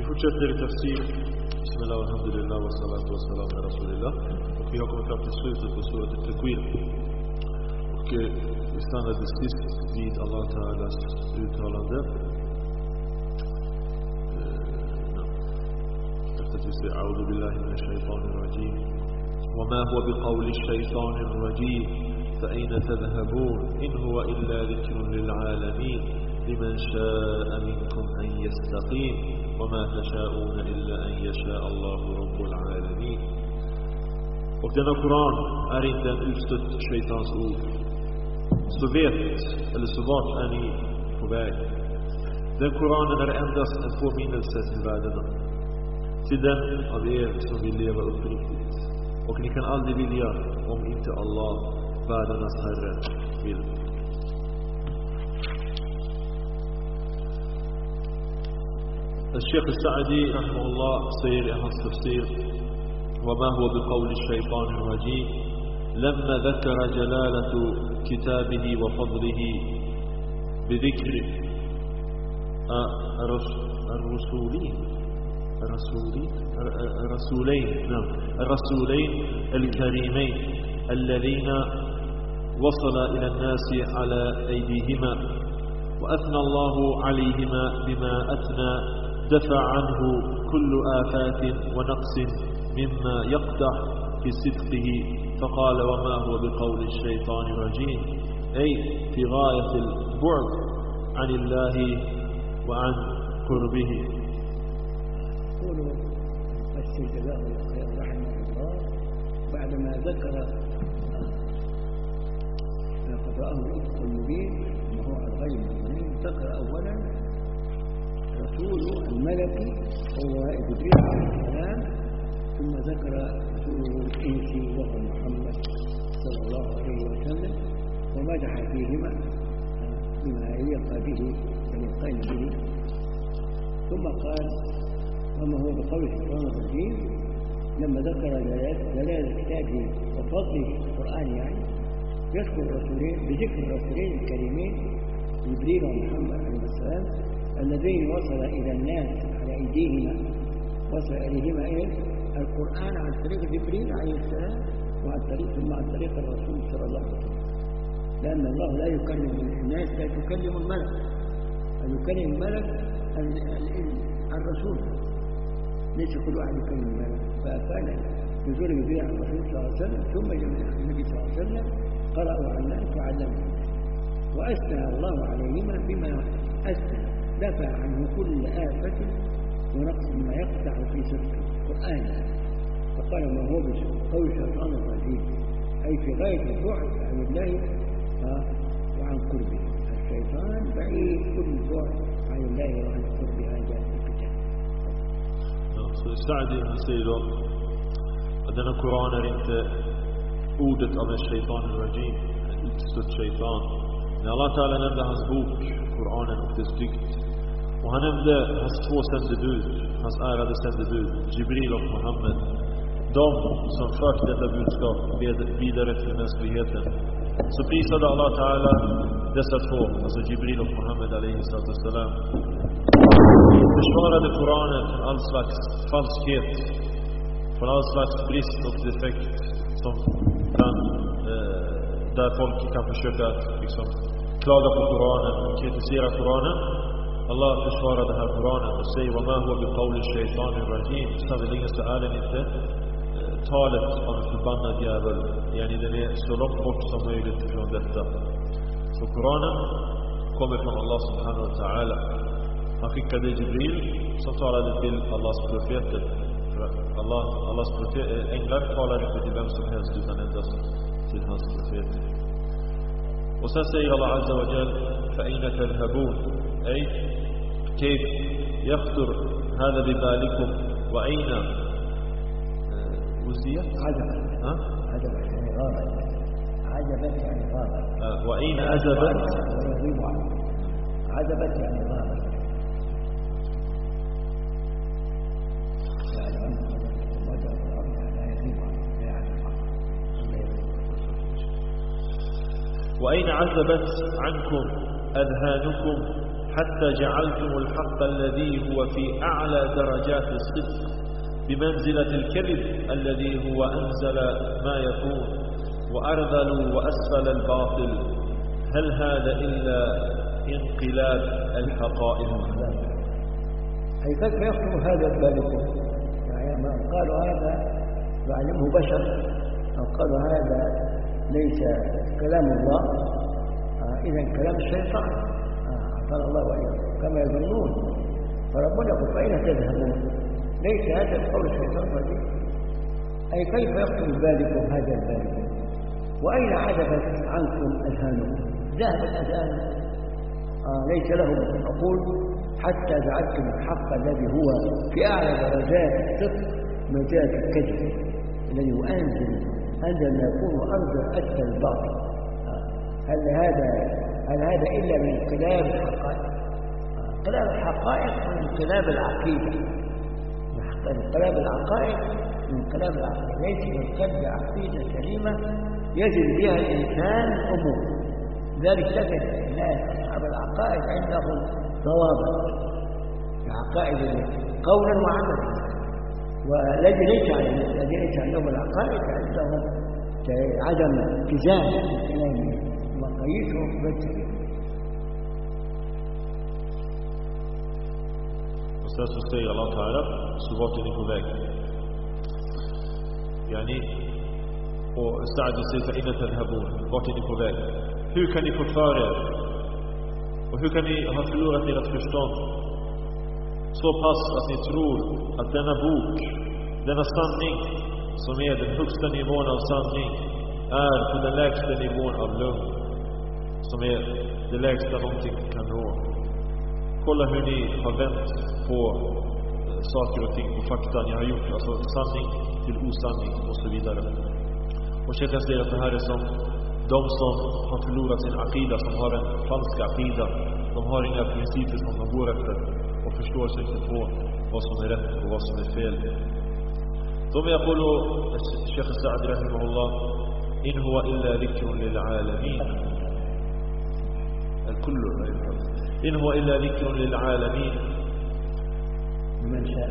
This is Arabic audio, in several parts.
Vi fortsätter i tafsir. Bismillah, alhamdulillah, wa salatu wa salam ala rasulillah. Och vi har kommit fram till slutet på surat al-Takwir. Och vi stannade sist vid Allah Ta'alas uttalande. Efter att vi säger A'udhu billahi min shaytanir rajim. وما هو بقول الشيطان الرجيم فأين تذهبون إن هو إلا ذكر للعالمين لمن شاء منكم أن يستقيم وما تشاءون إلا أن يشاء الله رب العالمين. Och denna Koran är inte en utstött shaitans ord. Så vet, eller så vart är ni på väg. Den Koranen är endast en påminnelse till världarna. Till den av er som vill leva uppriktigt. Och ni kan aldrig vilja om inte Allah, världarnas Herre, vill. الشيخ السعدي رحمه الله سير أهل التفسير وما هو بقول الشيطان الرجيم لما ذكر جلالة كتابه وفضله بذكر الرسولين الكريمين الذين وصل إلى الناس على أيديهما وأثنى الله عليهما بما أثنى دفع عنه كل آفات ونقص مما يقدح في صدقه فقال وما هو بقول الشيطان الرجيم أي في غاية البعد عن الله وعن قربه. قولوا السجداء رحمه الله بعدما ذكر لقد رآه الأفق المبين وهو الغيب المبين ذكر أولا رسول الملك هو جبريل عليه السلام ثم ذكر رسول الإنسي وهو محمد صلى الله عليه وسلم ومدح فيهما بما يليق به ويقين به ثم قال وما هو بقول الشيطان الرجيم لما ذكر جلالة كتابه وفضله القرآن يعني يذكر الرسولين بذكر الرسولين الكريمين جبريل ومحمد عليه السلام الذين وصل إلى الناس على أيديهما وصل إليهما القرآن عن طريق جبريل عليه السلام ثم عن طريق الرسول صلى الله عليه وسلم لأن الله لا يكلم الناس لا يكلم الملك يكلم الملك الرسول ليس كل واحد يكلم الملك فكان نزول جبريل على الرسول صلى الله عليه وسلم ثم النبي صلى الله عليه وسلم قرأوا على الناس وعلمهم وأثنى الله عليهما بما أثنى دفع عنه كل آفة ونقص ما يقطع في صدق القرآن فقال ما هو بقول الشيطان الرجيم أي في غاية البعد عن الله وعن قربه. الشيطان بعيد كل البعد عن الله وعن قربه هذا الكتاب. Sa'di säger då att denna Koran är inte ordet av en shaitan rajim, en utstött shaitan. När Allah Ta'ala nämnde hans bok, Koranen och dess dygd, och han nämnde hans två sändebud, hans ärade sändebud, Jibril och Muhammed, de som fört detta budskap vidare till mänskligheten, så prisade Allah Ta'ala dessa två, alltså Jibril och Muhammed alaihi salam, försvarade Koranen från all slags falskhet, från all slags brist och defekt som kan, där folk kan försöka liksom klaga på Koranen och kritisera Koranen. Allah försvarade här Koranen och säger وَمَا هُوَ بِقَوْلِ الشَّيْطَانِ الرَّجِيمِ sannolikt så är den inte talet av en förbannad djävul, yani den är så långt bort som möjligt från detta. Så Koranen kommer från Allah subhanahu wa ta'ala. Han skickade Jibril som talade till Allahs profeter. För Allahs änglar talar inte till vem som helst utan endast till hans profeter. Och sen säger Allah azza wa jal فَأَيْنَ تَذْهَبُونَ أي كيف يخطر هذا ببالكم وأين وزيت عجبت يعني غابت عجبت يعني غابت وأين أزبت عجبت يعني غابت وأين عزبت عنكم أذهانكم حتى جعلتم الحق الذي هو في أعلى درجات الصدق بمنزلة الكذب الذي هو أنزل ما يكون وأرذل وأسفل الباطل. هل هذا إلا انقلاب الحقائق؟ أي كيف يخطر هذا ببالكم؟ يعني ما قالوا هذا يعلمه بشر أو قالوا هذا ليس كلام الله، إذن كلام الشيطان قال الله وإياكم كما يظنون. فربنا يقول فأين تذهبون؟ ليس هذا القول الشيطان الرجيم. أي كيف يخطر ببالكم هذا البالكم؟ وأين عدفت عنكم أذهانكم؟ ذهبت أذهانكم، ليس لهم عقول حتى جعلتم الحق الذي هو في أعلى درجات الصدق منزلة الكذب الذي هو أنزل ما يكون أرض أدى الباطل. هل هذا إلا من انقلاب الحقائق؟ انقلاب الحقائق من انقلاب العقيدة. انقلاب العقائد من انقلاب العقيدة، ليس من قلب عقيدة سليمة يجد بها الإنسان أمور. ذلك تجد الناس أصحاب العقائد عندهم ضوابط العقائد قولا وعملا، والذي ليس عندهم العقائد عندهم عدم اتزان كلامه ومقاييسهم بالسليم. Sen så säger Allah Ta'ala, så vart är ni på väg? Yani, och Sa'd säger för innan tadhabun, vart är ni på väg? Hur kan ni få för er? Och hur kan ni ha förlorat ert förstånd? Så pass att ni tror att denna bok, denna sanning, som är den högsta nivån av sanning, är på den lägsta nivån av lugn, som är det lägsta någonting kan nå. Kolla hur ni har vänt på saker och ting, på fakta ni har gjort, alltså sanning till osanning och så vidare. Och Sheikh säger att det här är som de som har förlorat sin aqida, som har en falsk aqida. De har inga principer som de går efter och förstår sig inte på vad som är rätt och vad som är fel. ثم يقول الشيخ السعدي رحمه الله إن هو إلا ذكر للعالمين. الكل إن هو إلا ذكر للعالمين من شاء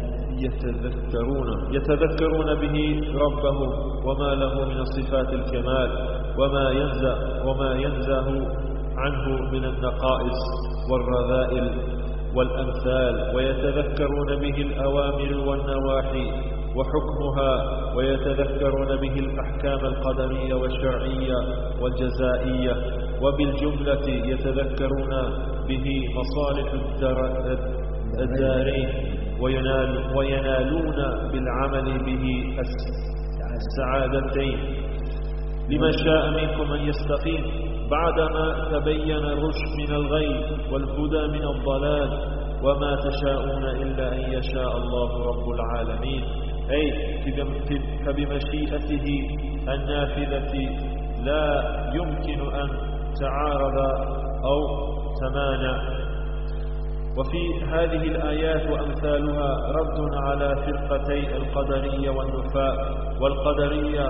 يتذكرون به ربهم وما له من الصفات الكمال وما ينزه عنه من النقائص والرذائل والأمثال، ويتذكرون به الأوامر والنواحي وحكمها، ويتذكرون به الأحكام القدرية والشرعية والجزائية، وبالجملة يتذكرون به مصالح الدارين وينالون بالعمل به السعادتين. لمن شاء منكم أن يستقيم بعدما تبين الرشد من الغي والهدى من الضلال، وما تشاءون إلا أن يشاء الله رب العالمين. أي فبمشيئته النافذة لا يمكن أن تعارض أو تمانع. وفي هذه الآيات وأمثالها رد على فرقتي القدرية والنفاء، والقدرية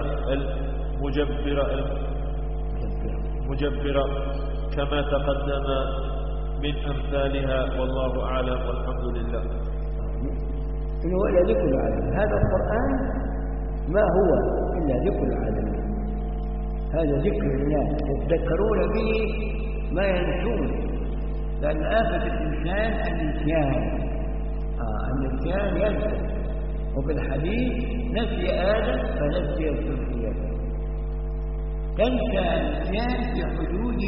المجبرة كما تقدم من أمثالها، والله أعلم والحمد لله. إن هو إلا ذكر العالمين. هذا القرآن ما هو إلا ذكر العالمين. هذا ذكر الناس يتذكرون به ما ينسون، لأن آفة الإنسان النسيان ينسى. وفي الحديث نسي آدم فنسي الذرية. تنسى النسيان في حدود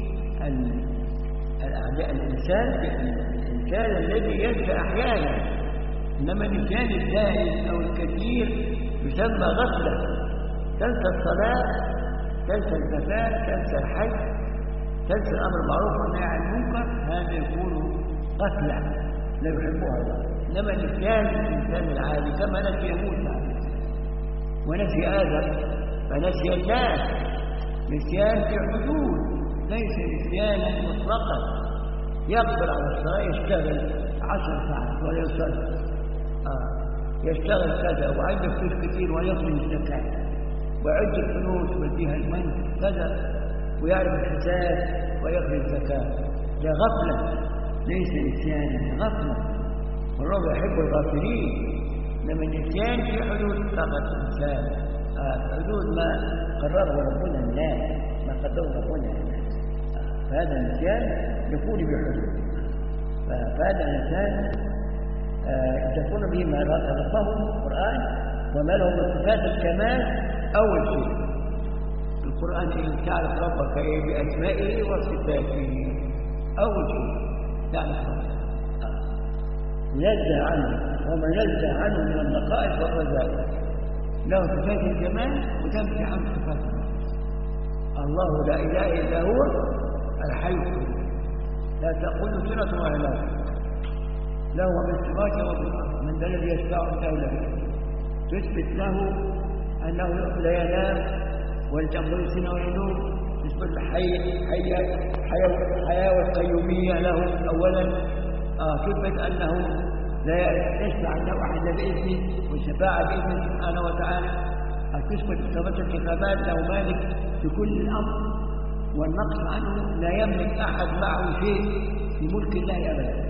الإنسان الذي ينسى أحيانا، إنما النسيان الدائم أو الكثير يسمى غفلة. تنسى الصلاة، تنسى الزكاة، تنسى الحج، تنسى الأمر المعروف والنهي عن المنكر، هذا يكون غفلة لا يحبها الله. إنما نسيان الإنسان العادي كما نسي موسى ونسي آدم فنسي الناس، نسيان في حدود، ليس نسيانا مطلقا. يقبل على الصلاة يشتغل 10 ساعات ولا يصلي، يشتغل كذا وعنده فلوس كثير ويصل الزكاة، ويعد الفلوس ويديها المنزل كذا، ويعرف الحساب ويقضي الزكاة. ده غفلة ليس نسيانا، غفلة، والرب يحب الغافلين. لما النسيان في حدود طاقة الإنسان، حدود ما قرره ربنا لله، ما قدره ربنا لله، فهذا النسيان يكون بحدود. فهذا الإنسان تكون به ما رزقه القرآن وما له من صفات الكمال. أول شيء القرآن إن تعرف ربك بأسمائه وصفاته، أول شيء تعرف ربك، ينزه عنه وما ينزه عنه من النقائص والرذائل، له صفات الكمال وتنفي عن صفات الله. لا إله إلا هو الحي القيوم، لا تأخذه سنة ولا نوم، له من السماوات والأرض، من ذا الذي يشفع عنده إلا بإذنه. تثبت له أنه لا ينام ولا تأخذه سنة ولا نوم، تثبت الحياة والقيومية له أولا. تثبت أنه لا يشفع عنده أحد بإذنه والشفاعة بإذنه سبحانه وتعالى. تثبت صفات الكمال، له مالك في كل الأمر والنقص عنه، لا يملك أحد معه شيء في ملك الله أبدا.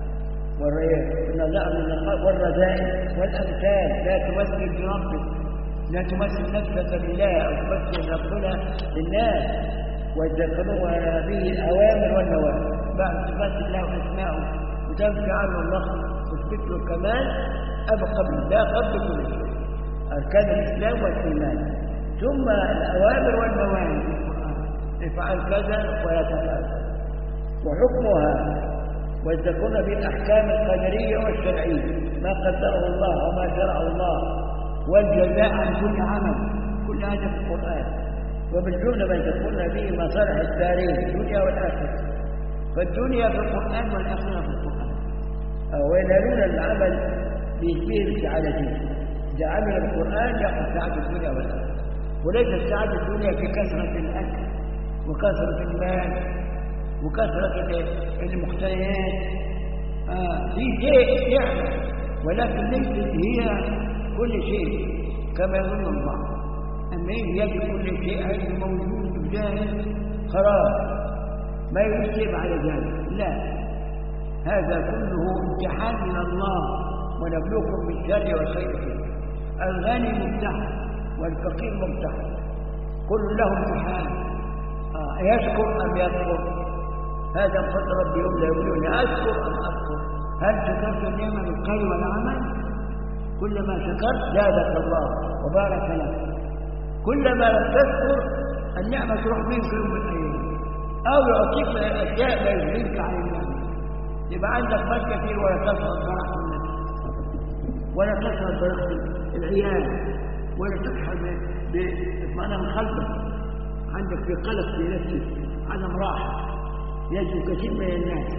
والرذائل والأمثال، لا تمثل بربك، لا تمثل نفسك بالله أو تمثل ربنا للناس، ويذكرون به الأوامر والنواهي بعد صفات الله وأسمائه، وتنفي عنه النقص وتثبت له الكمال لا قبل كل شيء، أركان الإسلام والإيمان، ثم الأوامر والنواهي في القرآن، افعل كذا ولا تفعل، وحكمها، ويذكرون بالأحكام القدرية والشرعية، ما قدره الله وما شرعه الله، والجزاء عن كل عمل، كل هذا في القرآن. وبالجملة ما يذكرون به مصالح الدارين الدنيا والآخرة، فالدنيا في القرآن والآخرة في القرآن، وينالون العمل بيشبه بسعادته. إذا عمل القرآن يأخذ سعادة الدنيا والآخرة، وليس سعادة الدنيا في كثرة الأكل وكثرة المال وكثرة المقتنيات. في شيء يعمل، ولكن ليست هي كل شيء كما يظن البعض، أما يجب كل شيء عنده موجود وجاهز خلاص ما يسلم على ذلك، لا، هذا كله امتحان من الله، ونبلوكم بالشر والخير فيه. الغني ممتحن والفقير ممتحن، كل له امتحان. يشكر أم يكفر؟ هذا فضل ربي لا يقولون أشكر أم أكفر؟ هل شكرت النعمة بالقول والعمل؟ كلما شكرت زادك الله وبارك لك، كلما لم تشكر النعمة تروح منك في يوم من الأيام، أو يعطيك من الأشياء لا يجريك عن النعمة. يبقى عندك مال كثير ولا تشعر برحمة النفس، ولا تشعر برحمة العيال، ولا تشعر باطمئنان قلبك، عندك في قلق في نفسك، عدم راحة، يجد كثير من الناس.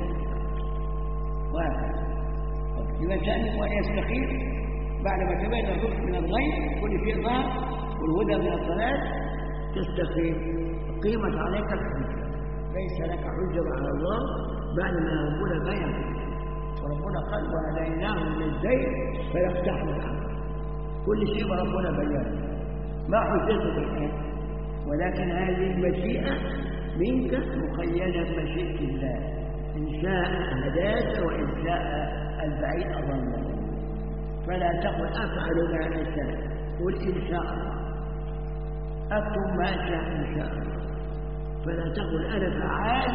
لمن شأنه أن يستخير بعد ما تبين الرشد من الغي، كل شيء ظاهر، والهدى من الضلال، تستخير. قيمت عليك الحجة، ليس لك حجة على الله بعد ما ربنا بين، وربنا قال وهديناه من الزين فيفتح العمل. كل شيء ربنا بيانه، ما حجتك الآن، ولكن هذه المشيئة منك مقيدة بمشيئة الله، إن شاء هداك وإن شاء البعيد أضله. فلا تقل أفعل ما أشاء، قل إن شاء الله، أكتب ما أشاء إن شاء الله. فلا تقل أنا فعال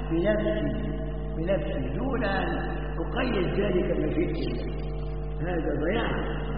بنفسي دون أن أقيد ذلك بمشيئة الله، هذا ضياع.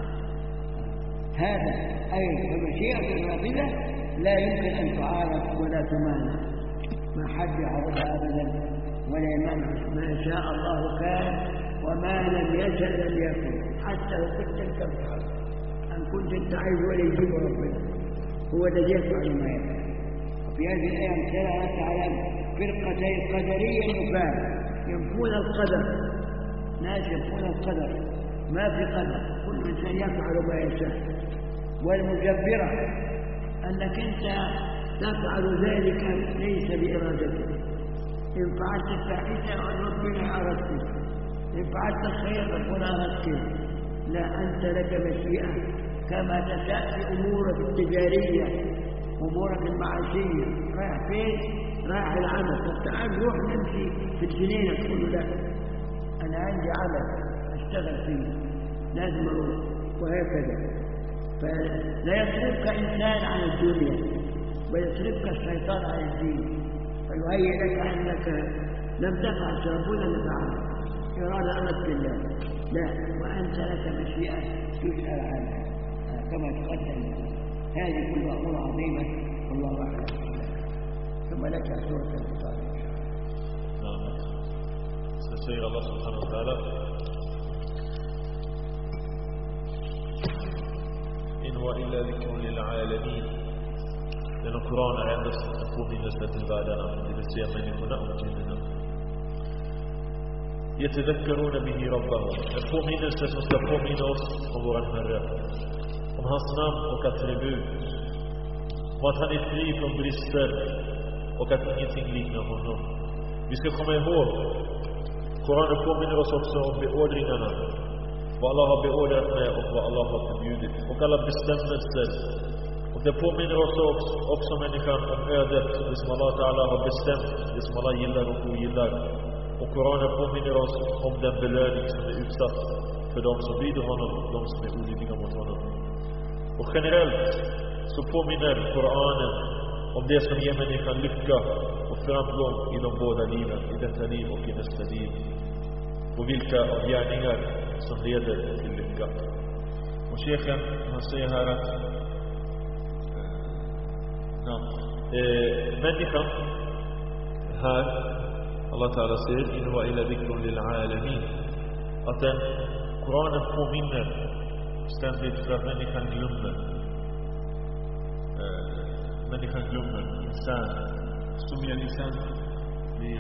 هذا أي فمشيئة النافذة لا يمكن أن تعارض ولا تمانع، ما حد يعرضها أبدا ولا يمانع. ما شاء الله كان وما لم يشأ لم يكن، حتى لو كنت انت بتعرض أن كنت انت عايز ولا يجيب ربنا، هو الذي يفعل ما يفعل. وفي هذه الآية امثلة تعالى فرقتي قدرية نفاة، ينفون القدر، ناس ينفون القدر، ما في قدر، كل إنسان يفعل ما يشاء. والمجبرة أنك أنت تفعل ذلك ليس بإرادتك، إن فعلت الفاحشة ربنا أردت، إن فعلت الخير ربنا أردت، لا، أنت لك مشيئة كما تشاء في أمورك التجارية، أمورك المعاشية، رايح فين رايح العمل، طب تعال نروح نمشي في الجنينة، تقول له لا أنا عندي عمل أشتغل فيه لازم أروح، وهكذا. فلا يصرفك إنسان عن الدنيا ويصرفك الشيطان عن الدين، فيهيئ لك أنك لم تفعل ربنا اللي فعله، إرادة أمرك الله، لا، وأنت لك مشيئة تسأل عنها كما تقدم. هذه كلها أمور عظيمة والله أعلم. ثم لك سورة الانفصال إن شاء الله. نعم. سيد الله سبحانه وتعالى إن هو إلا ذكر للعالمين. لأن القرآن عند تقوم نسبة البعدنا لنسيا من يكون أمجننا يتذكرون به ربهم. تقوم نسبة تقوم نوس ومورا herre om hans namn och attribut, och att han är fri från brister och att ingenting liknar honom. Vi ska komma ihåg, Koranen påminner oss också om beordringarna, vad Allah har beordrat med och vad Allah har förbjudit, och alla bestämmelser. Och det påminner oss också människan om ödet, det som Allah Ta'ala har bestämt, det som Allah gillar och ogillar. Och Koranen påminner oss om den belöning som är utsatt för de som lyder honom och de som är olydiga mot honom. Och generellt så påminner Koranen om det som ger människan lycka och framgång i de båda liven, i detta liv och i nästa liv. Och vilka av gärningar som leder till lycka. Och Sheikhen, han säger här att människan här, Allah Ta'ala säger in huwa illa dhikrun lil alamin, att den Koranen påminner ständigt för att människan glömmer insan som är insan نسي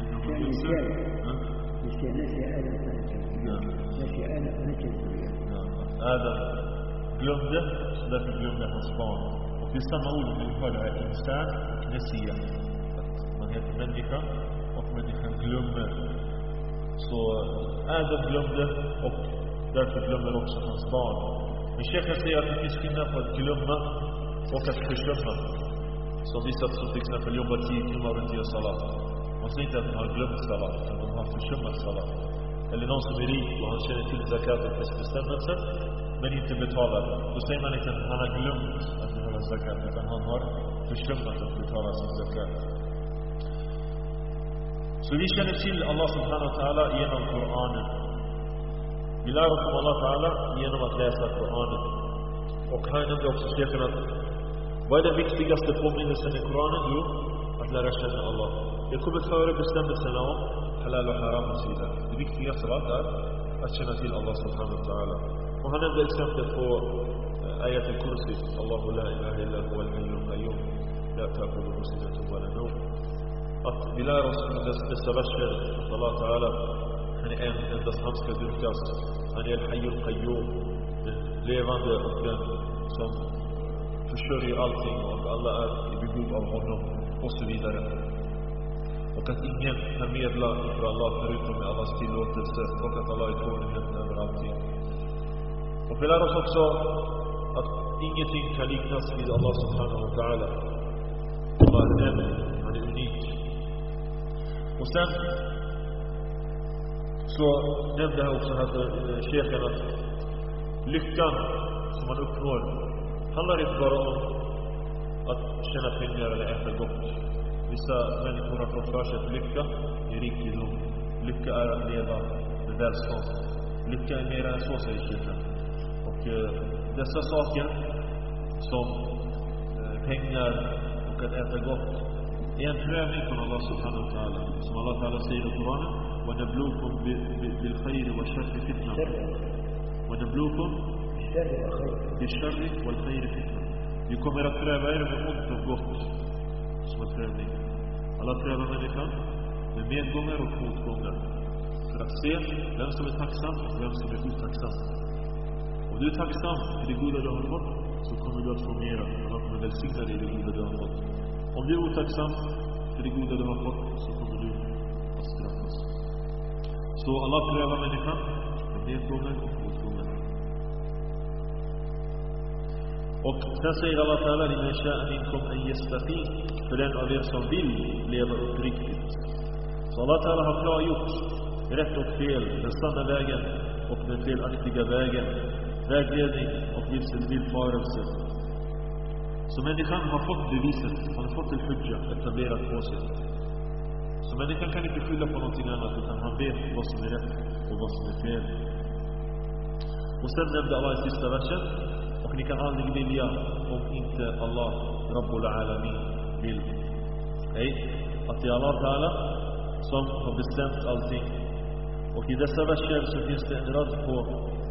Adam glömde, så därför glömde hans barn. Och det är samma ord vi hörde här, insan och nesia, att man heter människa och människan glömmer. Så Adam glömde och därför glömmer också hans barn. Men Sheikhen säger att det finns skillnad på att glömma och att försumma. Som vissa som till exempel jobbar 10 timmar och inte gör salat. Man säger inte att de har glömt salat, utan de har försummat salat. Eller någon som är rik och han känner till zakat och dess bestämmelser, men inte betalar. Då säger man inte att han har glömt att betala zakat, utan han har försummat att betala sin zakat. Så vi känner till Allah subhanahu wa ta'ala genom Koranen. Vi lär oss om Allah ta'ala genom att läsa Koranen. Och här nämnde också Sheikhen att vad är den viktigaste påminnelsen i Koranen? Jo, att lära känna Allah. Det kommer före bestämmelserna om halal och haram och så vidare. Det viktigaste av allt är att känna till Allah subhanahu wa ta'ala. Och han nämnde exempel på ayat al-kursi, Allahu la ilaha illa huwa al-hayyul qayyum la ta'khudhuhu sinatun wa la nawm. Att vi lär oss dessa verser att Allah ta'ala, han är endast han ska dyrkas. Han är al-hayyul qayyum, den levande och den som försörjer allting, och att alla är i behov av honom och så vidare. Och att ingen kan medla för Allah förutom med Allahs tillåtelse, och att Allah är tvåenhet över allting. Och vi lär oss också att ingenting kan liknas vid Allah subhanahu wa ta'ala. Allah är en, han är unik. Och sen så nämnde jag också här för Sheikhen att lyckan som man uppnår handlar inte bara om att tjäna pengar eller äta gott. Vissa människor har fått för sig att lycka är rikedom. Lycka är att leva med välstånd. Lycka är mer än så, säger Sheikhen. Och dessa saker som pengar och att äta gott är en prövning från Allah subhanahu wa ta'ala. Som Allah ta'ala säger i Koranen: وَنَبْلُوكُمْ بِالْخَيْرِ وَالشَّرِّ فِتْنَةً وَنَبْلُوكُمْ بِالشَّرِّ وَالْخَيْرِ فِتْنَةً. Vi kommer att pröva er med ont och gott som en prövning. Allah prövar människan med medgångar och motgångar för att se vem som är tacksam och vem som är otacksam. Om du är tacksam för det goda du har fått, så kommer du att få mera. Allah kommer välsigna dig i det goda du har fått. Om du är otacksam för det goda du har fått, så kommer du att straffas. Så Allah prövar människan med medgångar och motgångar. Och sen säger Allah Ta'ala: "Liman sha'a minkum an yastaqim", för den av er som vill leva uppriktigt. Så Allah Ta'ala har klargjort rätt och fel, den sanna vägen och den felaktiga vägen, vägledning och villfarelse. Så människan har fått beviset, han har fått en hujja etablerat på sig. Så människan kan inte skylla på någonting annat, utan han vet vad som är rätt och vad som är fel. Och sen nämnde Allah i sista versen: och ni kan aldrig vilja om inte Allah Rabbul Alamin vill. Att det är Allah Ta'ala som har bestämt allting. Och i dessa verser så finns det en rad på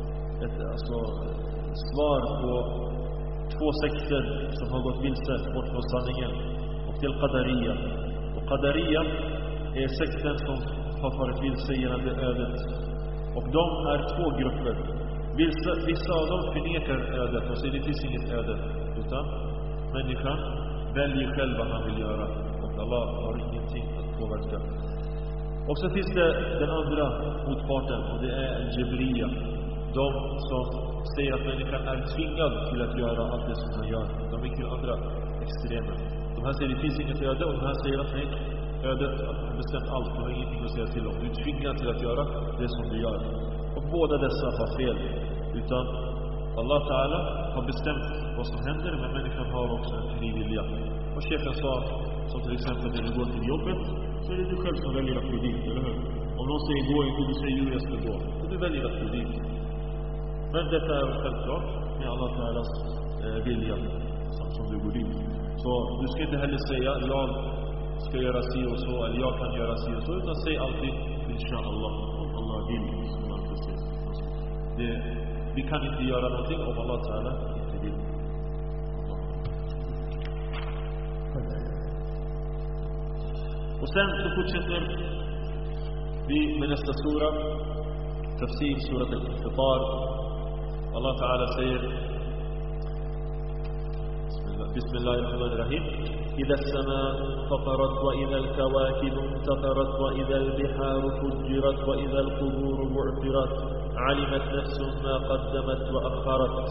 svar på 2 sekter som har gått vilse bort från sanningen, och till Qadariya. Och Qadariya är sekten som har farit vilse gällande ödet. Och de är 2 grupper. Vissa av dem förnekar ödet och säger det finns inget öde, utan människan väljer själv vad han vill göra, och Allah har ingenting att påverka. Och så finns det den andra motparten, och det är Al-Jabriya. De som säger att människan är tvingad till att göra allt det som han gör. De är till andra extremer. De här säger det finns inget öde, och de här säger att nej, ödet har bestämt allt, du har ingenting att säga till om. Du är tvingad till att göra det som du gör. Och båda dessa har fel. Utan Allah Ta'ala har bestämt vad som händer, men människan har också en fri vilja. Och chefen sa, som till exempel när du går till jobbet, så är det du själv som väljer att gå dit, eller hur? Om någon säger gå inte, du säger jo, jag ska gå. Och du väljer att gå dit. Men detta är självklart med Allah Ta'alas vilja som du går dit. Så du ska inte heller säga jag ska göra si och så, eller jag kan göra si och så, utan säg alltid inshallah, om Allah vill. Vi kan inte göra någonting om Allah Ta'ala inte vill. Och sen så fortsätter vi med nästa sura, tafsir, surat al-Infitar. Allah Ta'ala säger: Bismillahirrahmanirrahim. إذا السماء فطرت وإذا الكواكب انتثرت وإذا البحار فجرت وإذا القبور بعثرت علمت نفس ما قدمت وأخرت.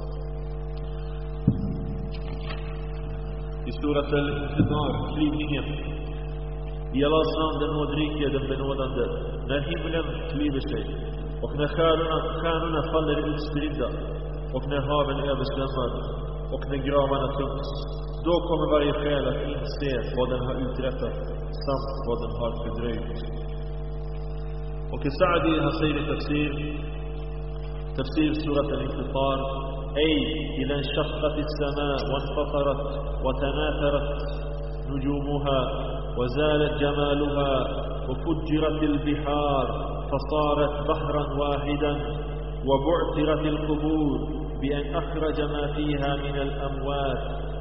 I surat al-Infitar, klyvningen. I Allahs namn, den nådrike, den benådande. När himlen klyver sig, och när stjärnorna faller utspridda, och när haven översvämmar, och när gravarna töms, då kommer varje själ att inse vad den har uträttat samt vad den har fördröjt. Och i Sa'di, han säger i tafsir surat al-Infitar: إذا انشقت السماء وانفطرت وتناثرت نجومها وزالت جمالها وفجرت البحار فصارت بحرا واحدا وبعثرت القبور بأن أخرج ما فيها من الأموات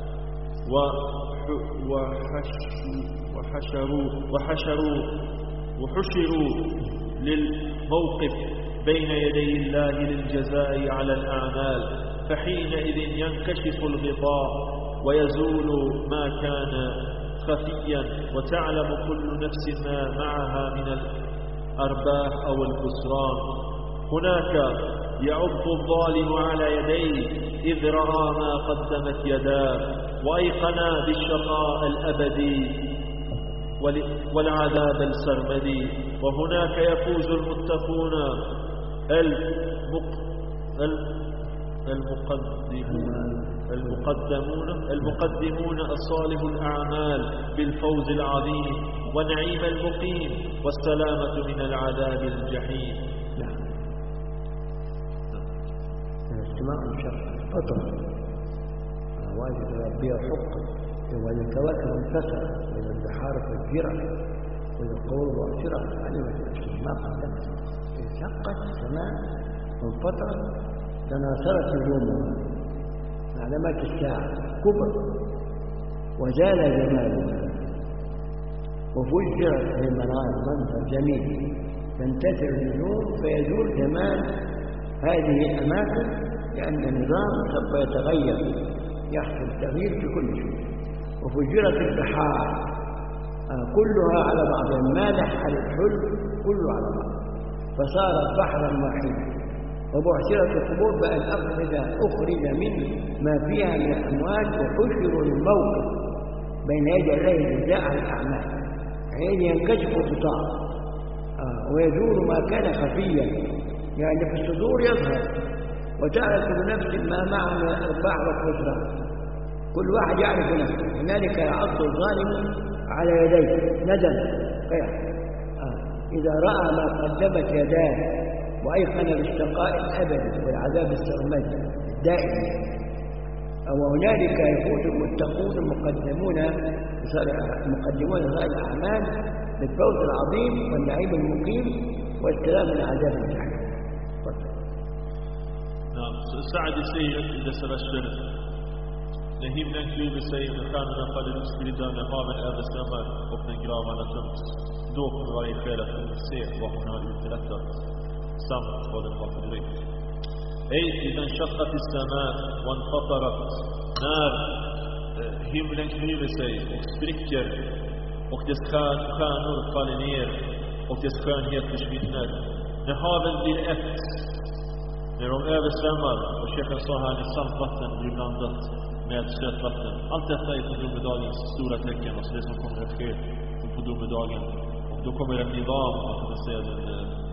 وحشروا للموقف بين يدي الله للجزاء على الأعمال، فحينئذ ينكشف الغطاء ويزول ما كان خفيا وتعلم كل نفس ما معها من الأرباح أو الخسران. هناك يعض الظالم على يديه إذ رأى ما قدمت يداه وأيقنا بالشقاء الأبدي والعذاب السرمدي. وهناك يفوز المتقون المقدمون الصالح الأعمال بالفوز العظيم ونعيم المقيم والسلامة من العذاب الجحيم. الاجتماع شرع فطر واجب ربي حق، وإذا الكواكب انكسرت وإذا البحار فجرت وإذا القبور بعثرت علمت ما قدمت. انشقت السماء وانفطرت تناثرت نجومها علامات الساعة كبر وزال جمالها وفجرت في منظر جميل تنتثر النجوم فيزول جمال هذه الأماكن، لأن النظام سوف يتغير، يحصل تغيير في كل شيء. وفجرت البحار كلها على بعضها، المالح على الحلو كله على بعض، فصارت بحرا واحدا وبعثرت القبور بأن أخرج من ما فيها من الأموال وحشروا للموقف بين يدي الله جزاء على الأعمال، حين ينكشف الغطاء ويزول ما كان خفيا، يعني في الصدور يظهر، وتعرف نفس ما معه من الإرباح والخسران، كل واحد يعرف نفسه. هنالك يعض الظالم على يديه ندم إذا رأى ما قدمت يداه وأيقن بالشقاء الأبدي والعذاب السرمدي الدائم. وهنالك يفوز المتقون المقدمون هذه الأعمال بالفوز العظيم والنعيم المقيم والسلام من عذاب الجحيم. نعم. سعد säger i dessa verser: när himlen klyver sig och stjärnorna faller utspridda, när haven översvämmar och när gravarna töms, då kommer varje själ att inse vad hon har uträttat samt vad den har fördröjt. Ej, den shaqqat as-samaa wa infatarat, när himlen klyver sig och spricker och dess stjärnor faller ner och dess skönhet försvinner, när haven blir ett, när de översvämmar och Sheikhen sa här när saltvatten blir blandat med sötvatten. Allt detta är på domedagens stora tecken, alltså det som kommer att ske på domedagen. Och då kommer en nivån, man kan säga den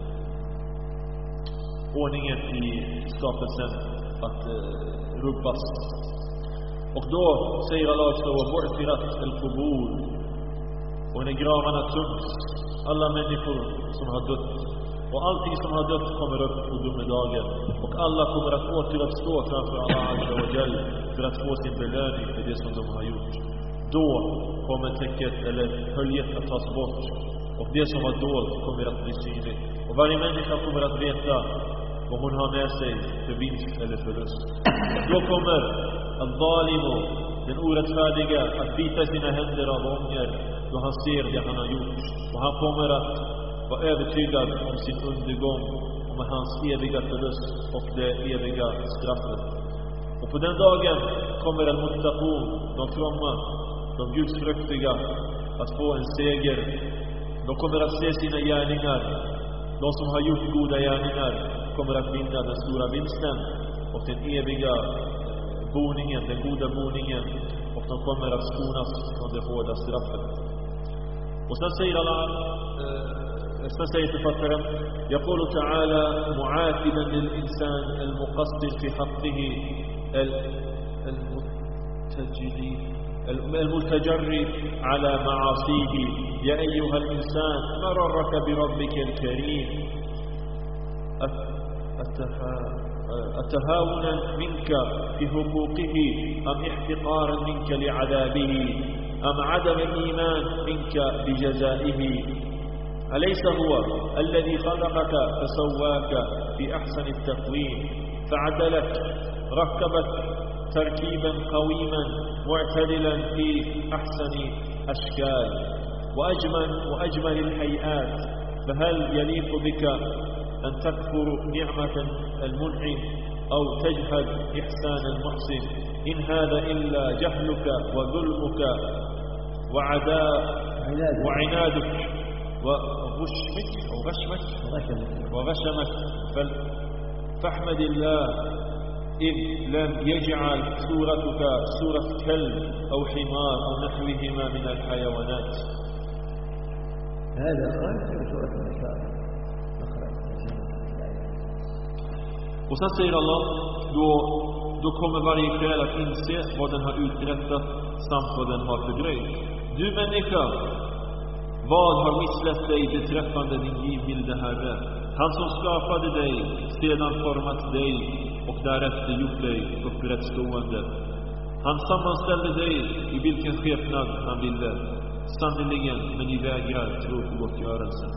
ordningen i skapelsen att rubbas. Och då säger Allah så: وَبُعْثِرَتْ الْقُبُورِ, och när gravarna töms, alla människor som har dött och allting som har dött kommer upp på domedagen, och alla kommer att återuppstå framför Allah Azza wa Jal för att få sin belöning för det som de har gjort. Då kommer täcket eller höljet att tas bort, och det som var dolt kommer att bli synligt, och varje människa kommer att veta vad hon har med sig för vinst eller förlust. Då kommer al-Zalimu, den orättfärdiga, att bita sina händer av ånger då han ser det han har gjort, och han kommer att vara övertygad om sin undergång och med hans eviga förlust och det eviga straffet. Och på den dagen kommer al-Muttaqun, de fromma, de gudsfruktiga, att få en seger. De kommer att se sina gärningar. De som har gjort goda gärningar kommer att vinna den stora vinsten och den eviga boningen, den goda boningen, och de kommer att skonas från det hårda straffet. Och sen säger Allah, استسعي تفكرا يقول تعالى معاتبا للإنسان المقصر في حقه المتجري على معاصيه: يا أيها الإنسان ما غرك بربك الكريم، أتهاونا منك في حقوقه أم احتقارا منك لعذابه أم عدم الإيمان منك بجزائه؟ أليس هو الذي خلقك فسواك في أحسن التقويم فعدلك، ركبك تركيبا قويما معتدلا في أحسن أشكال وأجمل الهيئات، فهل يليق بك أن تكفر نعمة المنعم أو تجحد إحسان المحسن؟ إن هذا إلا جهلك وظلمك وعنادك وغشمك أو وغشمك فاحمد الله إذ لم يجعل صورتك صورة كلب أو حمار أو نحوهما من الحيوانات. هذا قال في سورة النساء. Och sen säger Allah, då kommer varje själ att inse vad den har uträttat samt vad den har fördröjt. Du människa, vad har misslett dig beträffande din givmilde Herre? Han som skapade dig, sedan format dig och därefter gjort dig upprättstående. Han sammanställde dig i vilken skepnad han ville. Sannoliken, men ni vägrar tro på gottgörelsen.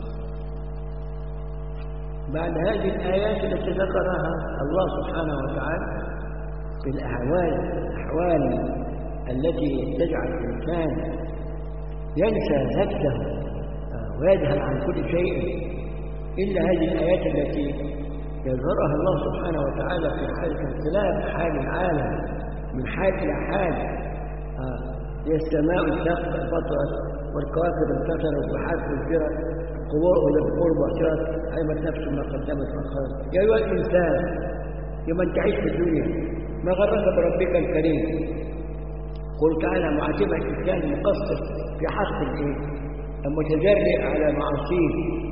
بعد هذه الآيات التي ذكرها الله سبحانه وتعالى في الأحوال التي تجعل الإنسان ينسى نفسه ويذهل عن كل شيء، إلا هذه الآيات التي يظهرها الله سبحانه وتعالى في حالة اختلاف حال العالم من حال إلى حال. هي السماء انشقت فطرت والكواكب انتشرت وحاف الجرى والقبور بحشرت عيبت نفسه ما قدمت من خير. يا أيها الإنسان لمن تعيش في الدنيا ما غرك بربك الكريم. قل تعالى معاتبا الإنسان المقصر في حق المتجرئ على معاصيه،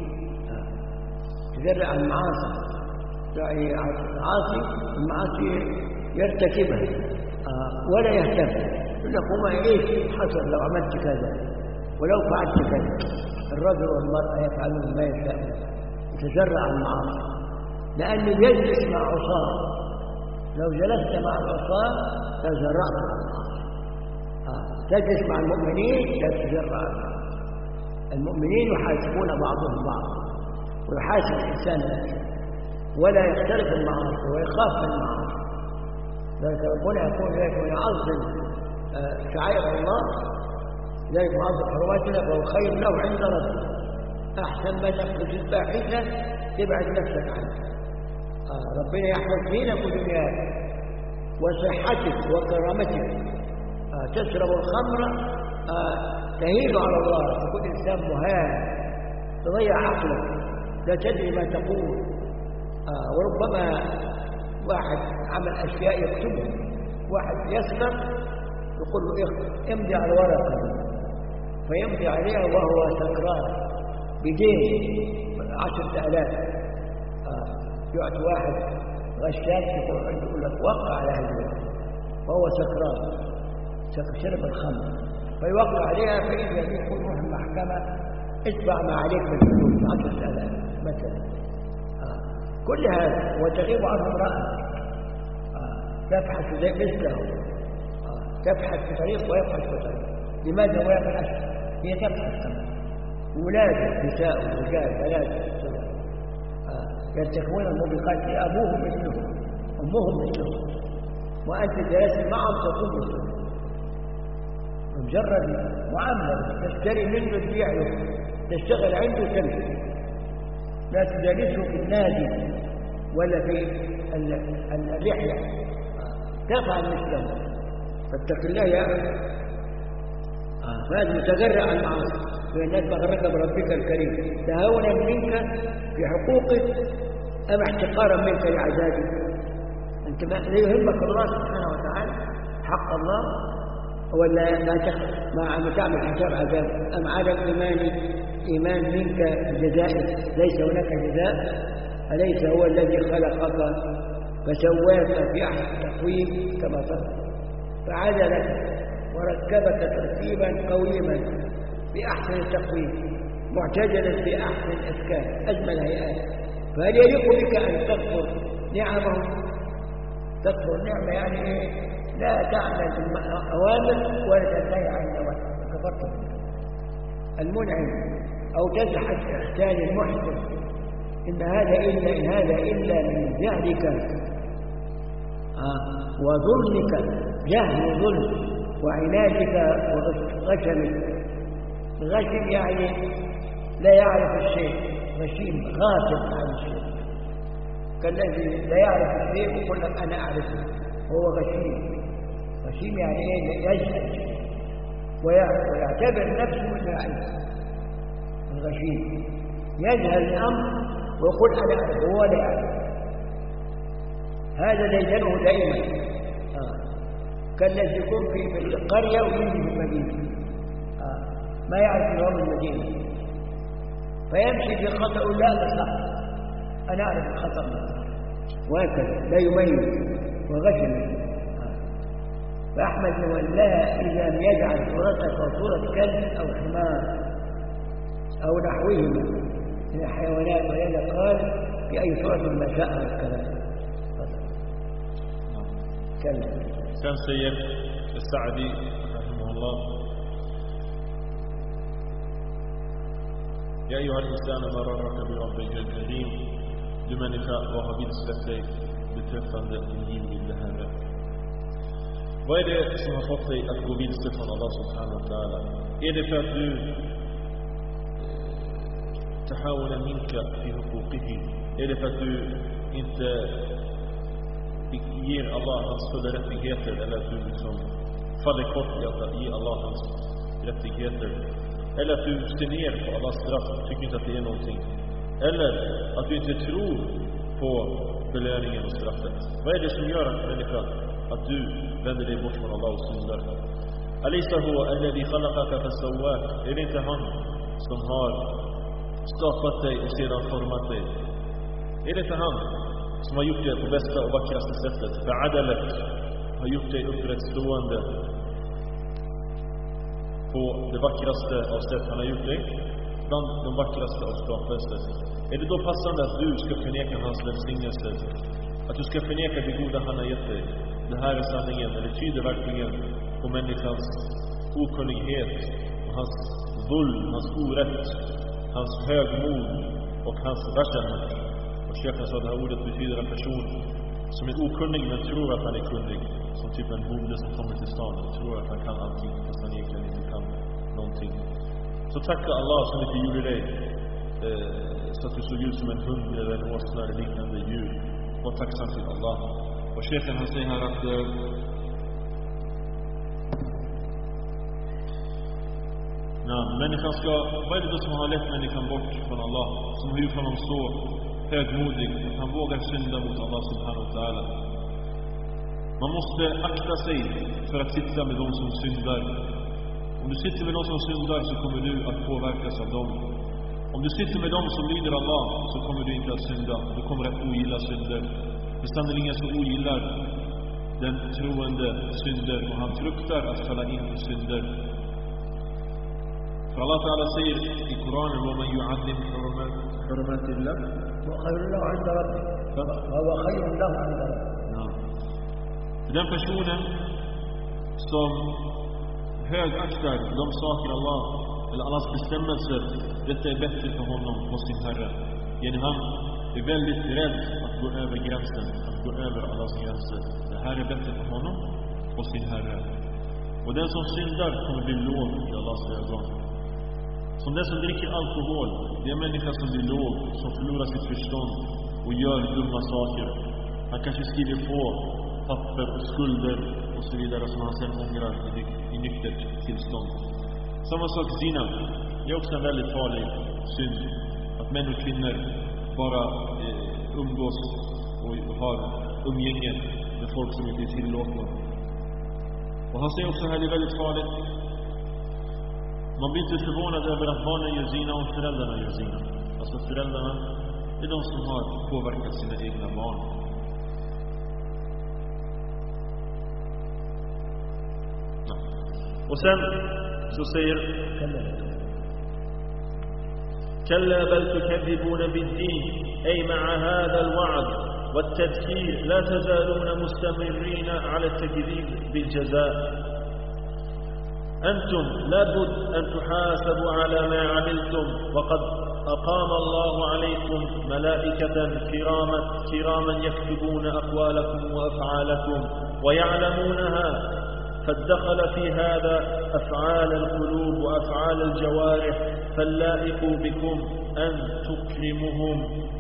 تجرئ على المعاصي، يعني المعاصي يرتكبها ولا يهتم، يقول لك وما ايش حصل لو عملت كذا ولو فعلت كذا. الرجل والمرأة يفعلون ما يشاءون، يتجرأ على المعاصي لأنه يجلس مع عصاه. لو جلست مع العصاه تجرأت على المعاصي. تجلس مع المؤمنين لا تجرأ على المعاصي. المؤمنين يحاسبون بعضهم بعضا ويحاسب الإنسان نفسه ولا يختلف المعاصي ويخاف من المعاصي. ذلك ربنا يقول ذلك ويعظم شعائر الله، ذلك معظم حرماتنا فهو خير له عند ربه. أحسن ما تخرج الفاحشة تبعد نفسك عنها. ربنا يحفظ دينك ودنياك وصحتك وكرامتك. تشرب الخمر تهيب على الله، تكون إنسان مهان، تضيع عقلك، لا تدري ما تقول. وربما واحد عمل أشياء يكتبها، واحد يسرق يقول له امضي على الورقة، فيمضي عليها وهو سكران بدين 10,000. يعطي واحد غشاش يقول لك وقع على هذه الورقة وهو سكران شرب الخمر، فيوقع عليها فإذا يقول روح المحكمة ادفع ما عليك من الفلوس 10,000 مثلا. كل هذا وتغيب عنه امرأة تبحث زي مثله، تبحث في طريق ويبحث في طريق. لماذا هو يبحث؟ هي تبحث كمان. ولاده نساء ورجال ثلاثة يرتكبون الموبقات لأبوهم مثلهم أمهم مثلهم، وأنت جلست معهم تقوم مثلهم. مجرد معاملة تشتري منه تبيع له، تشتغل عنده تمشي، لا تجالسه في النادي ولا في الرحلة تفعل مثله. فاتق الله يا فهذا متجرع عن المعاصي. فالناس بغرك بربك الكريم تهاونا منك في حقوقك أم احتقارا منك لعذابك. أنت لا يهمك الله سبحانه وتعالى حق الله ولا ما تعمل حساب عذاب أم عدم إيمان منك بجزائك. ليس هناك جزاء. أليس هو الذي خلقك فسواك في أحسن تقويم كما ترى، فعدلك وركبك ترتيبا قويما بأحسن تقويم معتدلا في أحسن أشكال أجمل هيئات. فهل يليق بك أن تكفر نعمه؟ تكفر نعمة يعني إيه؟ لا تعمل بالأوامر ولا تنتهي عن النواهي، كفرت المنعم أو تجحد إحسان المحسن. إن هذا إلا من جهلك وظلمك، جهل وظلم وعنادك وغشمك. الغشم يعني لا يعرف الشيء، غشيم غافل عن الشيء، كالذي لا يعرف الشيء ويقول لك أنا أعرفه، هو غشيم. غشيم يعني إيه؟ يجهل ويعتبر نفسه أنه يعرف. الغشيم يجهل الأمر ويقول أنا أعرف وهو لا يعرف. هذا ديدنه دائما كالذي يكون في القرية ويجي في المدينة ما يعرف نظام المدينة فيمشي في خطأ لا صح، أنا أعرف الخطأ من صح، وهكذا لا يميز وغشم. فأحمد والله إذا لم يجعل صورتك صورة كلب أو حمار أو نحوهما من الحيوانات، ولذا قال في أي صورة ما شاء الكلام. كان سيد السعدي رحمه الله: يا أيها الإنسان ما غرك بربك الكريم لمنك وهabiliste dig beträffande din givmilde Herre. Vad är det som har fått dig att gå vilse från Allah subhanahu wa ta'ala? Är det för att du تحاول منك في حقوقه؟ Är det för att du inte ger Allah hans fulla rättigheter, eller att du liksom faller kort i att ge Allah hans rättigheter? eller att du ser ner på alla straff och tycker inte att det är någonting, eller att du inte tror på belöningen och straffet. Vad är det som gör människa att du vänder dig bort från Allah och syndar? Alaysa huwa alladhi khalaqaka fasawwak? Är det inte han som har skapat dig och sedan format dig? Är det inte han som har gjort dig på bästa och vackraste sättet? Fa'adalat, har gjort dig upprättstående på det vackraste av sätt han har gjort dig, bland de vackraste av skapelser. Är det då passande att du ska förneka hans välsignelse, att du ska förneka det goda han har gett dig? Det här är sanningen, eller tyder verkligen på människans okunnighet och hans vuld, hans orätt, hans högmod och hans rashan. Och Sheikhen sa att det här ordet betyder en person som är okunnig men tror att han är kunnig, som typ en bonde som kommer till stan och tror att han kan allting fast han egentligen inte kan någonting. Så tacka Allah som inte gjorde dig så att du såg ut som en hund eller en åsna eller liknande djur. Var tacksam till Allah. Och Sheikhen han säger här att människan ska, vad är det då som har lett människan bort från Allah, som har gjort honom så högmodig att han vågar synda mot Allah subhanahu wa ta'ala? Man måste akta sig för att sitta med de som syndar. Om du sitter med de som syndar så kommer du att påverkas av dem. Om du sitter med dem som lyder Allah så kommer du inte att synda. Du kommer att ogilla synder. Det är sannerligen så ogillar den troende synder, och han fruktar att falla in i synder. För Allah Ta'ala säger i Koranen: وَمَنْ يُعَظِّمْ حُرُمَاتِ اللَّهِ وَخَيْرٌ لَهُ عِنْدَ رَبِّهِ وَهُوَ خَيْرٌ لَهُ عِنْدَ رَبِّهِ. Den personen som högaktar de saker Allah, eller Allahs bestämmelser, detta är bättre för honom hos sin Herre. Han är väldigt rädd att gå över gränsen, att gå över Allahs gränser. Det här är bättre för honom hos sin Herre. Och den som syndar kommer bli låg i Allahs ögon. Som den som dricker alkohol, det är en människa som blir låg, som förlorar sitt förstånd och gör dumma saker. Han kanske skriver på papper och skulder och så vidare som han sen ångrar i nyktert tillstånd. Samma sak zina. Det är också en väldigt farlig synd. Att män och kvinnor bara umgås och har umgänge med folk som inte är tillåtna. Och han säger också här, det är väldigt farligt. Man blir inte förvånad över att barnen gör zina om föräldrarna gör zina. Alltså föräldrarna är de som har påverkat sina egna barn. Och sen så säger كلا بل تكذبون بالدين أي مع هذا الوعد والتذكير لا تزالون مستمرين على التكذيب بالجزاء. أنتم لابد أن تحاسبوا على ما عملتم، وقد أقام الله عليكم ملائكة كراما يكتبون أقوالكم وأفعالكم ويعلمونها، فادخل في هذا أفعال القلوب وأفعال الجوارح، فاللائق بكم أن تكرموهم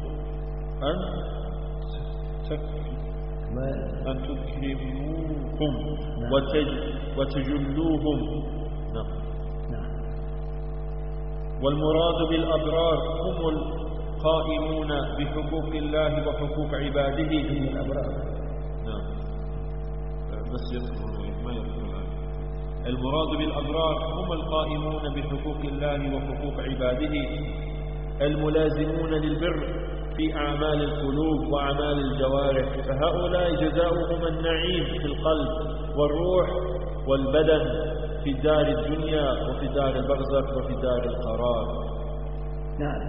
وتجلوهم. والمراد بالأبرار هم القائمون بحقوق الله وحقوق عباده. بس المراد بالأبرار هم القائمون بحقوق الله وحقوق عباده الملازمون للبر في أعمال القلوب وأعمال الجوارح، فهؤلاء جزاؤهم النعيم في القلب والروح والبدن في دار الدنيا وفي دار البرزخ وفي دار القرار. نعم.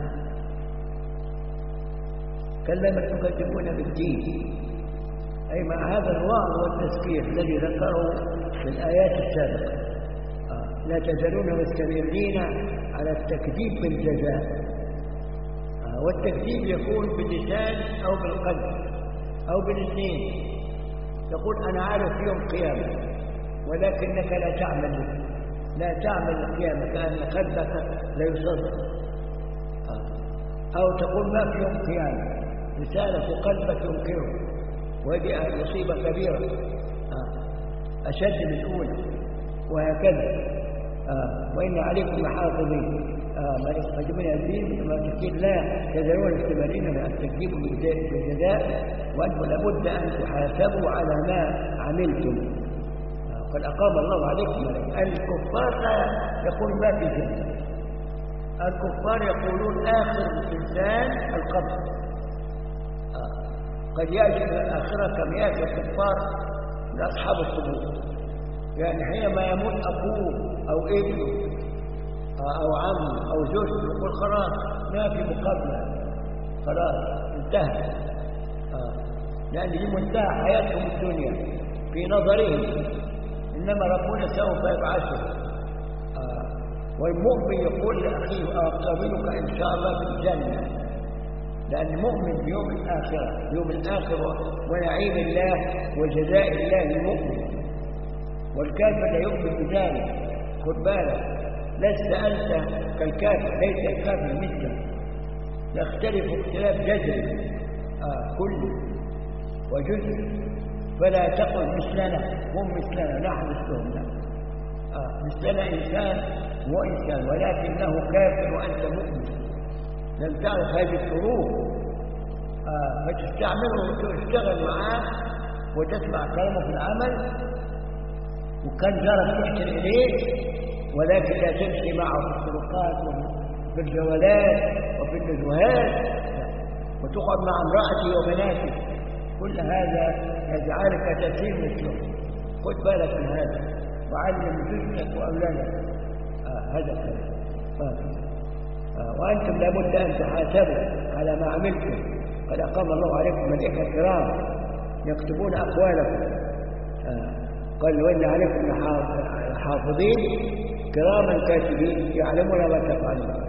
كلما تكذبون بالدين، أي مع هذا الوعظ والتذكير الذي ذكره في الآيات السابقة، لا تزالون مستمرين على التكذيب بالجزاء. والتكذيب يكون باللسان أو بالقلب أو بالاثنين. تقول أنا عارف يوم قيامة، ولكنك لا تعمل القيامة، كأن قلبك لا يصدق. أو تقول ما في يوم قيامة، لسانك وقلبك ينكره، وهذه مصيبة كبيرة أشد من الأولى. وهكذا وإن عليكم لحافظين ما يستجيبون الدين ثم تقول لا تذرون استمرين أن تكذبوا بالجزاء وأنتم لابد أن تحاسبوا على ما عملتم. قد أقام الله عليكم الكفار لا يقول ما في جنة. الكفار يقولون آخر الإنسان القبر. قد يأتي من الآخرة كم يأتي الكفار من أصحاب القبور، يعني حينما يموت أبوه أو ابنه أو عمه أو زوجته يقول خلاص ما في مقابلة، خلاص انتهى، لأن دي منتهى حياتهم الدنيا في نظرهم، إنما ربنا سوف يبعثه. والمؤمن يقول لأخيه أقابلك إن شاء الله في الجنة، لأن المؤمن بيوم الآخرة، يوم الآخرة ونعيم الله وجزاء الله المؤمن، والكافر لا يؤمن بذلك. خد بالك، لست أنت كالكافر، ليس الكافر مثلك، يختلف اختلاف جذري كله وجزء، فلا تقل مثلنا، هم مثلنا، نحن مثلهم، مثلنا إنسان وإنسان، ولكنه كافر وأنت مؤمن. لم تعرف هذه الشروط فتستعمله وتشتغل معاه وتسمع كلامه في العمل، وكان جارك تحسن إليه، ولكن لا تمشي معه في الطرقات وفي الجولات وفي النزهات وتقعد مع امرأته وبناته، كل هذا يجعلك تسير مثله. خد بالك من هذا وعلم جثتك وأولادك هذا الكلام. وأنتم لابد أن تحاسبوا على ما عملتم. قد أقام الله عليكم ملائكة كرام يكتبون أقوالكم. قال وإن عليكم حافظين كراما كاتبين يعلمون ما تفعلون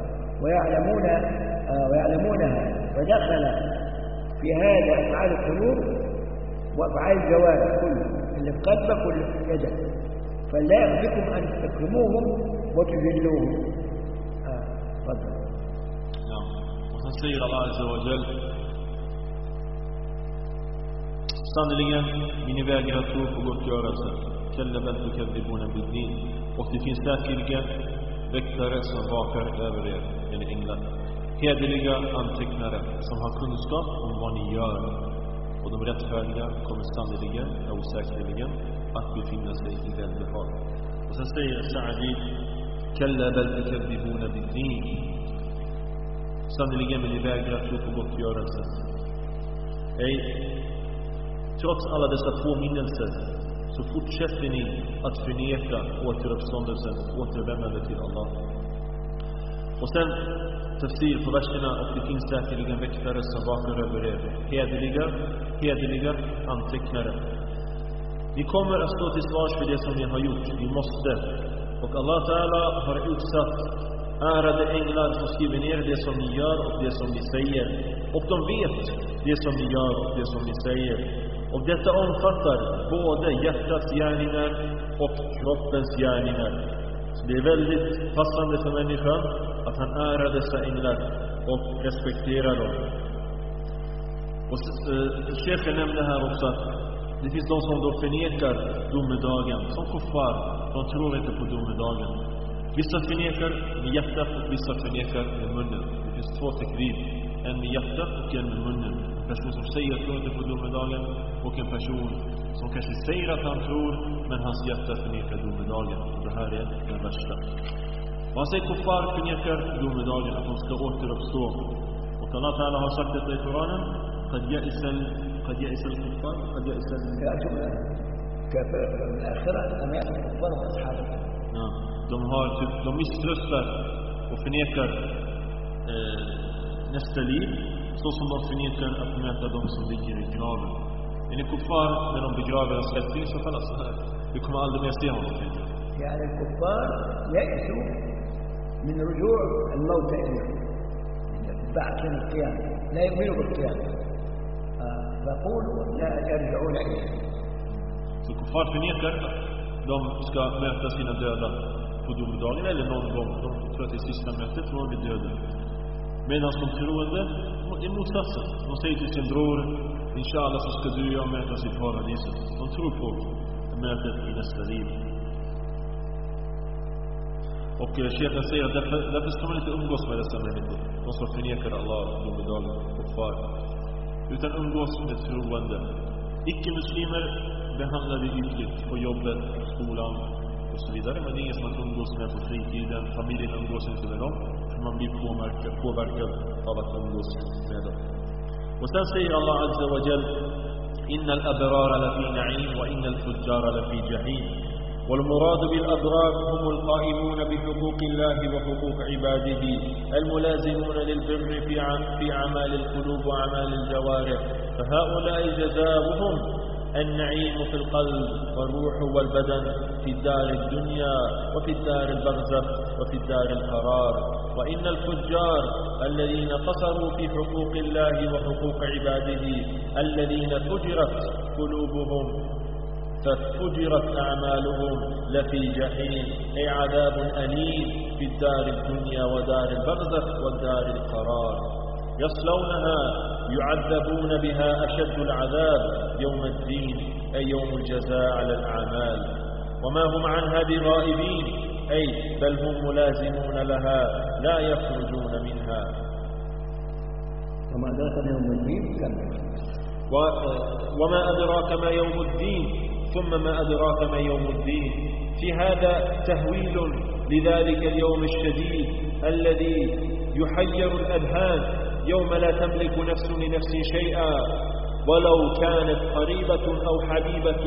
ويعلمونها. ودخل في هذا أفعال القلوب وأفعال الجوارح كله، اللي في قلبك واللي في يدك، فلا يغفكم أن تكرموهم وتذلوهم. تفضل. نعم. وتنسير الله عز وجل sannoligen ni vägrar tro på gottgörelse. Kalla bal tukadzibuna bid-din. Och det finns säkerligen väktare som vakar över er, eller änglar. Hederliga antecknare som har kunskap om vad ni gör. Och de rättfärdiga kommer sannoligen, osäkerligen, att befinna sig i välbehag. Och sen säger Sa'di, kalla bal tukadzibuna bid-din. Sannoligen vill ni vägra tro på gottgörelse. Trots alla dessa påminnelser så fortsätter ni att förneka återuppståndelsen, återvändande till Allah. Och sen tafsir på verserna, och det finns säkerligen väktare som vakar över er, hederliga antecknare. Ni kommer att stå till svars för det som ni har gjort, ni måste. Och Allah Ta'ala har utsatt ärade änglar som skriver ner det som ni gör och det som ni säger. Och de vet det som ni gör och det som ni säger. Och detta omfattar både hjärtats gärningar och kroppens gärningar. Så det är väldigt passande för människan att han ärar dessa änglar och respekterar dem. Och Sheikhen nämnde här också att det finns de som då förnekar domedagen, som kuffar. De tror inte på domedagen. Vissa förnekar med hjärtat och vissa förnekar med munnen. Det finns två teknik, en med hjärtat och en med munnen. En person som säger att tror inte på domedagen, och en person som kanske säger att han tror, men hans hjärta förnekar domedagen. Det här är den värsta. Och han säger kuffar förnekar domedagen, att de ska återuppstå. Och Allah Ta'ala har sagt detta i Koranen: قد يئس الكفار قد يئس كافر الآخرة أم يأتي الكفار وأصحابه. De misströstar och förnekar nästa liv, så som de förnekar att möta de som ligger i graven. Men i kuffar, när de begraver en släkting, så kallas det här: vi kommer aldrig mer se honom. يعني الكفار يأسوا من رجوع الموت إليهم بعد القيامة، لا يؤمنوا بالقيامة، فقولوا لا يرجعون إليه. Så kuffar förnekar att de ska möta sina döda på domedagen eller någon gång. De tror att det är sista mötet när de blir döda. Medan de troende är motsatsen. De säger till sin bror: inshallah så ska du och jag mötas i paradiset. De tror på mötet i nästa liv. Och Sheikhen säger att därför ska man inte umgås med dessa människor, de som förnekar Allah domedag och far, utan umgås med troende. Icke-muslimer behandlar vi ytligt på jobbet, skolan och så vidare, men det är ingen som man umgås med på fritiden. Familjen umgås inte med dem, för man blir påverkad av att umgås med dem. Och sen säger Allah Azza wa Jal: Innal abrara lafi na'im wa innal fujjara lafi jahim. والمراد بالأبرار هم القائمون بحقوق الله وحقوق عباده الملازمون للبر في أعمال القلوب وأعمال الجوارح، فهؤلاء جزاؤهم النعيم في القلب والروح والبدن في الدار الدنيا وفي الدار البرزخ وفي الدار القرار. وإن الفجار الذين قصروا في حقوق الله وحقوق عباده الذين فجرت قلوبهم ففجرت أعمالهم لفي جحيم، أي عذاب أليم في الدار الدنيا ودار البرزخ ودار القرار، يصلونها يعذبون بها أشد العذاب يوم الدين، أي يوم الجزاء على الأعمال، وما هم عنها بغائبين، أي بل هم ملازمون لها لا يخرجون منها. وما أدراك ما يوم الدين وما أدراك ما يوم الدين ثم ما أدراك ما يوم الدين. في هذا تهويل لذلك اليوم الشديد الذي يحير الأذهان، يوم لا تملك نفس لنفس شيئا ولو كانت قريبة أو حبيبة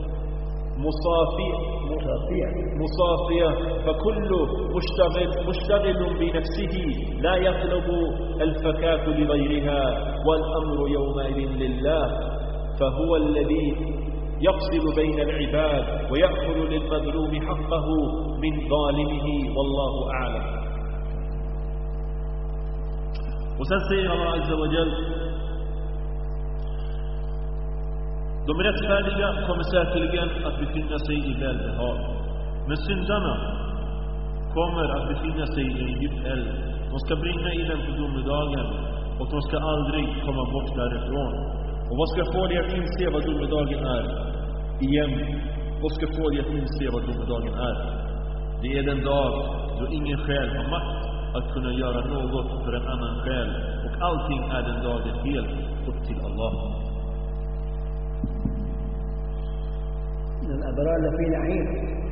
مصافية، فكل مشتغل بنفسه لا يطلب الفكاك لغيرها، والأمر يومئذ لله، فهو الذي يفصل بين العباد ويأخذ للمظلوم حقه من ظالمه، والله أعلم. وسن säger Allah Azza wa Jal: de rättfärdiga kommer säkerligen att befinna sig i välbehag, men syndarna kommer att befinna sig i en djup eld. De ska brinna i den på domedagen och de ska aldrig komma bort därifrån. Och vad ska få dig att inse vad domedagen är? Igen, vad ska få dig att inse vad domedagen är? Det är den dag då ingen själ har makt att kunna göra något för en annan själ, och allting är den dagen helt upp till Allah. الأبرار لفي نعيم،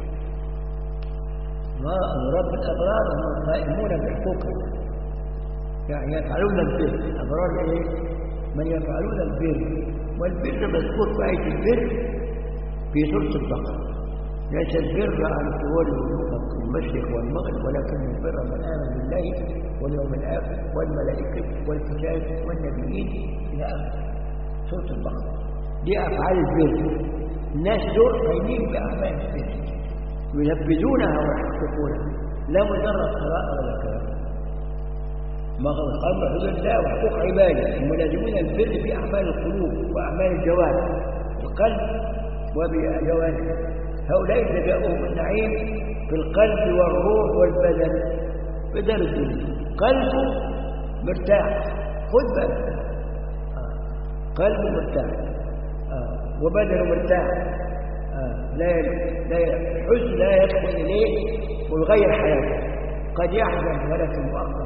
ورب الأبرار هم القائمون بحقوقهم، يعني يفعلون البر. الأبرار إيه؟ من يفعلون البر، والبر مذكور في آية البر في سورة البقرة. ليس البر أن تولوا وجوهكم المشرق والمغرب، ولكن البر من آمن بالله واليوم الآخر والملائكة والكتاب والنبيين إلى آخر سورة البقرة. دي أفعال البر. الناس دول قايمين بأعمال البر ينفذونها ويحققونها، لا مجرد قراءة ولا كلام. ما قام بحدود الله وحقوق عباده، الملازمين البر في أعمال القلوب وأعمال الجوارح، القلب وبجوارح. هؤلاء جزاؤهم النعيم في القلب والروح والبدن بدل الدنيا. قلبه مرتاح، خذ بالك، قلبه مرتاح وبدنه مرتاح، الحزن لا يدخل إليه ويغير حياته. قد يحزن ولكن مؤقت،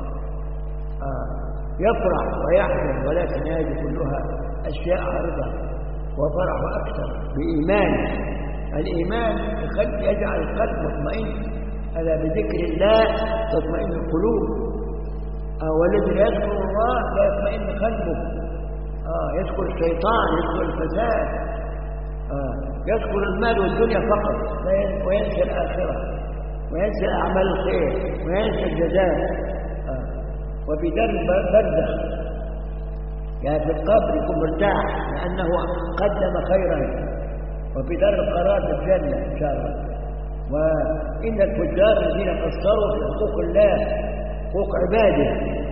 يفرح ويحزن ولكن هذه كلها أشياء عارضة، وفرح أكثر بإيمان. الإيمان يجعل القلب مطمئن، ألا بذكر الله تطمئن القلوب، والذي يذكر الله لا يطمئن قلبه، يذكر الشيطان، يذكر الفساد، يذكر المال والدنيا فقط، وينسى الآخرة وينسى أعمال الخير وينسى الجزاء. وفي دار البرزخ يعني في القبر يكون مرتاح لأنه قدم خيرا، وفي دار القرار في الجنة إن شاء الله. وإن الفجار الذين قصروا في حقوق الله حقوق عباده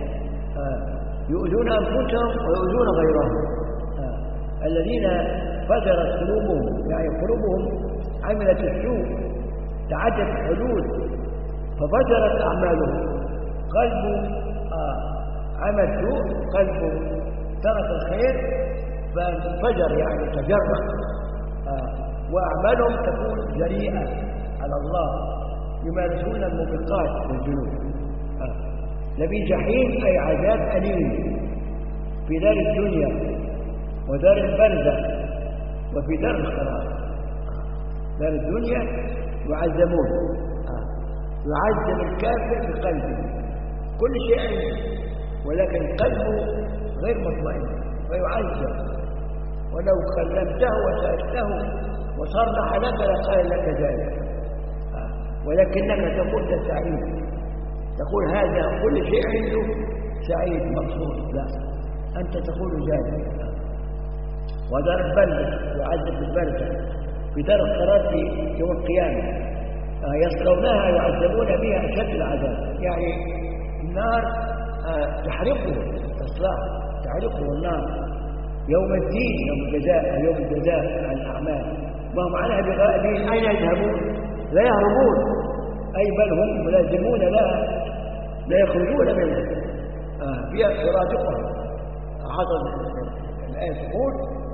يؤذون أنفسهم ويؤذون غيرهم. الذين فجرت قلوبهم، يعني قلوبهم عملت السوء، تعدت الحدود ففجرت أعمالهم. قلبه عمل سوء، قلبه ترك الخير فانفجر، يعني تجرأ، وأعمالهم تكون جريئة على الله يمارسون الموبقات للذنوب. لفي جحيم أي عذاب أليم في دار الدنيا ودار البرزخ وفي دار الخلاص. دار الدنيا يعذبون، يعذب الكافر بقلبه كل شيء عنده، ولكن قلبه غير مطمئن فيعذب. ولو كلمته وسألته وصرح لك لقال لك ذلك، ولكنك تقول سعيد، تقول هذا كل شيء عنده سعيد مبسوط. لا، أنت تقول ذلك. ودار البرزخ يعذب بالبرزخ في دار القرار في يوم القيامة، يصلونها يعذبون بها أشد العذاب. يعني النار تحرقه، تصلاه تحرقه النار يوم الدين، يوم الجزاء، يوم الجزاء عن الأعمال. وهم عنها بغائبين. أين يذهبون؟ لا يهربون، أي بل هم ملازمون لها، لا يخرجون منها. فيها يرافقهم. حصل الآية تقول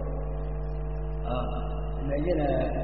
الذين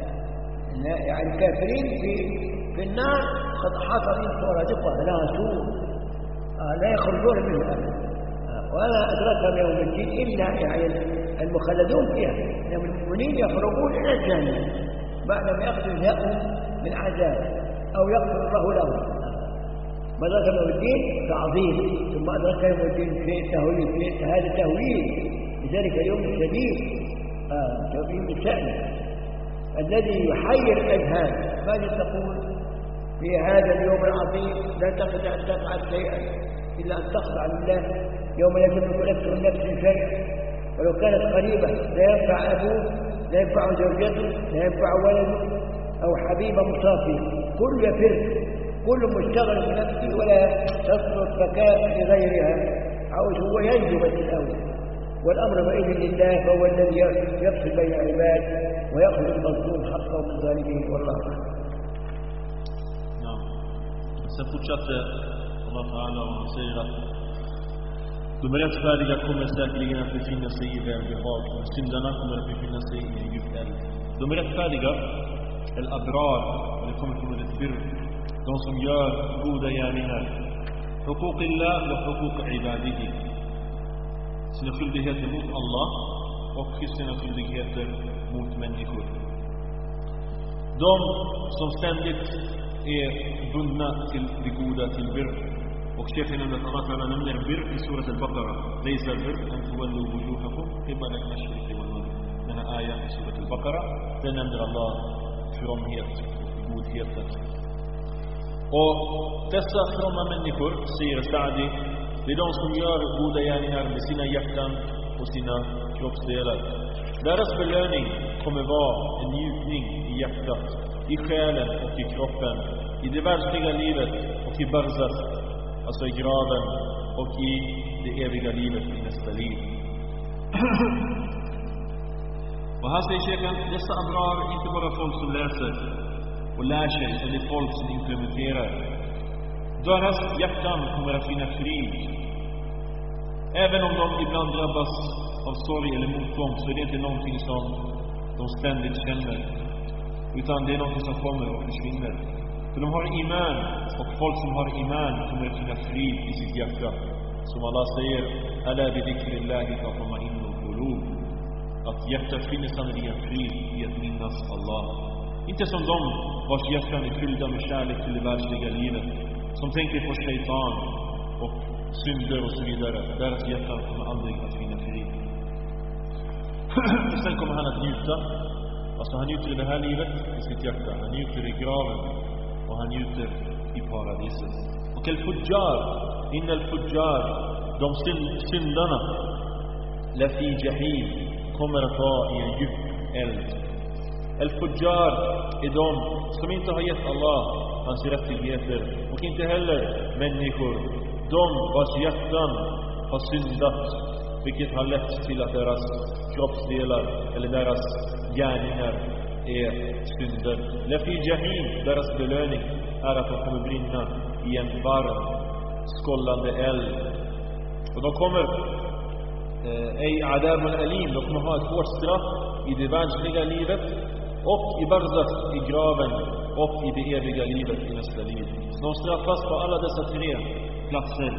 يعني الكافرين في النار قد حصل سرادقها لها سور لا يخرجون منها، ولا أدركها يوم الدين إلا يعني المخلدون فيها. يعني المؤمنين يخرجون إلى الجنة بعد ما يقضي ذهبهم من عذاب أو يغفر الله لهم. ما أدرك يوم الدين تعظيم، ثم أدرك يوم الدين في تهويل، هذا تهويل لذلك اليوم الشديد، يوم الشأن الذي يحير الأذهان. ماذا تقول في هذا اليوم العظيم؟ لا تقدر أن تفعل شيئا إلا أن تخضع لله. يوم لا تملك نفس من نفس شيئا، ولو كانت قريبة لا ينفع أبوه، لا ينفع زوجته، لا ينفع ولده أو حبيبة مصافي. كل يفر، كل مشتغل بنفسه ولا تصرف بكاء لغيرها. عاوز هو ينجو بس الأول، والأمر بإذن لله، فهو الذي يفصل بين العباد ويأخذ المظلوم حقه من ظالمه. والله أعلم. نعم. Sen fortsatte Allah Ta'ala och han säger att de rättfärdiga kommer säkerligen att befinna sig i välbehag, men syndarna kommer att befinna sig i en djup eld. De rättfärdiga, al-abrar, det kommer från ett birr, de som gör goda gärningar, hukukillah och hukuk ibadihi, sina skyldigheter mot Allah och sina skyldigheter mot människor. De som ständigt är bundna till det goda, till birr. Och Sheikh nämner att Allah Ta'ala nämner birr i surat al-Baqara. Laysa al-birr an tuwallu wujuhakum qibala al-mashriqi wal-maghrib. Den här ayan i surat al-Baqara, den nämner Allah fromhet och godheten. Och dessa fromma människor, säger Sa'di, det är de som gör goda gärningar med sina hjärtan och sina kroppsdelar. Deras belöning kommer vara en njutning i hjärtat, i själen och i kroppen, i det världsliga livet och i barzakh, alltså i graven, och i det eviga livet i nästa liv. Och här säger Sheikhan, dessa abrar är inte bara folk som läser och lär sig, utan det är folk som implementerar. Deras hjärtan kommer att finna frid. Även om de ibland drabbas av sorg eller motgång, så är det inte någonting som de ständigt känner, utan det är någonting som kommer och försvinner. För de har iman, och folk som har iman kommer att finna frid i sitt hjärta. Som Allah säger, ala bi dhikrillahi tatma'innul qulub, att hjärtat finner sannerligen frid i att minnas Allah. Inte som de vars hjärtan är fyllda med kärlek till det världsliga livet, som tänker på shaitan och synder och så vidare. Deras hjärtan kommer aldrig att finna frid. Och sen kommer han att njuta. Alltså han njuter i det här livet i sitt hjärta, han njuter i graven, och han njuter i paradiset. Och al-fujjar, inna al-fujjar, de syndarna, lafi jahim, kommer att vara i en djup eld. Al-fujjar är de som inte har gett Allah hans rättigheter, och inte heller människor. De vars hjärtan har syndat, vilket har lett till att deras kroppsdelar eller deras gärningar är synder. Lafi jahim, deras belöning är att de kommer brinna i en varm, skållande eld. Och de kommer ej adabun alim, de kommer ha ett hårt straff i det världsliga livet, och i barzakh, i graven, och i det eviga livet i nästa liv. Så de straffas på alla dessa 3 platser.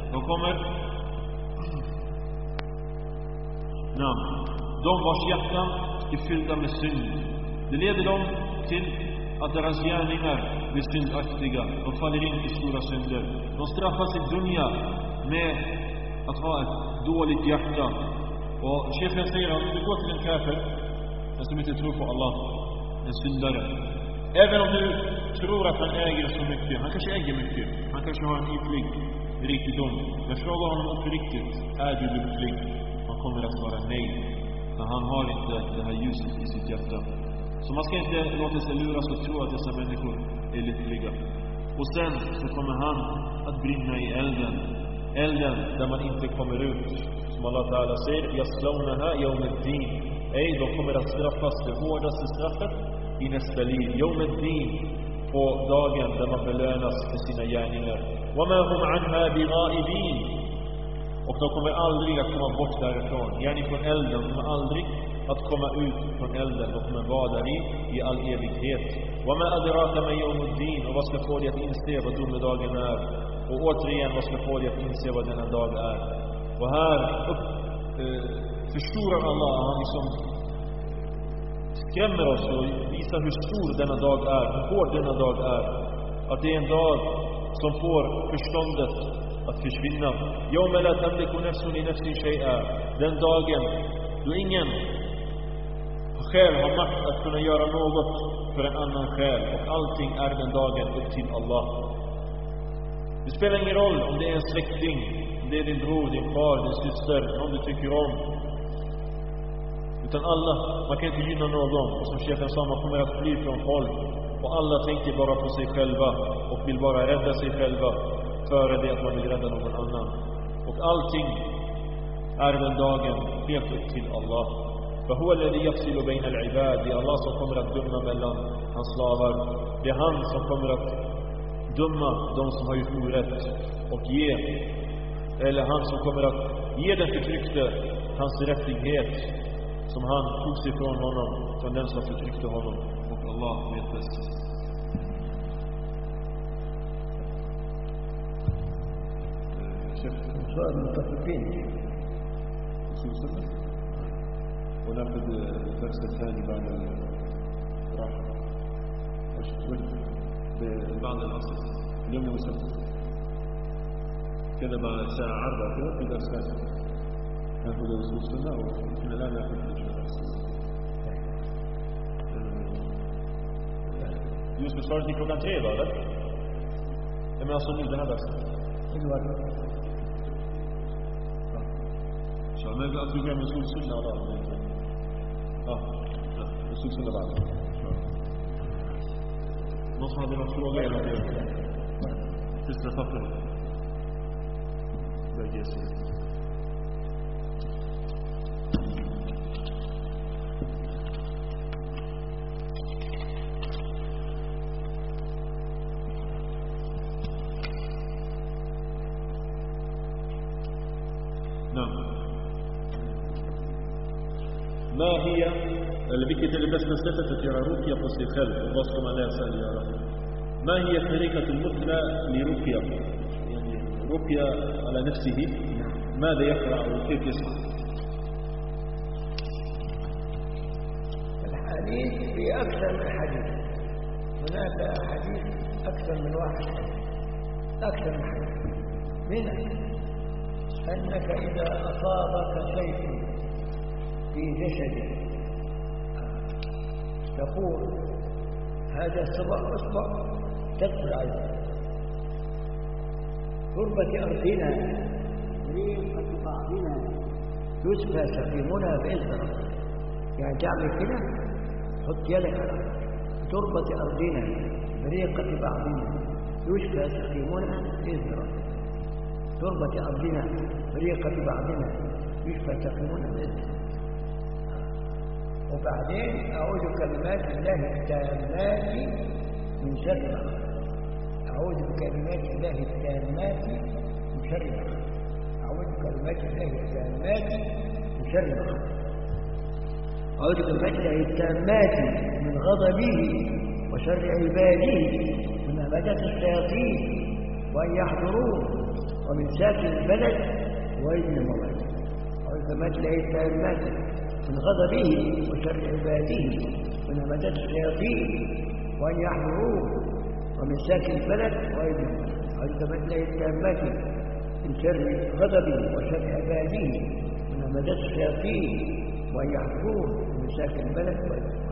De vars hjärtan är fyllda med synd, det leder dem till att deras gärningar blir syndaktiga. De faller in i stora synder. De straffas i dunya med att ha ett dåligt hjärta. Och chefen säger att du går till en kafir, en som inte tror på Allah, en syndare. Även om du tror att han äger så mycket, han kanske äger mycket, han kanske har en ytlig rikedom, men fråga honom uppriktigt, är du lycklig? Han kommer att svara nej, men han har inte det här ljuset i sitt hjärta. Så man ska inte låta sig luras och tro att dessa människor är lyckliga. Och sen så kommer han att brinna i elden där man inte kommer ut. Som Allah Ta'ala säger, yaslawnaha yawm ad-din. De kommer att straffas det hårdaste straffet i nästa liv. Yawm ad-din, på dagen där man belönas för sina gärningar. Wa ma hum anha bighaibin. Och de kommer aldrig att komma bort därifrån. Gärning från elden, de kommer aldrig att komma ut från elden. De kommer vara där i all evighet. Wa ma adraka ma yawm ad-din. Och vad ska få dig att inse vad domedagen är? Och återigen, vad ska få dig att inse vad denna dag är? Och här förstorar Allah, han liksom skrämmer oss och visar hur stor denna dag är, hur hård denna dag är. Att det är en dag som får förståndet att försvinna. Yawma la tamliku nafsun li nafsin shay'a. Den dagen då ingen själ har makt att kunna göra något för en annan själ, och allting är den dagen upp till Allah. Det spelar ingen roll om det är en släkting, om det är din bror, din far, din syster, någon du tycker om. Utan alla, man kan inte gynna någon. Och som chefen sa, man kommer att fly från folk. Och alla tänker bara på sig själva och vill bara rädda sig själva före det att man vill rädda någon annan. Och allting är den dagen helt upp till Allah. فهو الذي يفصل بين العباد. Det är Allah som kommer att döma mellan hans slavar. Det är han som kommer att döma de som har gjort orätt och han som kommer att ge den förtryckte hans rättighet som han tog sig från honom, från den som förtryckte honom. Och Allah vet bäst. سؤال المتفقين وناخذ الدرس الثاني بعد الراحة بعد العصر اليوم والسبت كذا بعد الساعة 4 كذا في درس ثاني ناخذ رسول السنة وممكن الآن ناخذ just besvaret ni klockan 3 då, eller? Jag menar alltså nu den här versen. Så men att du glömmer solsunna då. Ja, solsunna bara. Någon som hade någon fråga eller något? Sista papper. Bägge så. ما هي vilket är det bästa sättet att göra ruqya på sig själv? Vad ska man läsa eller göra? ما هي طريقة المثلى لرقية؟ يعني رقية على نفسه ماذا يقرأ وكيف يسمع؟ الحديث في أكثر من حديث. هناك حديث أكثر من واحد، أكثر من حديث. منها أنك إذا أصابك شيء في جسدك تقول هذا أصبع تقبل عليه تربة أرضنا ريقة بعضنا يسفى سقيمنا بإذن ربنا. يعني تعمل كده، حط يدك على تربة أرضنا ريقة بعضنا يسفى سقيمنا بإذن ربنا. تربة أرضنا ريقة بعضنا يسفى سقيمنا بإذن ربنا. وبعدين أعوذ بكلمات الله التامات من شر ما خلق. أعوذ بكلمات الله التامات من شر ما خلق. أعوذ بكلمات الله التامات من شر ما خلق. أعوذ بكلمات الله التامات من غضبه وشر عباده من همجات الشياطين وأن يحضروه ومن ساكن البلد وإذن الموت وعزمت له التامات من غضبه وشر عباده من همجات الشياطين وأن يحضروه ومن ساكن البلد وإذن الموت وعزمت له التامات من شر غضبه وشر عباده من همجات الشياطين وأن يحضروه ومن ساكن البلد وإذن الموت.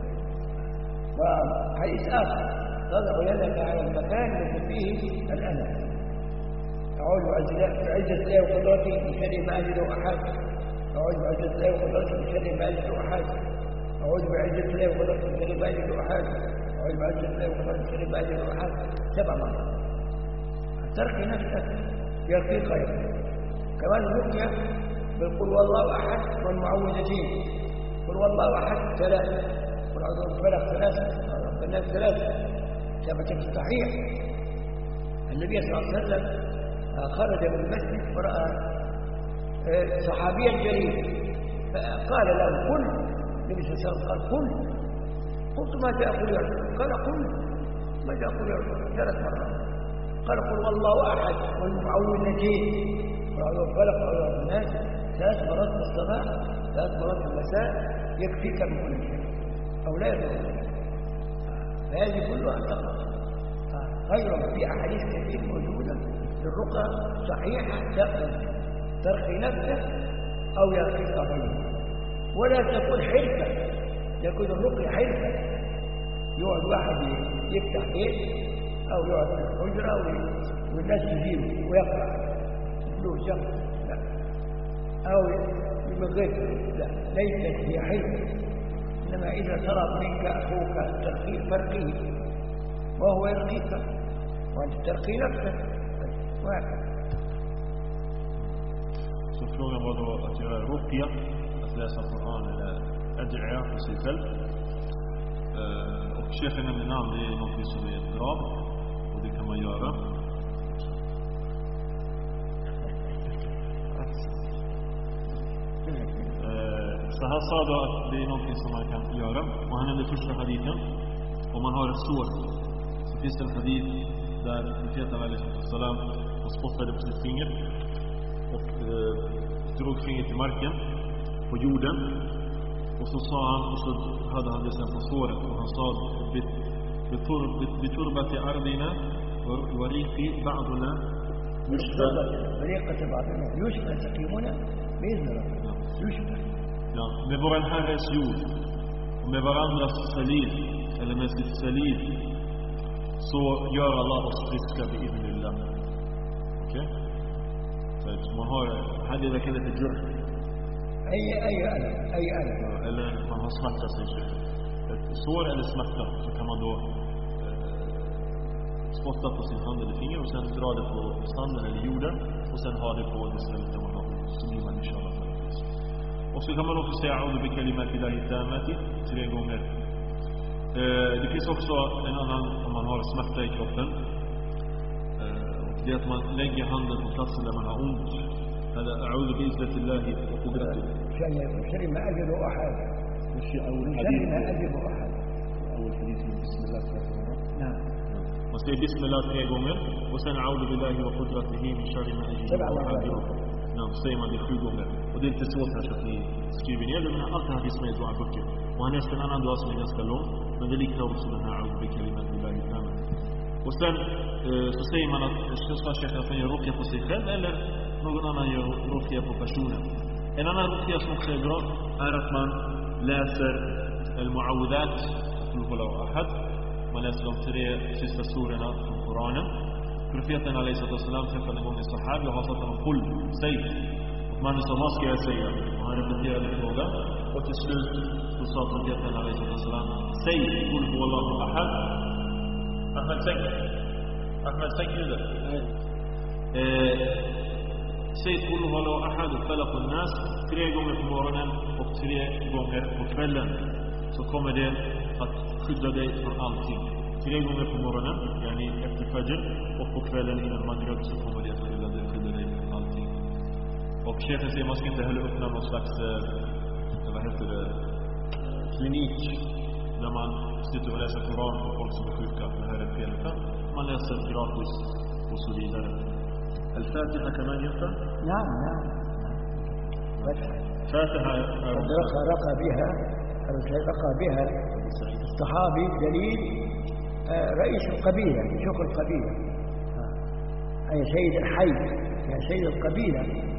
وحديث آخر تضع يدك على المكان الذي فيه الألم أعوذ بعزة الله وقدرته من شر ما أجد أحد أعوذ بعزة الله وقدرته من شر ما أجد أحد أعوذ بعزة الله وقدرته من شر ما أجد أحد أعوذ بعزة الله وقدرته من شر ما أجد أحد 7 مرات. ترقي نفسك يرقي خير. كمان الرقية بالقل والله أحد والمعوذتين قل والله أحد 3 قل أعوذ بالفلق 3 رب الناس 3 ثبت في الصحيح. النبي صلى الله عليه وسلم خرج من المسجد ورأى صحابيا جليلا فقال له قل. النبي صلى الله عليه وسلم قال قل. قلت ما تأقول يا رسول الله؟ قال قل. ما تأقول يا رسول الله؟ 3 مرات. قال قل والله أحد والمعوذتين وأعوذ بالفلق وأعوذ بالناس 3 مرات في الصباح 3 مرات في المساء يكفيك من كل شيء أو لا يضرك. فهذه كلها تقرأ غير في أحاديث كثير موجودة الرقى صحيحة ترقي نفسك أو يرقيك غيرك ولا تكون حرفة. يكون الرقي حرفة يقعد واحد يفتح بيت أو يقعد في الحجرة والناس تجيبه ويقرأ فلوس يقرأ لا أو يمغيث لا ليست هي حرفة. إنما إذا طلب منك أخوك الترقيق فرقيه وهو يرقيك وأنت ترقي نفسك وهكذا. Så frågan var då att göra ruqya, att läsa Koran eller ad'a för sig själv. Och chefen nämnde namn, det är något som är bra och det kan man göra. Så han sa då att det är något som man kan göra. Och han nämnde första hadithen. Om man har ett sår så finns det en hadith där profeten alaihissalam spottade på sitt finger och drog fingret i marken på jorden och så sa han och så hade han det sen på såret och han sa biturbati ardina wa riqi ba'duna بريقة بعضنا يشفى سقيمنا بإذن الله يشفى. Ja, med vår Herres jord och med varandras saliv eller med sitt saliv så gör Allah oss friska bi'idnillah. Okej? Så man har hade det kallat ett jurr. أي ألم eller man har smärta sig ett sår eller smärta så kan man då spotta på sin hand eller finger och sen dra det på sanden eller jorden och sen ha det på det stället där man har så blir man inshallah. Och så kan man också säga a'udhu bi kalimatillahi tammati 3 gånger. Det finns också en annan om man har smärta i kroppen. Det är att man lägger handen på platsen där man har ont. هذا أعوذ بعزة الله وقدرته شر ما أجد أحد شر ما أجد أحد أول حديث بسم الله نعم وسيد بسم الله 3 gånger och sen أعوذ بالله وقدرته من شر ما أجد أحد. نعم säger man det 7 gånger och det är inte svårt här så att ni skriver ner det men allt det här finns med i du'a-böcker och han är en annan dua som är ganska lång men det liknar också den här أعوذ بكلمات الله tammati. Och sen så säger man att att man gör ruqya på sig själv eller någon annan gör ruqya på personen. En annan ruqya som också är bra är att man läser al-mu'awwidhat qul huwallahu ahad. Man läser de 3 sista surorna från Koranen. Profeten alaihissalam träffade en gång en sahabi och har sagt honom qul, säg. Och mannen sa vad ska jag säga? Och han repeterade frågan och till slut så sa profeten alaihissalam säg qul huwallahu ahad. Ahmed sänk ljudet. Säg qul huwallahu ahad och falaq an-nas 3 gånger på morgonen och 3 gånger på kvällen så kommer det att skydda dig från allting. 3 gånger på morgonen, yani efter fajr och på kvällen innan maghrib så kommer det att skydda dig från allting. Och chefen säger man ska inte heller öppna någon slags vad heter det klinik där man sitter och läser Koran för folk som är sjuka. Det här är fel. Man läser gratis och så vidare. الفاتحة كمان ينفع؟ نعم فاتحة رقى بها الصحابي دليل رئيس القبيلة، شيخ القبيلة، أي سيد الحي، يا سيد القبيلة.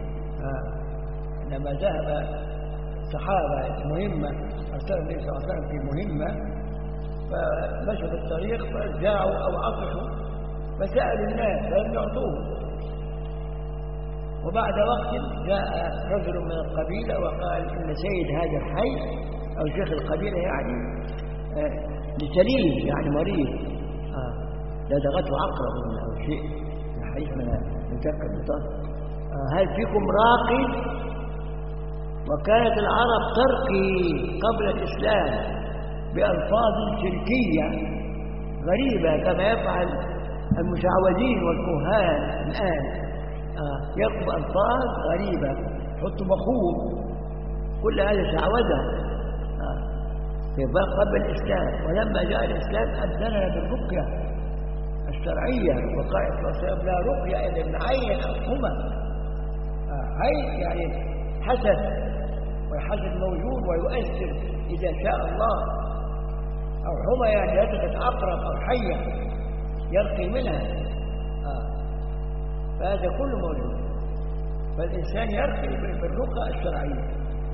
لما ذهب الصحابة مهمة أرسل النبي صلى الله عليه وسلم في مهمة، فمشوا في الطريق فجاعوا أو عطشوا فسألوا الناس فلم يعطوهم. وبعد وقت جاء رجل من القبيلة وقال إن سيد هذا الحي أو شيخ القبيلة يعني لسليم، يعني مريض، لدغته عقرب أو شيء، حديث من متذكر. هل فيكم راقي؟ وكانت العرب ترقي قبل الإسلام بألفاظ شركية غريبة كما يفعل المشعوذين والكهان الآن. يرقب ألفاظ غريبة، حطوا بخور، كل هذا شعوذة في قبل الإسلام. ولما جاء الإسلام أذننا بالرقية الشرعية، وقال صلى الله عليه وسلم لا رقية إلا من عين أو حمى. عين يعني حسد، والحسد موجود ويؤثر إذا شاء الله، أو حمى يعني يدخل عقرب أو حية يرقي منها. فهذا كله موجود، فالإنسان يرقي بالرقى الشرعية.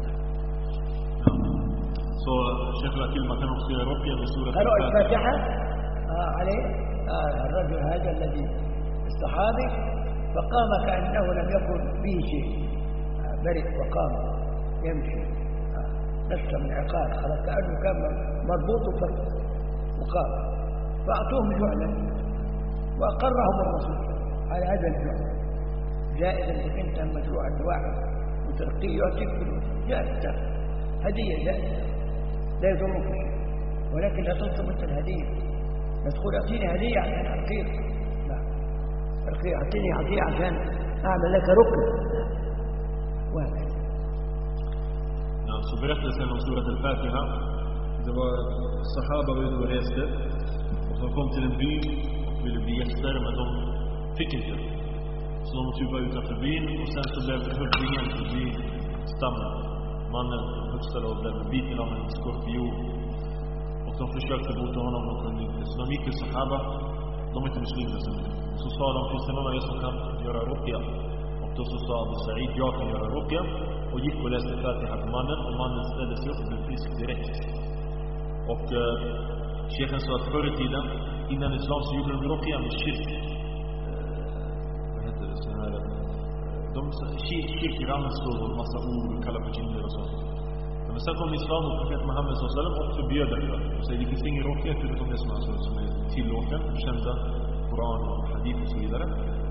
Så شكلها كلمة كانوا في رقية من سورة قرأ الفاتحة عليه الرجل هذا الذي الصحابي، فقام كأنه لم يكن به شيء، برئ وقام يمشي نفسه من عقال، خلاص كأنه كان مربوط وقام، فأعطوهم جعلا وأقرهم الرسول على هذا الجعل. جائزا إذا كنت مشروع الواحد وترقيه يعطيك فلوس، جائزة هدية جائزة لا يضرك شيء، ولكن لا تطلب انت الهدية، لا تقول اعطيني هدية عشان ارقيك، لا، ارقي اعطيني هدية عشان اعمل لك ركن، وهكذا. نعم. Så berättelsen om surat al-Fatiha, det var sahaba var ute och reste och de kom till en by och ville bli gäster, men de fick inte. Så de tubade utanför byn och sen så blev hövdingen för bystammen, mannen högsta då, blev biten av en skorpion och de försökte bota honom och kunde inte. Så de gick till sahaba, de är inte muslimer sen. Så sa de, finns det någon av er som kan göra ruqya? Och då så sa Abu Sa'id, jag kan göra ruqya, och gick och läste Fatiha för mannen, och mannen ställde sig upp och blev frisk direkt. Och chefen sa att förr i tiden, innan islam, så gjorde de ruqya med kyrk. Vad heter det? Sån här, kyrkor anstod en massa ord, kalla för jinner och sånt. Men sen kom islam och profet Muhammed sallam och förbjöd detta. Och säger, det finns ingen ruqya förutom det som är tillåten, kända, Koran och hadith och så vidare.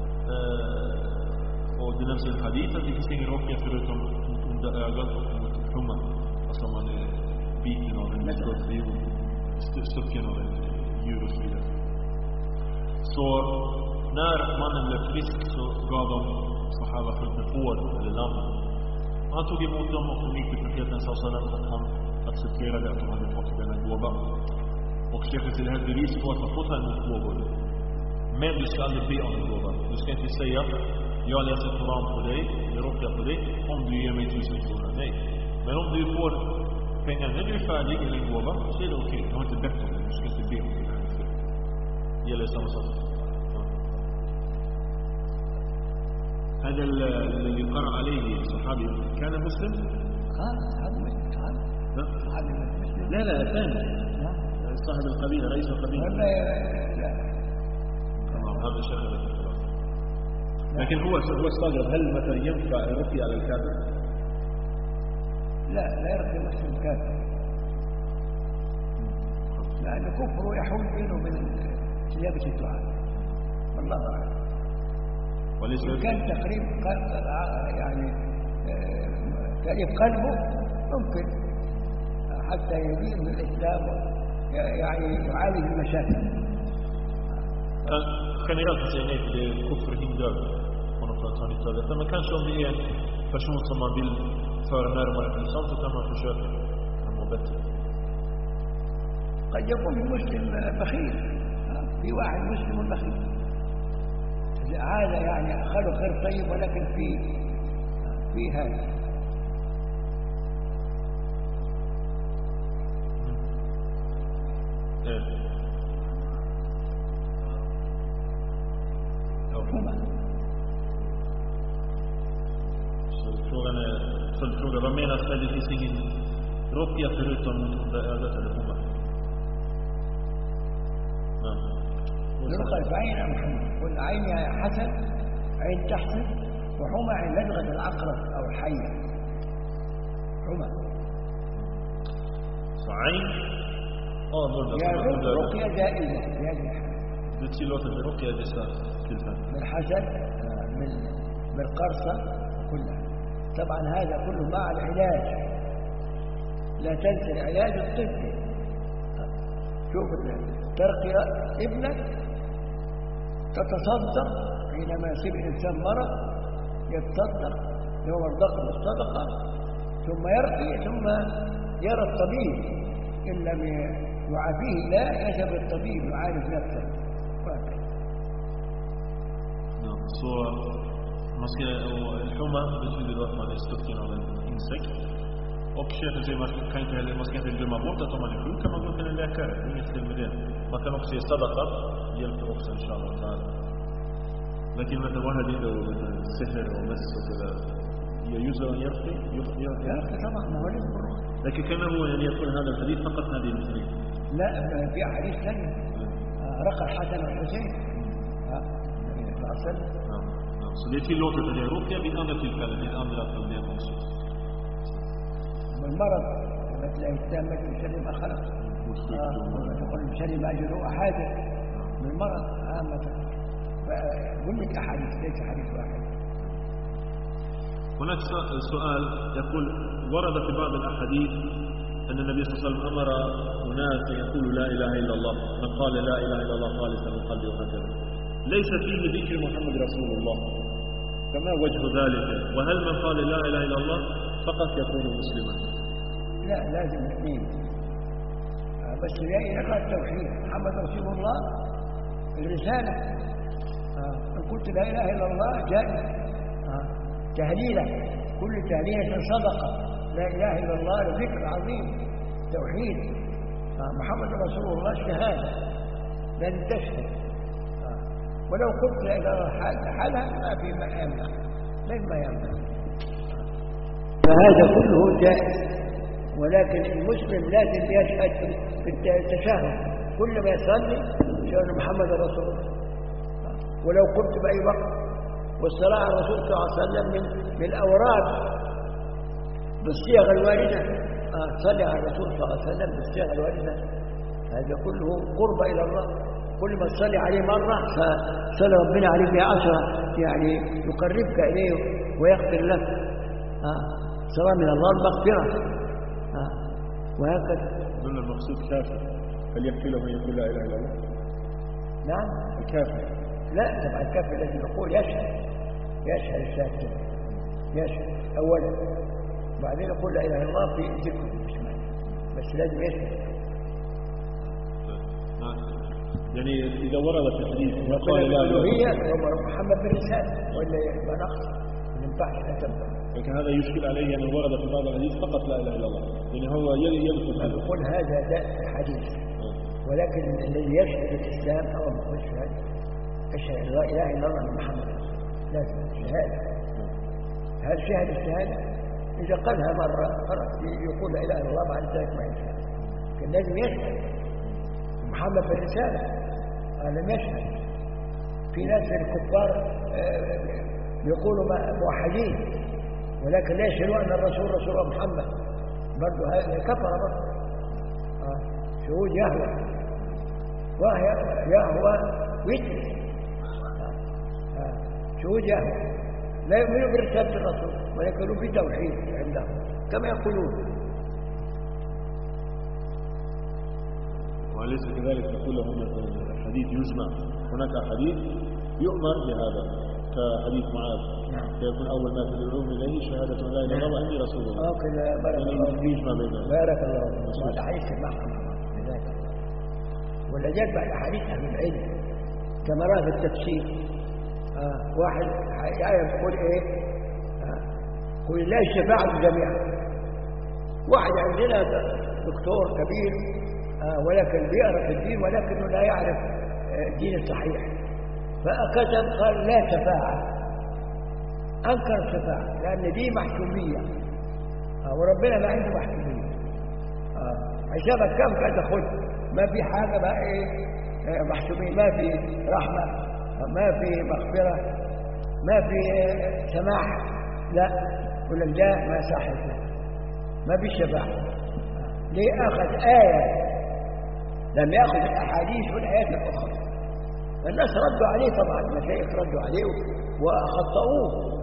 Och det nämns i en hadith att det finns ingen ruqya förutom under ögat och mot humma. Alltså man är biten av en skorpion, stucken av en djur och så vidare. Så när mannen blev frisk så gav de sahaba fullt med får eller lamm. Han tog emot dem och de gick till profeten sallam att han accepterade att de hade fått denna gåva. Och chefen till det här bevis på att man får ta emot gåvor. Men du ska aldrig be om en gåva. Du ska inte säga, jag läser Koran på dig, jag råkar på dig, om du ger mig 1000 kronor. Nej. Men om du får pengar när du är färdig eller en gåva, så är det okej. Jag har inte bett om det, du ska inte be om det. Det gäller samma sak. هذا الذي قرأ عليه صحابي كان مسلم؟ صحابي مسلم؟ لا الثاني صاحب القبيلة، رئيس القبيلة. لا هذا شغله. لكن هو استغرب، هل مثلا ينفع الرقية على الكافر؟ لا يرقي مسلم كافر، لأن كفره يحول بينه وبين سيادة الدعاء، والله أعلم. كان تقريب يعني تأليف قلبه ممكن حتى يبين من الإسلام، يعني يعالج المشاكل. Generellt säger nej till det kuffer hindrar honom från att ta nytta av detta. Men kanske om det är en person som man vill föra närmare till islam, så kan man försöka, kan må bättre. قد يكون في مسلم بخيل، في واحد مسلم بخيل، هذا يعني خلق غير طيب، ولكن في هذا. Följdfråga, vad menas med det finns ingen ruqya förutom det ögat eller humma? يرقى في عين أو حمى، والعين حسن، عين تحسن، وحمى عين لدغة العقرب أو الحية، حمى. عين رقية جائزة في هذه الحالة. Du tillåter med ruqya dessa tillfällen. من الحسد، من القرصة كلها. طبعا هذا كله مع العلاج، لا تنسى العلاج الطبي. شوف ترقي ابنك، تتصدق حينما يصيب الإنسان مرض، يتصدق يوم الرزق بالصدقة، ثم يرقي، ثم يرى الطبيب، إن لم يعافيه لا يذهب الطبيب يعالج نفسه. Så humma betyder då att man är stucken av en insekt. Och chefen säger man ska inte glömma bort att om man är sjuk kan man gå till en läkare. Det är inget fel med det. Man kan också ge sadaqa, hjälper också inshallah ta'ala. لكن مثلا واحد عنده سحر ومس وكذا يجوز أن يرقي طبعا ما هو لكن كما هو يعني يكون هذا الحديث فقط هذه الاثنين. لا في أحاديث ثانية رقى الحسن والحسين النبي صلى الله عليه وسلم. Så det är tillåtet att göra ruqya vid andra tillfällen, vid andra problem också. والمرض مثل التامة بشر ما خلق، وتقول بشر ما جرؤ حادث من المرض عامة. فقل لك أحاديث ليس حديث واحد. هناك سؤال يقول ورد في بعض الأحاديث أن النبي صلى الله عليه وسلم أمر أناس يقولوا لا إله إلا الله، من قال لا إله إلا الله خالصا من قلبه وهكذا، ليس فيه ذكر محمد رسول الله، فما وجه ذلك؟ وهل من قال لا إله إلا الله فقط يكون مسلما؟ لا، لازم الاثنين، بس لا إله إلا التوحيد، محمد رسول الله الرسالة. إن قلت لا إله إلا الله جائز، تهليلة، كل تهليلة صدقة، لا إله إلا الله ذكر عظيم، توحيد. محمد رسول الله شهادة، لازم تشهد. ولو قلت لا إله إلا الله حالها ما في ما يمنع، لما يمنع. فهذا كله جائز، ولكن المسلم لازم يشهد في التشهد كل ما يصلي شهد محمد رسول الله. ولو قلت بأي وقت، والصلاة على الرسول صلى الله عليه وسلم من الأوراد بالصيغ الواردة، صلي على الرسول صلى الله عليه وسلم بالصيغ الواردة، هذا كله قرب إلى الله. كل ما تصلي عليه مرة فصلى ربنا عليه بها 10، يعني يقربك إليه ويغفر لك. صلاة من الله المغفرة، وهكذا. ضمن المقصود كافر، هل يكفي له من يقول لا إله إلا الله؟ نعم الكافر. لا طبعا الكافر الذي يقول يشهد الشاهد، يشهد أولا، بعدين يقول لا إله إلا الله في ذكر اسمه، بس لازم يشهد. يعني إذا ورد في الحديث وقال لا إله إلا الله محمد بالرسالة ولا يبقى نقص ما ينفعش نتبع. لكن هذا يشكل عليه أن ورد في بعض الحديث فقط لا إله إلا الله، يعني هو يذكر هذا. يقول هذا حديث، ولكن الذي يشهد الإسلام أو يشهد أشهد لا إله إلا الله محمد لازم شهادة. هل شهد الشهادة؟ إذا قالها مرة خلاص يقول لا إله إلا الله، بعد ذلك ما يشهد. لكن لازم يشهد محمد بالرسالة، لم يشهد. في ناس الكفار يقولوا موحدين ولكن لا يشهدوا أن الرسول رسول محمد، برضو هذا كفر برضو. شهود يهوى وتر، شهود يهوى لا يؤمنوا برسالة الرسول ولكن في توحيد عندهم كما يقولون. وليس كذلك نقول لهم الحديث يجمع، هناك حديث يؤمر بهذا كحديث معاذ، فيكون أول ما تدعون إليه شهادة لا إله إلا الله وأني رسول الله. كذا بارك الله فيك، يجمع بينهم. بارك الله فيك. هذا حديث معهم. ولا جاء بعد أحاديث أهل العلم كما رأى في التفسير. واحد يقول إيه؟ قل الله الشفاعة جميعا. واحد عندنا دكتور كبير ولكن بيعرف الدين ولكنه لا يعرف الدين الصحيح، فكتب قال لا شفاعة، أنكر الشفاعة لأن دي محكومية وربنا ما عنده محكومية. عشان كم كده خد ما في حاجة بقى إيه محكومية، ما في رحمة، ما في مغفرة، ما في سماح، لا ولا لا ما صحت ما في شفاعة. ليه؟ أخذ آية لم يأخذ الأحاديث والآيات الأخرى. الناس ردوا عليه طبعا، المشايخ ردوا عليه وخطأوه.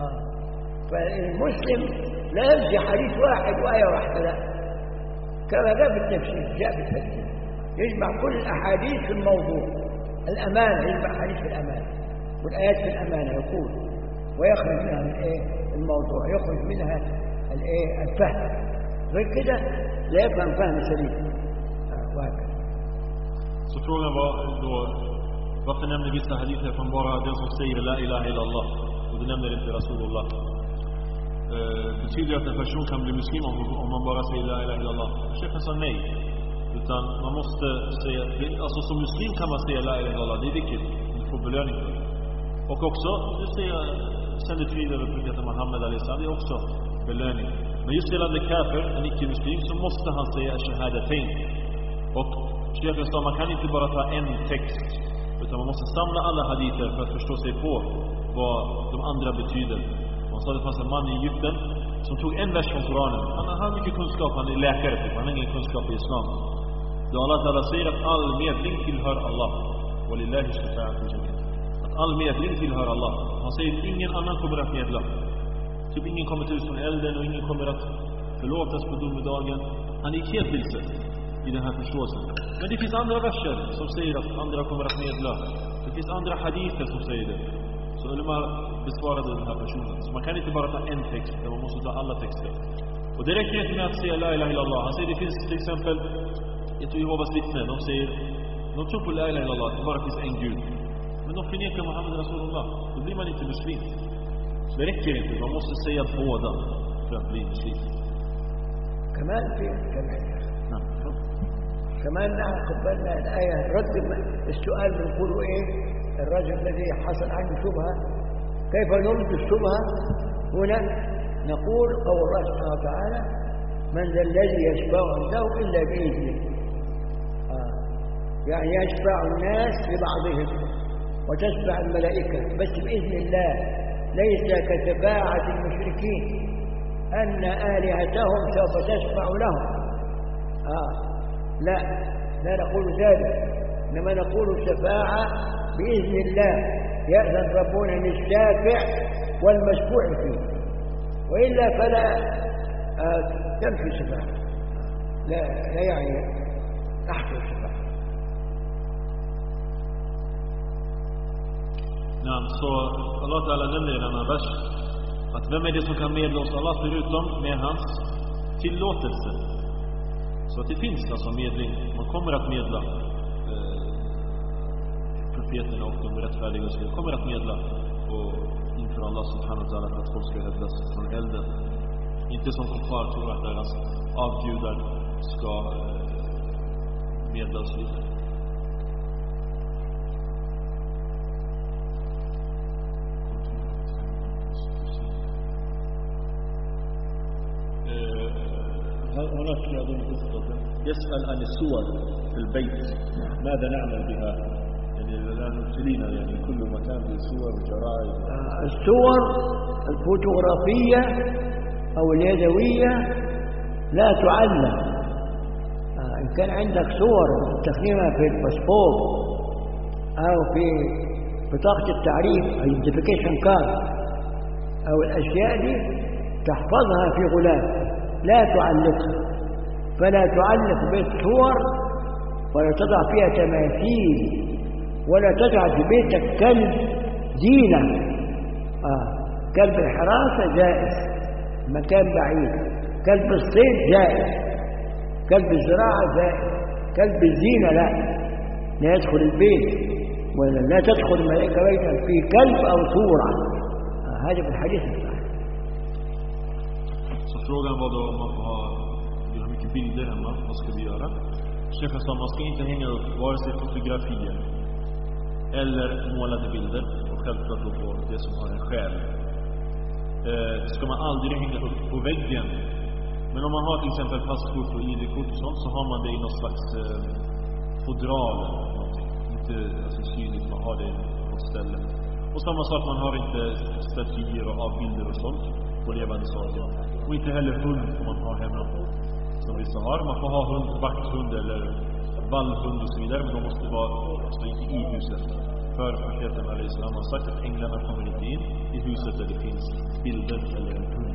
فالمسلم لا يمشي حديث واحد وآية واحدة، لا، كما جاء بالتفسير جاء بالتفسير يجمع كل الأحاديث في الموضوع. الأمانة يجمع حديث في الأمانة والآيات في الأمانة يقول، ويخرج منها من إيه الموضوع، يخرج منها الإيه الفهم، غير كده لا يفهم فهم سليم. وهكذا. Så frågan var då, varför nämner vissa hadither från bara den som säger la ilaha illallah och du nämner inte Rasulullah? Betyder att en person kan bli muslim om man bara säger la ilaha illallah? Chefen sa nej, utan man måste säga, alltså som muslim kan man säga la ilaha illallah, det är viktigt, du får belöning för det. Och också, du säger sänder tvivel över profeten Muhammed alaihissalam, det är också belöning. Men just gällande kafir, en icke-muslim, så måste han säga shahadatain. Och chefen sa, man kan inte bara ta en text, utan man måste samla alla hadither för att förstå sig på vad de andra betyder. Man sa det fanns en man i Egypten som tog en vers från Koranen. Han har mycket kunskap, han är läkare typ, han har ingen kunskap i islam. Då Allah Ta'ala säger att all medling tillhör Allah. Walillahi shafa'atu jami'an. Att all medling tillhör Allah. Han säger att ingen annan kommer att medla. Typ ingen kommer ut från elden och ingen kommer att förlåtas på domedagen. Han är helt vilse i den här förståelsen. Men det finns andra verser som säger att andra kommer att medla. Det finns andra hadither som säger det. Så ulama besvarade den här personen. Så man kan inte bara ta en text, utan man måste ta alla texter. Och det räcker inte med att säga la ilaha illallah. Han säger det finns till exempel ett Jehovas vittnen. De säger, de tror på la ilaha illallah, att det bara finns en Gud. Men de förnekar Muhammed Rasulullah. Då blir man inte muslim. Så det räcker inte, man måste säga båda för att bli muslim. كمان في كمان قبلنا الآية رد السؤال بنقوله إيه الرجل الذي حصل عنه شبهة كيف نرد الشبهة هنا نقول قول الله سبحانه وتعالى من ذا الذي يشفع عنده إلا بإذنه يعني يشفع الناس لبعضهم وتشفع الملائكة بس بإذن الله ليس كشفاعة المشركين أن آلهتهم سوف تشفع لهم لا نقول ذلك إنما نقول الشفاعة بإذن الله يأذن ربنا للشافع والمشفوع فيه وإلا فلا تنفي الشفاعة لا يعني أحكي الشفاعة. نعم så Allah Ta'ala nämner i denna vers att vem är det som kan medla oss Allah förutom med hans tillåtelse. Så att det finns alltså medling. Man kommer att medla profeterna och de rättfärdiga och så kommer att medla och inför Allah subhanahu wa ta'ala för att folk ska räddas från elden. Inte som kuffar tror att deras avgudar ska medla och så vidare. هناك أظن يسأل عن الصور في البيت ماذا نعمل بها يعني لا نبتلينا يعني كل مكان في صور وجرائد. الصور الفوتوغرافية أو اليدوية لا تعلم. إن كان عندك صور تستخدمها في الباسبور أو في بطاقة التعريف identification card أو الأشياء دي تحفظها في غلاف لا تعلقها. فلا تعلق بالصور ولا تضع فيها تماثيل ولا تجعل في بيتك كلب زينة. كلب الحراسة جائز مكان بعيد، كلب الصيد جائز، كلب الزراعة جائز، كلب الزينة لا. لا يدخل البيت، ولا تدخل الملائكة بيتا فيه كلب أو صورة. هذا في الحديث الصحيح. Så frågan var då om man får ha, vi har mycket bilder hemma, vad ska vi göra? Chefen sa man ska inte hänga upp vare sig fotografier eller målade bilder, och självklart då på det som har en själ. Ska man aldrig hänga upp på väggen. Men om man har till exempel passkort och ID-kort och sånt, så har man det i något slags fodral eller någonting. Inte alltså synligt, man har det på något ställe. Och samma sak, man har inte statyer och avbilder och sånt på levande saker. Och inte heller hund får man ha hemma, som vissa har. Man får ha hund, vakthund eller vallhund och så vidare, men de måste vara alltså inte i huset. För profeten alayhi salam har sagt att änglarna kommer inte in i huset där det finns bilder eller en hund.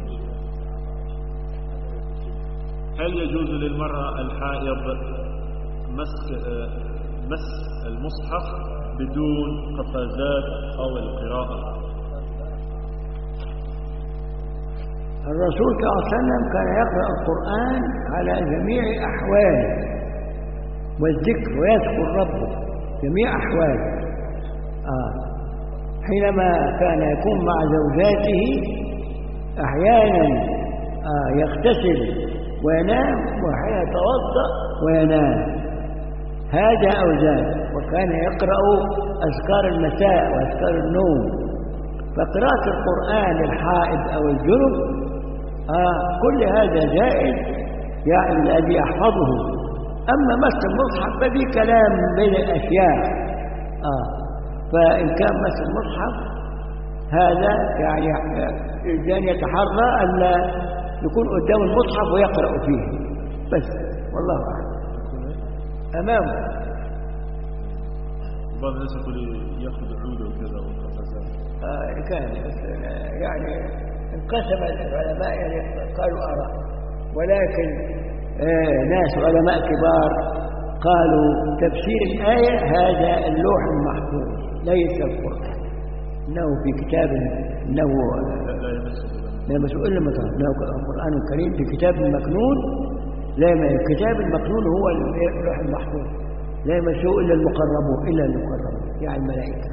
هل يجوز للمرأة الحائض مس المصحف بدون قفازات أو القراءة؟ الرسول صلى الله عليه وسلم كان يقرأ القرآن على جميع أحواله والذكر، ويذكر ربه جميع أحواله. حينما كان يكون مع زوجاته أحيانا يغتسل وينام، وحين يتوضأ وينام، هذا أو ذاك. وكان يقرأ أذكار المساء وأذكار النوم. فقراءة القرآن للحائض أو الجنب كل هذا جائز، يعني الذي يحفظه. أما مس المصحف ففي كلام بين الأشياء. فإن كان مس المصحف هذا يعني الإنسان يتحرى أن يكون قدام المصحف ويقرأ فيه بس، والله أعلم. أمامه بعض الناس يقول يأخذ عوده وكذا وقفزات. كان يعني انقسم العلماء، يعني قالوا آراء، ولكن ناس علماء كبار قالوا تفسير الآية هذا اللوح المحفوظ ليس القرآن، إنه في كتاب، إنه لا مسؤول إلا مطهر، إنه القرآن الكريم في كتاب مكنون، لا الكتاب المكنون هو اللوح المحفوظ، لا يمسه إلا المقربون، إلا المقربون يعني الملائكة،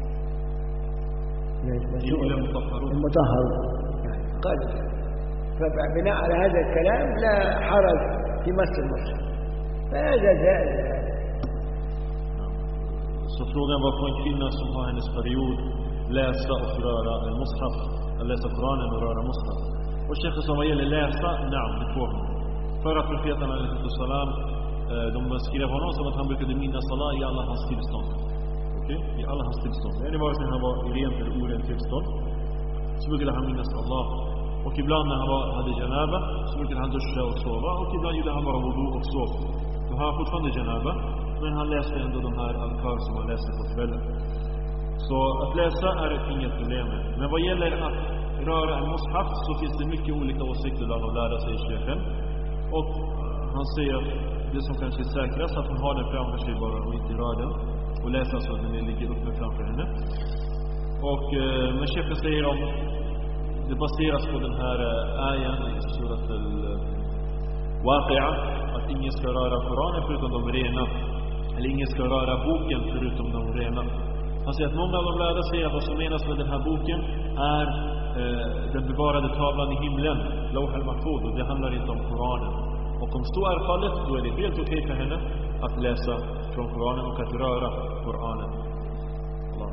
المطهرون يعني. قال فبناء على هذا الكلام لا حرج في مس المصحف، فهذا جائز. Så frågan var på en kvinna som har hennes period läsa och röra en mushaf, läsa Koranen och röra mushaf. Och chefen som vad gäller läsa, nej, det får hon. För att profeten alayhi salam, de skrev honom som att han brukade minnas Allah i alla hans tillstånd. Okej? I alla hans tillstånd. Det var när han var i rent eller orent tillstånd, så brukade han minnas Allah. Och ibland när han hade janaba, så brukade han duscha och sova. Och ibland gjorde han bara wudu och sov. Då har han fortfarande janaba, men han läste ändå de här adkar som han läste på kvällen. Så att läsa är inget problem. Men vad gäller att röra en mushaf, så finns det mycket olika åsikter bland de lärda, säger chefen. Och han säger att det som kanske är säkrast att hon har den framför sig bara och inte rör den, och läsa så att den ligger uppe framför henne. Och men chefen säger om det baseras på den här ayan i surat al-Waqi'ah, att ingen ska röra Koranen förutom de rena, eller ingen ska röra boken förutom de rena. Han säger att många av de lärda säger att vad som menas med den här boken är den bevarade tavlan i himlen, Lawh al-Mahfuz, och det handlar inte om Koranen. Och om så är fallet, då är det helt okej för henne att läsa från Koranen och att röra Koranen. Allah.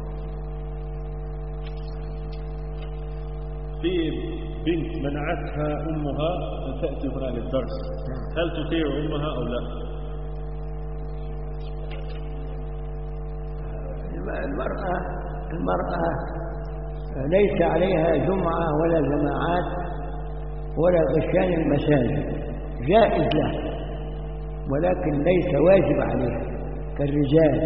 في بنت منعتها أمها أن تأتي هنا للدرس، هل تطيع أمها أو لا؟ المرأة ليس عليها جمعة ولا جماعات ولا غشيان المساجد، جائز له، ولكن ليس واجب عليها كالرجال.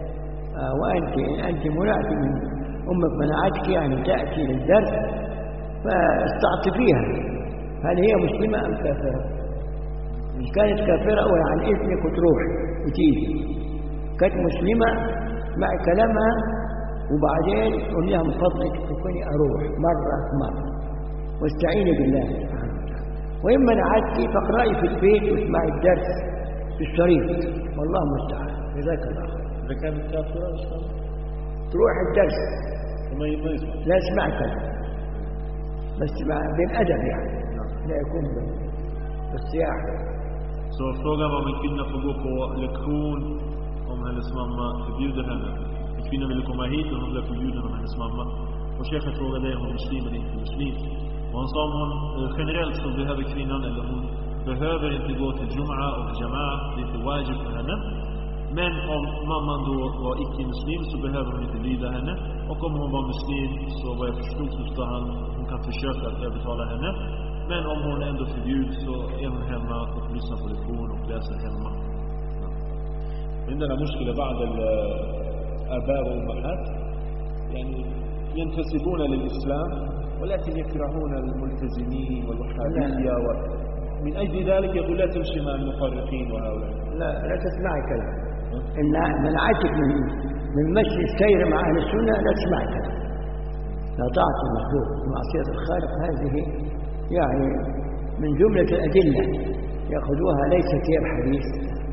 وأنت منعت من أمك، منعتك يعني تأتي للدرس، فاستعطفيها، هل هي مسلمة أم كافرة؟ إن كانت كافرة وعن إذنك وتروح وتيجي، كانت مسلمة مع كلامها، وبعدين قل لها من فضلك تكوني أروح مرة واستعيني بالله سبحانه وتعالى. وإما منعتك فاقرأي في البيت واسمعي الدرس في الشريط، والله المستعان. جزاك الله خير. إذا كانت كافرة إيش فعل؟ تروح الدرس وما يسمع. لا يسمع كلام، بس بالأدب يعني، لا يكون بالسياحة. Så frågan om en kvinna får gå på lektion om hennes mamma förbjuder henne. En kvinna ville komma hit och hon blev förbjuden av hennes mamma. Och chefen frågade om hon är muslim eller inte muslim. Och han sa om hon generellt så behöver kvinnan, eller hon behöver inte gå till Jum'a och Jama'a, det är inte wajib för henne. Men om mamman då var icke-muslim så behöver hon inte lyda henne. Och om hon var muslim så vad jag förstod så ska hon kan försöka att övertala henne. Men om hon ändå förbjuds så är hon hemma och lyssnar på lektion och läser hemma. عندنا مشكلة بعض الآباء والأمهات يعني ينتسبون للإسلام ولكن يكرهون الملتزمين والوهابية من أجل ذلك يقول لا تمشي مع المفرقين وهؤلاء. لا تسمعي كلام. إن منعتك من مشي السير مع أهل السنة لا تسمعي كلام. لا تعطي المخلوق معصية الخالق، هذه يعني من جملة الأدلة يأخذوها ليست هي الحديث،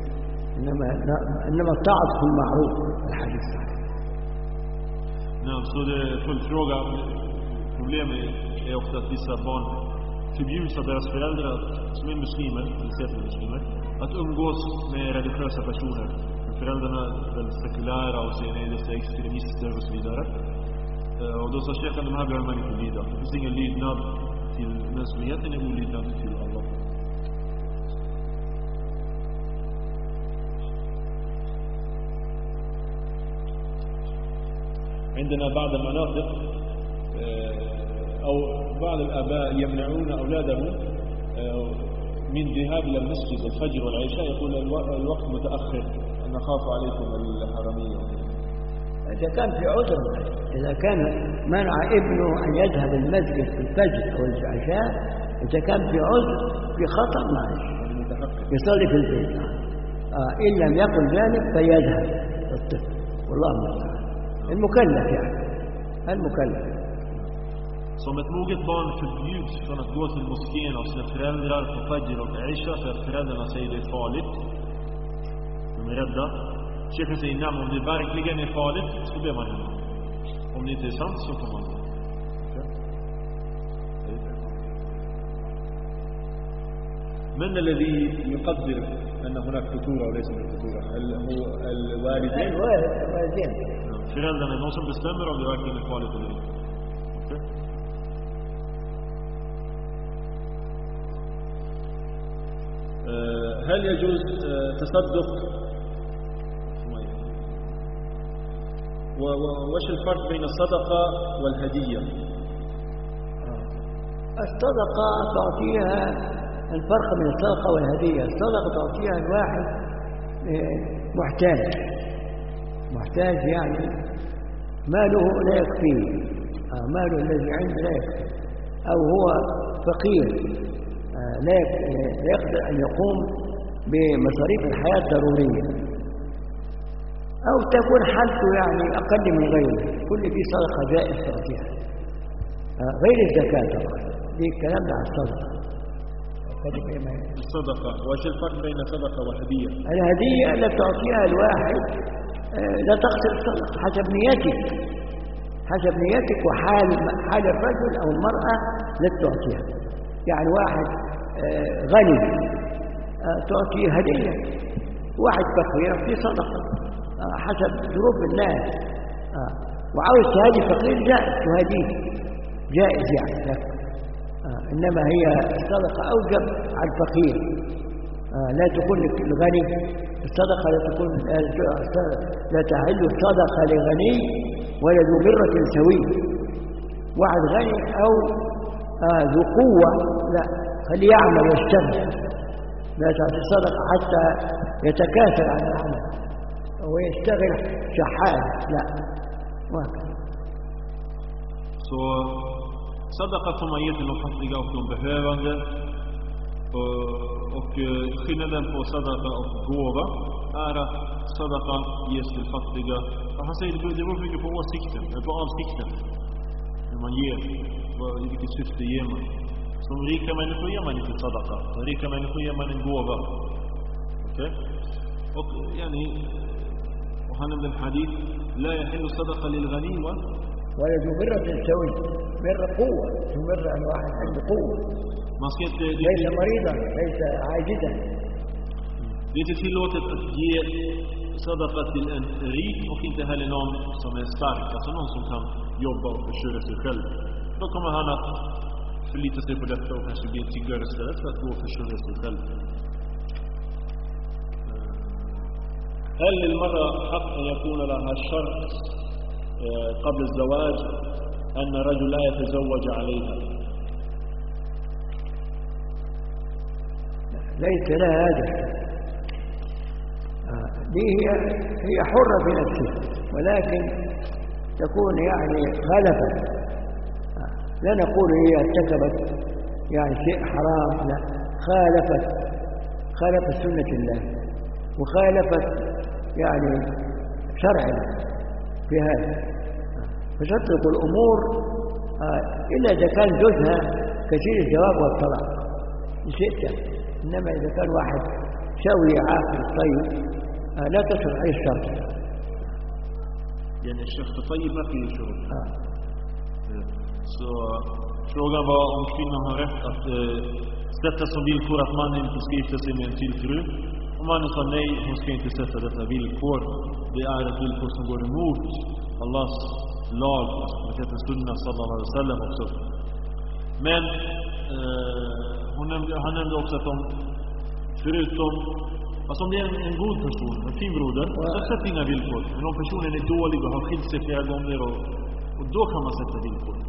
إنما الطاعة في المعروف الحديث صحيح. نعم. Så det är full fråga. Problemet är ofta att vissa barn förbjuds av deras föräldrar som är muslimer, eller säger muslimer, att umgås med religiösa personer. Föräldrarna är väldigt sekulära och säger nej, dessa extremister och så vidare. Och då sa chefen, de här behöver man inte lyda. Det finns ingen lydnad till mänskligheten, är olydnad till Allah. عندنا بعض المناطق أو بعض الآباء يمنعون أولادهم من ذهاب إلى المسجد الفجر والعشاء، يقول الوقت متأخر نخاف عليكم الحرمية. إذا كان في عذر، إذا كان منع ابنه أن يذهب المسجد في الفجر أو العشاء، إذا كان في عذر في خطأ معلش يصلي في البيت. إن لم يكن ذلك فيذهب الطفل، والله المستعان. المكلف يعني المكلف. Som ett moget barn förbjuds från att gå till moskén av sina föräldrar på Fajr och Aisha för att föräldrarna säger det är farligt. De är rädda. Chefen säger namn, om det verkligen är farligt så blir man hemma. Om det inte är sant så får man gå. من الذي يقدر أن هناك خطورة وليس من خطورة؟ هل هو الوالدين؟ الوالدين. Föräldrarna är någon som bestämmer om det verkligen är farligt eller inte. هل يجوز تصدق؟ وش الفرق بين الصدقة والهدية؟ الصدقة تعطيها، الفرق بين الصدقة والهدية، الصدقة تعطيها الواحد محتاج يعني ماله لا يكفيه، ماله الذي عنده لا يكفيه، أو هو فقير لا يقدر أن يقوم بمصاريف الحياة الضرورية، أو تكون حالته يعني أقل من غيره، كل دي صدقة جائز تعطيها غير الزكاة طبعا. دي الكلام ده على الصدقة. الصدقة وش الفرق بين الصدقة والهدية؟ الهدية التي تعطيها الواحد لا تقصر الصدقة حسب نيتك وحال الرجل أو المرأة التي تعطيها. يعني واحد غني تعطيه هدية، واحد فقير في صدقة حسب ظروف الناس، وعاوز تهدي فقير تهديه جائز يعني لك. إنما هي الصدقة أوجب على الفقير، لا تكون للغني الصدقة، لا تحل الصدقة لغني ولا ذو مرة سوي. واحد غني أو ذو قوة لا، خليه يعمل ويشتغل، لا تعطي الصدقة حتى يتكاثر عن العمل ويشتغل شحات، لا وهكذا. Så sadaqa får man ge till de fattiga och de behövande, och skillnaden på sadaqa och gåva är att sadaqa ges till fattiga. Han säger det beror mycket på åsikten, på avsikten när man ger, i vilket syfte ger man. Som rika människor ger man inte sadaqa, som rika människor ger man en gåva. Okej? Och yani, وهنا من الحديث لا يحل صدقة للغني ولا ذو مرة سوي مرة قوة، ذو مرة أن واحد عنده قوة ليس مريضا ليس عاجزا. Det är inte tillåtet att ge sadaqa till en rik och inte heller någon som är stark, alltså någon som kan jobba och försörja sig själv. Då kommer han att förlita sig på detta och kanske bli en tiggare istället för att gå och försörja sig själv. هل للمرأة حق أن يكون لها شرط قبل الزواج أن الرجل لا يتزوج عليها؟ ليس لها هذا، هي حرة في نفسها، ولكن تكون يعني غلبة. لا نقول هي ارتكبت يعني شيء حرام، لا، خالفت سنة الله وخالفت يعني شرعنا في هذا، فتترك الأمور إلا إذا كان زوجها كثير الزواج والطلاق نسيتها. إنما إذا كان واحد سوي عاقل طيب لا تصل عليه الشرط. يعني الشخص طيب ما فيه شغل. Så frågan var om kvinnan har rätt att sätta som villkor att mannen inte ska gifta sig med en till fru. Och mannen sa nej, hon ska inte sätta detta villkor. Det är ett villkor som går emot Allahs lag, profeten sunna sallallahu alaihi wasallam också. Men han nämnde också att de förutom, alltså om det är en god person, en fin broder, så sätt inga villkor. Men om personen är dålig och har skilt sig flera gånger och då kan man sätta villkor.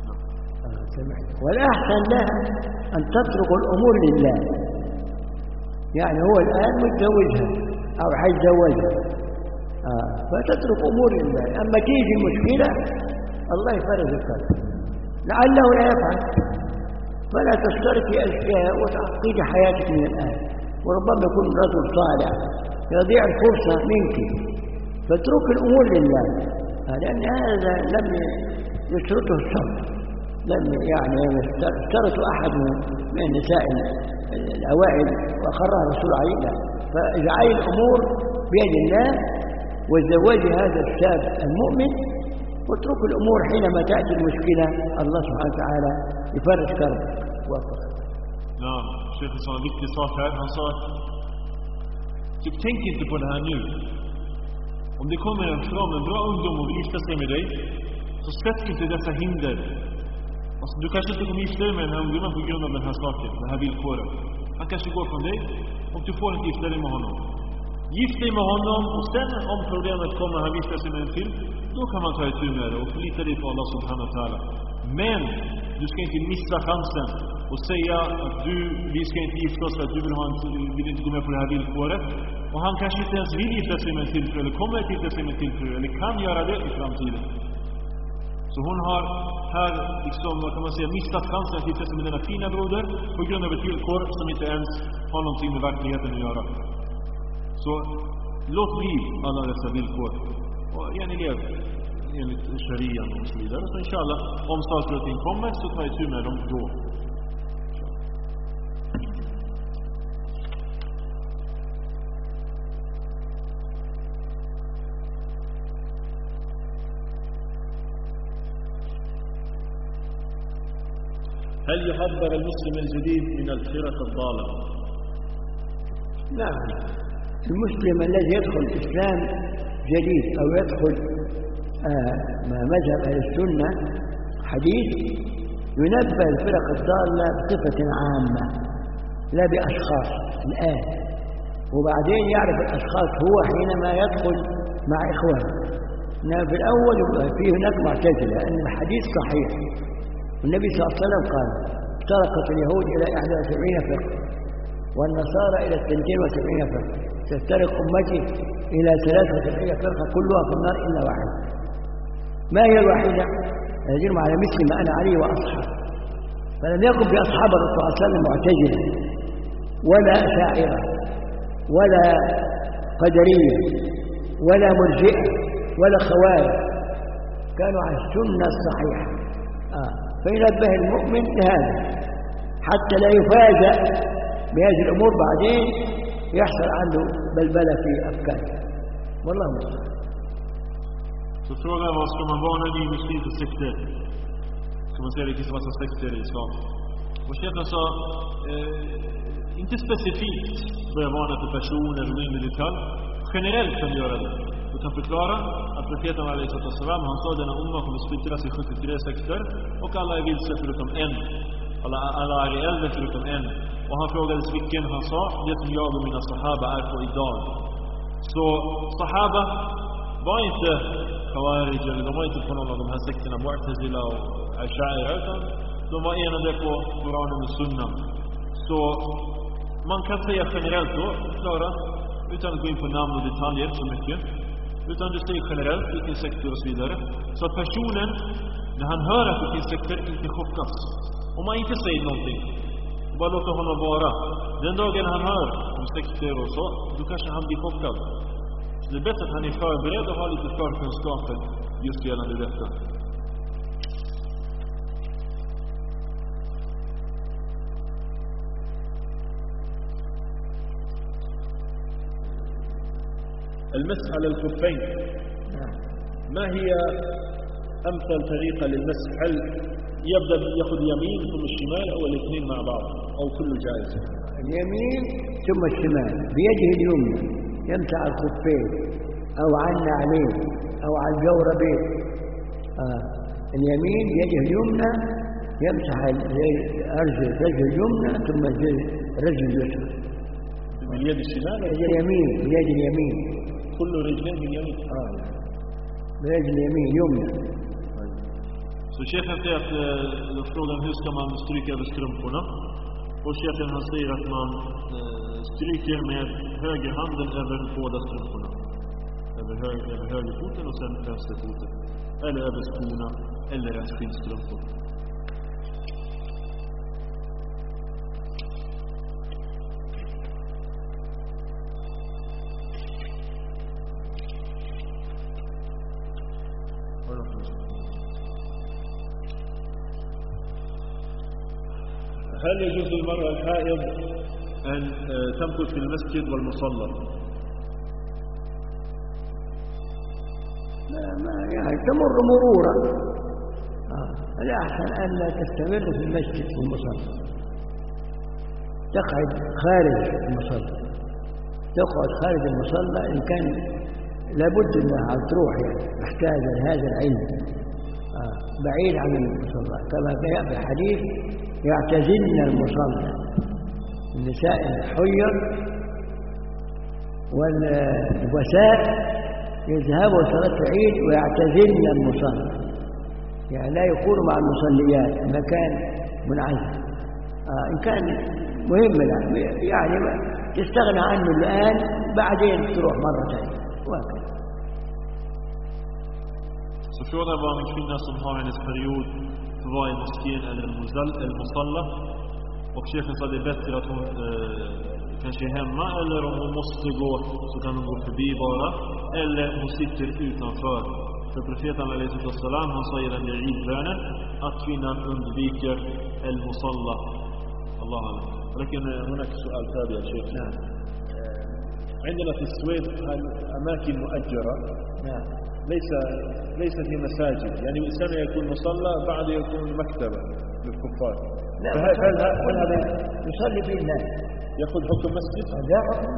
والأحسن لها أن تترك الأمور لله. يعني هو الآن متزوجها أو حيتزوجها فتترك أمور لله. أما تيجي المشكلة الله يفرج القلب، لعله لا يفعل، فلا تشتركي أشياء وتعقيدي حياتك من الآن. وربما يكون رجل صالح يضيع الفرصة منك، فاترك الأمور لله، لأن هذا لم يشرطه الشرط، لم يعني اشترط أحد من النساء الأوائل وأقرها الرسول عليه. فاجعل الأمور بيد الله وزوجي هذا الشاب المؤمن، واترك الأمور حينما تأتي المشكلة الله سبحانه وتعالى يفرج كربك وأفضل. نعم، Chefen sa en viktig sak här. Han sa typ, tänk inte på det här nu. Om det kommer en bra ungdom och vill gifta sig med dig, så sätt inte dessa hinder. Alltså, du kanske inte kommer gifta dig med den här ungdomen på grund av den här saken, det här villkoret. Han kanske går från dig och du får inte gifta dig med honom. Gift dig med honom och sen om problemet kommer han gifta sig med en till, då kan man ta itu med det och förlita dig på Allah subhanahu wa ta'ala. Men du ska inte missa chansen och säga att vi ska inte gifta oss för att du vill inte gå med på det här villkoret. Och han kanske inte ens vill gifta sig med en till fru, eller kommer att gifta sig med en till fru, eller kan göra det i framtiden. Så hon har här liksom, vad kan man säga, missat chansen att gifta sig med denna fina broder på grund av ett villkor som inte ens har någonting med verkligheten att göra. Så låt bli alla dessa villkor och gärna lev enligt sharian och så vidare. Så inshallah, om saker och ting kommer så tar jag tur med dem då. هل يحذر المسلم الجديد من الفرق الضالة؟ نعم، المسلم الذي يدخل الإسلام جديد أو يدخل مذهب أهل السنة حديث ينبه الفرق الضالة بصفة عامة لا بأشخاص الآن، وبعدين يعرف الأشخاص هو حينما يدخل مع إخوانه. في الأول فيه هناك معتزلة أن الحديث صحيح، والنبي صلى الله عليه وسلم قال افترقت اليهود إلى 71 فرقة والنصارى إلى 72 فرقة، تفترق أمتي إلى 73 فرقة كلها في النار إلا واحدة. ما هي الواحدة؟ يجرم على مثل ما أنا عليه وأصحاب. فلم يكن في أصحاب الرسول صلى الله عليه وسلم معتزلة ولا أشاعرة ولا قدرية ولا مرجئة ولا خوارج، كانوا على السنة الصحيحة. فينبه المؤمن لهذا حتى لا يفاجأ بهذه الأمور بعدين يحصل عنده بلبلة في أفكاره. والله مستعان. Så frågan var, ska man varna ny muslim för sekter? Ska man säga det finns en massa sekter i islam? Och chefen sa, inte specifikt börja varna för personer och in i detalj. Generellt kan vi göra det. Du kan förklara att profeten alaihissalam, han sa att denna umma kommer splittras i 73 sekter och alla är vilse förutom en. Alla är i elden förutom en. Och han frågades vilken, han sa, det som jag och mina sahaba är på idag. Så sahaba var inte khawarij, eller de var inte på någon av de här sekterna, Mu'tazila och Ash'ari, utan de var enade på Koranen och Sunna. Så man kan säga generellt då, klara, utan att gå in på namn och detaljer så mycket, utan du säger generellt vilken sektor och så vidare, så att personen, när han hör att det finns sektor, inte chockas. Om man inte säger någonting, bara låter honom vara, den dagen han hör om sektor och så, då kanske han blir chockad. Så det är bättre att han är förberedd och har lite förkunskaper just gällande detta. المسح على الخفين، ما هي أمثل طريقة للمسح؟ هل يبدأ يأخذ يمين ثم الشمال أو الاثنين مع بعض أو كله جائز؟ اليمين ثم الشمال، بيده اليمنى يمسح على الخفين أو على النعلين أو على الجوربين. اليمين بيده اليمنى يمسح رجل اليمنى ثم رجل اليسرى. باليد الشمال؟ بيد اليمين كل رجلين باليمين. بيد اليمين يمنى. Så chefen säger att frågan hur ska man stryka över strumporna, och chefen han säger att man stryker med högerhanden över båda strumporna, över högerfoten och sen vänsterfoten, eller över skorna eller en skinnstrumpor. هل يجوز للمرأة الحائض أن تمكث في المسجد والمصلى؟ ما يعني تمر مرورا. الأحسن أن لا تستمر في المسجد والمصلى، تقعد خارج المصلى، تقعد خارج المصلى إن كان لابد أنها تروح، يعني محتاجة لهذا العلم، بعيد عن المصلى، كما جاء في الحديث يعتزلن المصلى، النساء الحيض والوساء يذهبوا صلاة العيد ويعتزلن المصلى، يعني لا يكونوا مع المصليات، مكان منعزل. إن كان مهم يعني تستغنى عنه الآن، بعدين تروح مرة ثانية وهكذا. Så frågan var en kvinna som har hennes period för varje moskén eller en musalla, och chefen sa det är bättre att hon kanske är hemma, eller om hon måste gå så kan hon gå förbi bara, eller hon sitter utanför. För profeten alaihissalam, han sa i den där idbönen att kvinnan undviker el-musalla. Allah alam. لكن هناك سؤال تابع يا شيخ. نعم. عندنا في السويد أماكن مؤجرة. نعم. ليس في مساجد، يعني سنة يكون مصلى بعد يكون مكتبة للكفار. لا، هل هذا يصلي فيه الناس يأخذ حكم مسجد؟ لا حكم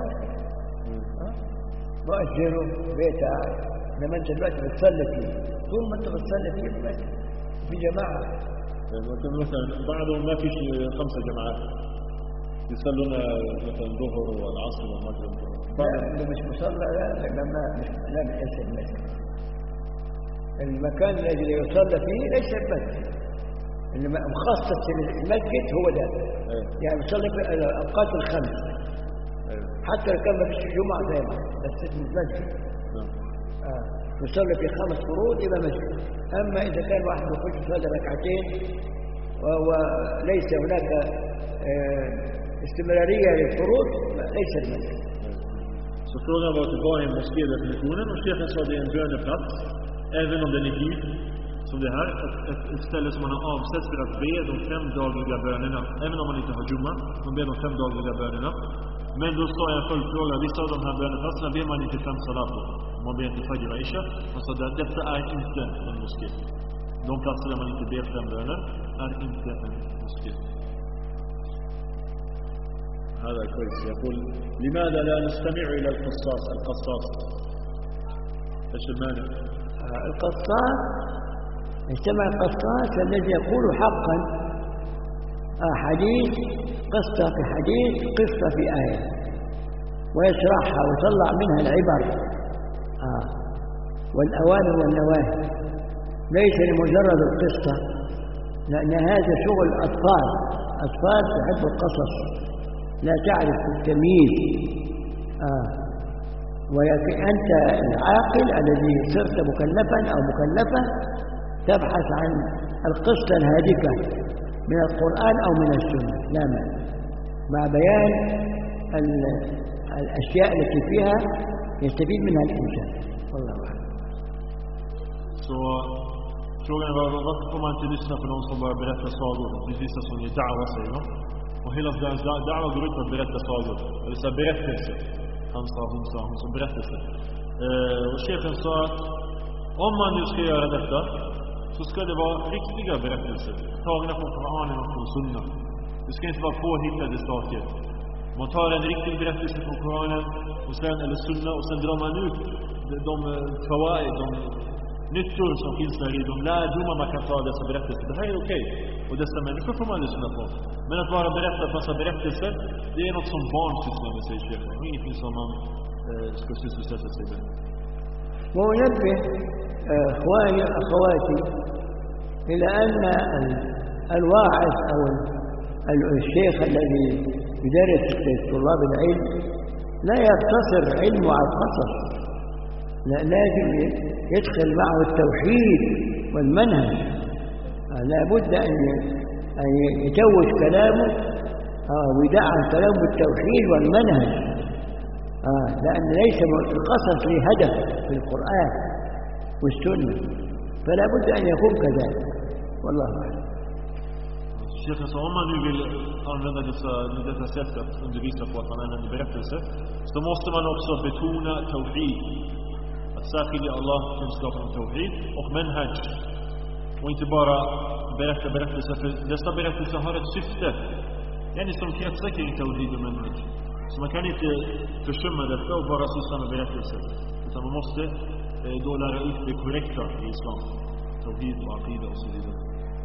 مؤجره بيته، لما انت دلوقتي بتصلي فيه، طول ما انت بتصلي فيه في جماعة. مثلا بعضهم ما فيش 5 جماعات يصلون مثلا الظهر والعصر والمغرب. لا، مش مصلى، لا ليس المسجد. المكان الذي يصلى فيه ليس المسجد، مخصص المسجد هو ده. يعني يصلي في الأوقات الخمس، حتى لو كان ما فيش جمعة زي ما بس اسمه مسجد. يصلي في 5 فروض يبقى مسجد. أما إذا كان واحد يخش يصلي ركعتين وليس هناك استمرارية للفروض ليس المسجد. Så frågan var tillbaka i moskédefinitionen, och chefen sa det är en böneplats, även om den är hyrd, som det här, ett ställe som man har avsett för att be de 5 dagliga bönerna, även om man inte har jumma, man ber de 5 dagliga bönerna. Men då sa jag en följdfråga, vissa av de här böneplatserna ber man inte 5 salat på. man ber till Fajr och Isha. Man sa att detta är inte en moské. De platser där man inte ber 5 böner är inte en moské. هذا كويس. يقول لماذا لا نستمع إلى القصاص ايش المانع؟ القصاص يجتمع القصاص الذي يقول حقا، حديث قصة في حديث قصة في آية، ويشرحها ويطلع منها العبر والأوامر والنواهي، ليس لمجرد القصة، لأن هذا شغل أطفال تحب القصص لا تعرف التمييز. وأنت العاقل الذي صرت مكلفا أو مكلفة تبحث عن القصة الهادفة من القرآن أو من السنة، لا مانع، مع بيان الأشياء التي فيها يستفيد منها الإنسان. والله أعلم. Så frågan är varför får man inte lyssna på någon som bara berättar sagor? Det är vissa som ger da'wa, säger de. Och hela deras da'wa går ut på att berätta sagor. Eller så berättelser. Han sa, hon sa berättelser. Och chefen sa att om man nu ska göra detta så ska det vara riktiga berättelser. Tagna från Koranen och från Sunna. Det ska inte vara påhittade saker. Man tar en riktig berättelse från Koranen och sen, eller Sunna, och sen drar man ut de fawaid, de nyttor som finns där i, de lärdomar man kan ta av dessa berättelser. Det här är okej. Och dessa människor får man lyssna på. Men att bara berätta en massa berättelser, det är något som barn sysslar med, säger chefen. Och ingenting som man ska sysselsätta sig med. وأنبه إخواني أخواتي إلى أن الواعظ أو الشيخ الذي يدرس طلاب العلم لا يقتصر علمه على القصص، لازم يدخل معه التوحيد والمنهج. لا بد أن يتوج كلامه ويدعم كلامه بالتوحيد والمنهج، لأن ليس القصص له هدف في القرآن والسنة، فلا بد أن يكون كذلك. والله أعلم. Chefen sa, om man nu vill använda detta sätt att undervisa på, att man använder berättelser, så måste man också betona tawhid, att särskilja Allah, kunskapen om tawhid och manhaj, och inte bara berätta berättelser, för dessa berättelser har ett syfte som kretsar kring tawhid och manhaj. Så man kan inte försumma detta och bara syssla med berättelser, utan man måste då lära ut det korrekta i islam, tawhid och aqida och så vidare.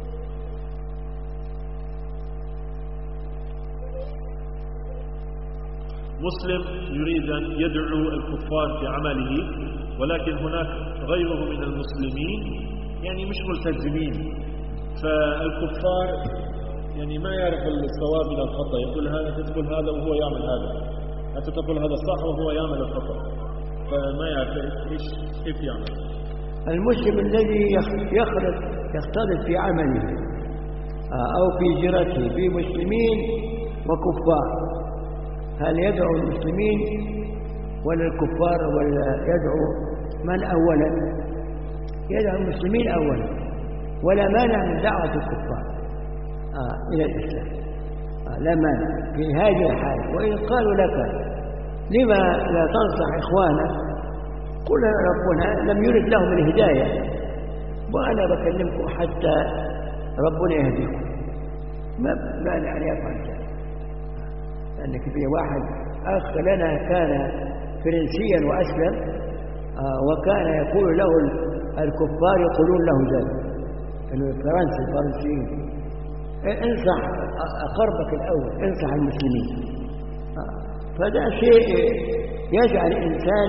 مسلم يريد أن يدعو الكفار في عمله، ولكن هناك غيره من المسلمين مش ملتزمين، فالكفار ما يعرف الصواب من الخطأ، يقول هذا تقول هذا وهو يعمل هذا، أنت تقول هذا صح وهو يعمل الخطأ، فما يعرف كيف يعمل. المسلم الذي يختلط في عمله أو في جرته بمسلمين وكفار، هل يدعو المسلمين ولا الكفار ولا يدعو من أولا؟ يدعو المسلمين أولا، ولا مانع من دعوة الكفار إلى الإسلام، لا مانع في هذه الحالة. وإن قالوا لك لما لا تنصح إخوانك، قل ربنا لم يرد لهم الهداية، وأنا بكلمكم حتى ربنا يهديكم، ما مانع أن يفعل ذلك. لأنك في واحد أخ لنا كان فرنسيا وأسلم، وكان يقول له الكفار يقولون له ذلك، الفرنسيين انصح أقربك الأول، انصح المسلمين. فده شيء يجعل الإنسان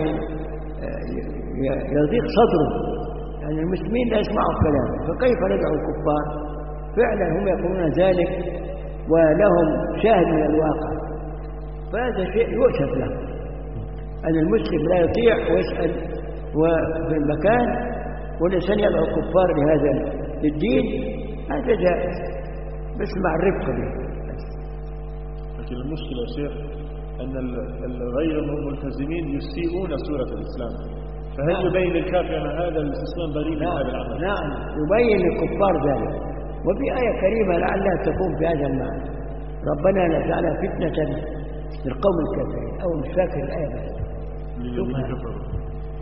يضيق صدره، المسلمين لا يسمعوا الكلام، فكيف ندعو الكفار؟ فعلا هم يقولون ذلك ولهم شاهد من الواقع، فهذا شيء يؤسف له، أن المسلم لا يطيع ويسأل وفي المكان والإنسان يدعو الكفار لهذا الدين، هذا جائز بس مع الرفق به. لكن المشكلة يا شيخ أن الغير الملتزمين يسيئون سورة الإسلام، فهل يبين الكافر أن هذا الإسلام بريء من هذا العمل؟ نعم، يبين للكفار ذلك. وفي آية كريمة لعلها تكون في هذا المعنى، ربنا لا جعل فتنة للقوم الكافرين، أو مش فاكر الآية بس.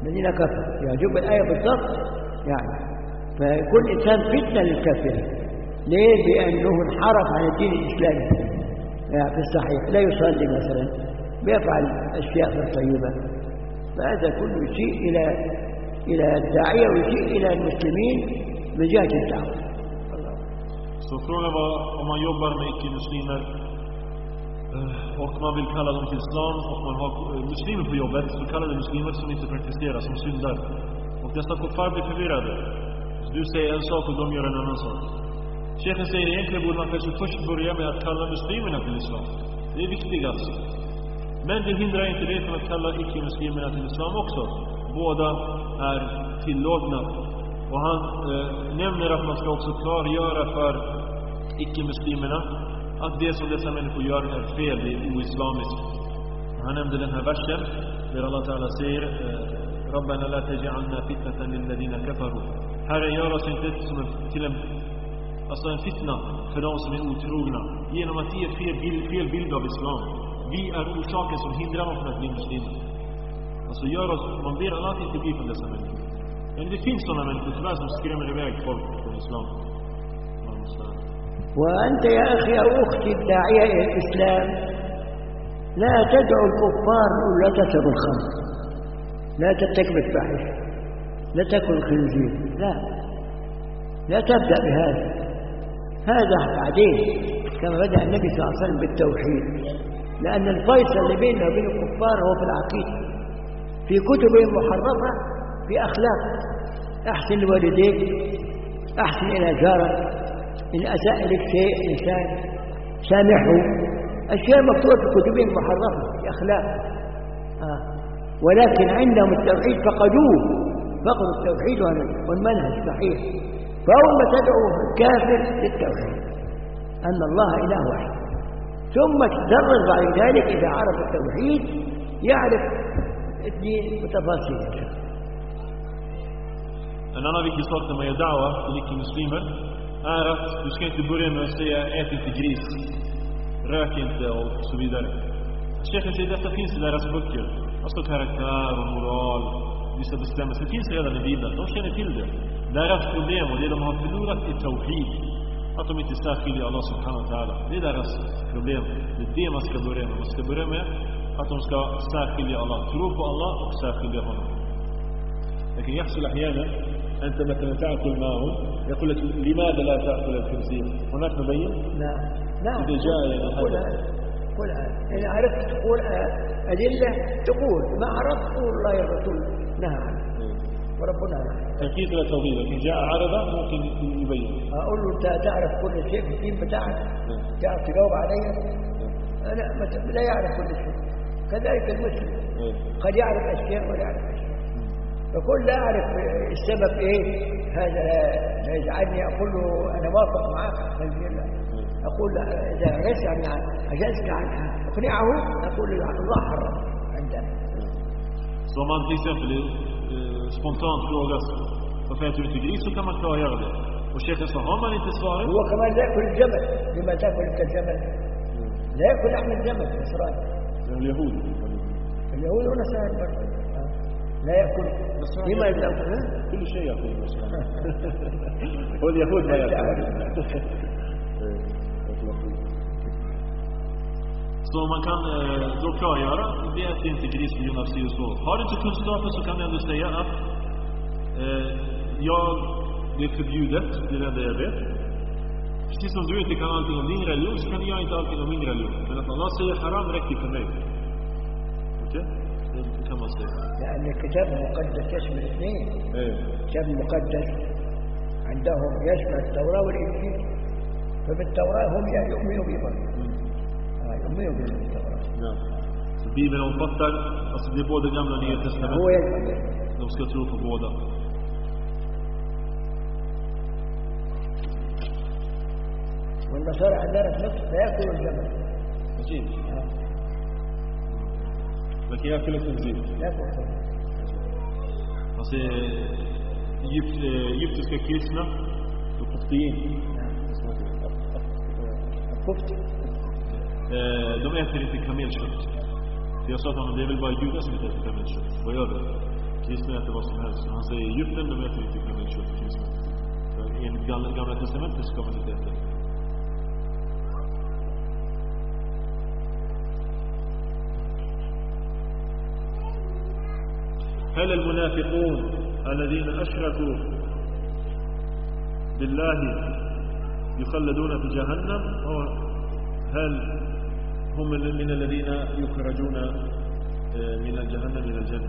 الذين كفروا يعجب الآية بالضبط يعني. فكل إنسان فتنة للكافرين. ليه؟ بأنه انحرف عن الدين الإسلامي يعني في الصحيح، لا يصلي مثلا، بيفعل أشياء غير طيبة. فهذا كله يشيء إلى الداعية ويشيء إلى المسلمين بجهة الدعوة. Så frågan var om man jobbar med icke-muslimer och man vill kalla dem till islam och man har muslimer på jobbet, så kallade muslimer som inte praktiserar, som syndar. Och dessa kuffar blir förvirrade. Så du säger en sak och de gör en annan sak. Chefen säger egentligen borde man kanske först börja med att kalla muslimerna till islam. Det är viktigast. Men det hindrar inte det från att kalla icke-muslimerna till islam också. Båda är tillåtna. Och han nämner att man ska också klargöra för icke-muslimerna att det som dessa människor gör är fel, det är oislamiskt. Han nämnde den här versen där Allah Ta'ala säger Rabbana la taj'alna fitnatan lilladina kafaru. Herre, gör oss inte till en fitna för de som är otrogna genom att ge fel bild av islam. Vi är orsaken som hindrar dem från att bli muslimer. Alltså gör oss, man ber Allah att inte bli från dessa människor. Men det finns sådana människor tyvärr som skrämmer iväg folk från islam. وأنت يا أخي أو أختي الداعية إلى الإسلام لا تدعو الكفار لا تشرب الخمر، لا ترتكب الفاحشة، لا تأكل الخنزير، لا تبدأ بهذا. هذا بعدين كما بدأ النبي صلى الله عليه وسلم بالتوحيد، لأن الفيصل اللي بيننا وبين الكفار هو في العقيدة. في كتبهم محرفة في أخلاق، أحسن لوالديك، أحسن إلى جارك، إن أساء لك شيء إنسان سامحه. أشياء مكتوبة في كتبهم محرفة في أخلاق. ولكن عندهم التوحيد فقدوه، فقدوا التوحيد والمنهج صحيح. فأول ما تدعو الكافر للتوحيد أن الله إله واحد، ثم تدرج بعد ذلك إذا عرف التوحيد يعرف الدين بتفاصيله. En annan viktig sak när man gör da'wa till icke-muslimer är att du ska inte börja med att säga ät inte gris, rök inte och så vidare. Chefen säger detta finns i deras böcker. Alltså karaktär och moral, vissa bestämmelser. Det finns redan i Bibeln, de känner till det. Deras problem och det de har förlorat i tawhid, att de inte särskiljer Allah subhanahu wa ta'ala. Det är deras problem. Det är det man ska börja med. Man ska börja med att de ska särskilja Allah, tro på Allah och särskilja honom. لكن يحصل أحيانا أنت مثلا تأكل معهم يقول لك لماذا لا تأكل الخنزير؟ هناك مبين؟ لا إذا جاء قلها إن عرفت تقول أدلة تقول، ما عرفت تقول الله يا رسول نهى عنه وربنا نهى. تنكيت للتوحيد، لكن جاء عرضة ممكن يبين. أقول له أنت تعرف كل شيء في الدين بتاعك؟ تعرف تجاوب علي؟ أنا لا يعرف كل شيء. كذلك المسلم قد يعرف أشياء ولا يعرف أشياء. فكل لا أعرف السبب إيه هذا لا يجعلني أقول له أنا وافق معك خلي الله. أقول إذا عجزت عن أقنعه أقول الله حرم عندنا. Så om man till exempel spontant frågas varför äter du inte gris, så kan man klargöra det. Och chefen sa, har man inte svaret? هو كمان لا يأكل الجمل. لما تأكل أنت الجمل؟ لا يأكل لحم الجمل في إسرائيل. اليهود ونصارى برضه لا يأكل. لما يأكل كل شيء يأكل المسلم. هو اليهود ما يأكل. Så man kan då klargöra det är att det inte är gris på grund av si och så. Har du inte kunskapen så kan du ändå säga att det är förbjudet, det är det enda jag vet. Precis som du inte kan allting om din religion, så kan jag inte allting om min religion. Men att Allah säger haram räcker för mig. Okej? Det kan man säga. لأن الكتاب المقدس يشمل اثنين. الكتاب المقدس عندهم يشمل التوراة والإنجيل. فبالتوراة هم يؤمنوا بها. يؤمنوا بالتوراة. نعم. Så Bibeln omfattar, alltså det är både gamla och nya testamentet. De ska tro på båda. والنصارى عندنا في مصر فيأكلوا الجمل. عجيب. لكن يأكلوا الخنزير. يأكلوا الخنزير. Alltså egyptiska kristna och koptier. De äter inte kamelkött. Jag sa att det är väl bara judar som inte äter kamelkött. Vad gör vi? kristna äter vad som helst. Han säger i Egypten, de äter inte kött kristna. Enligt gamla testamentet ska man inte äta. هل المنافقون الذين أشركوا بالله يخلدون في جهنم أو هل هم من الذين يخرجون من الجهنم إلى الجنة؟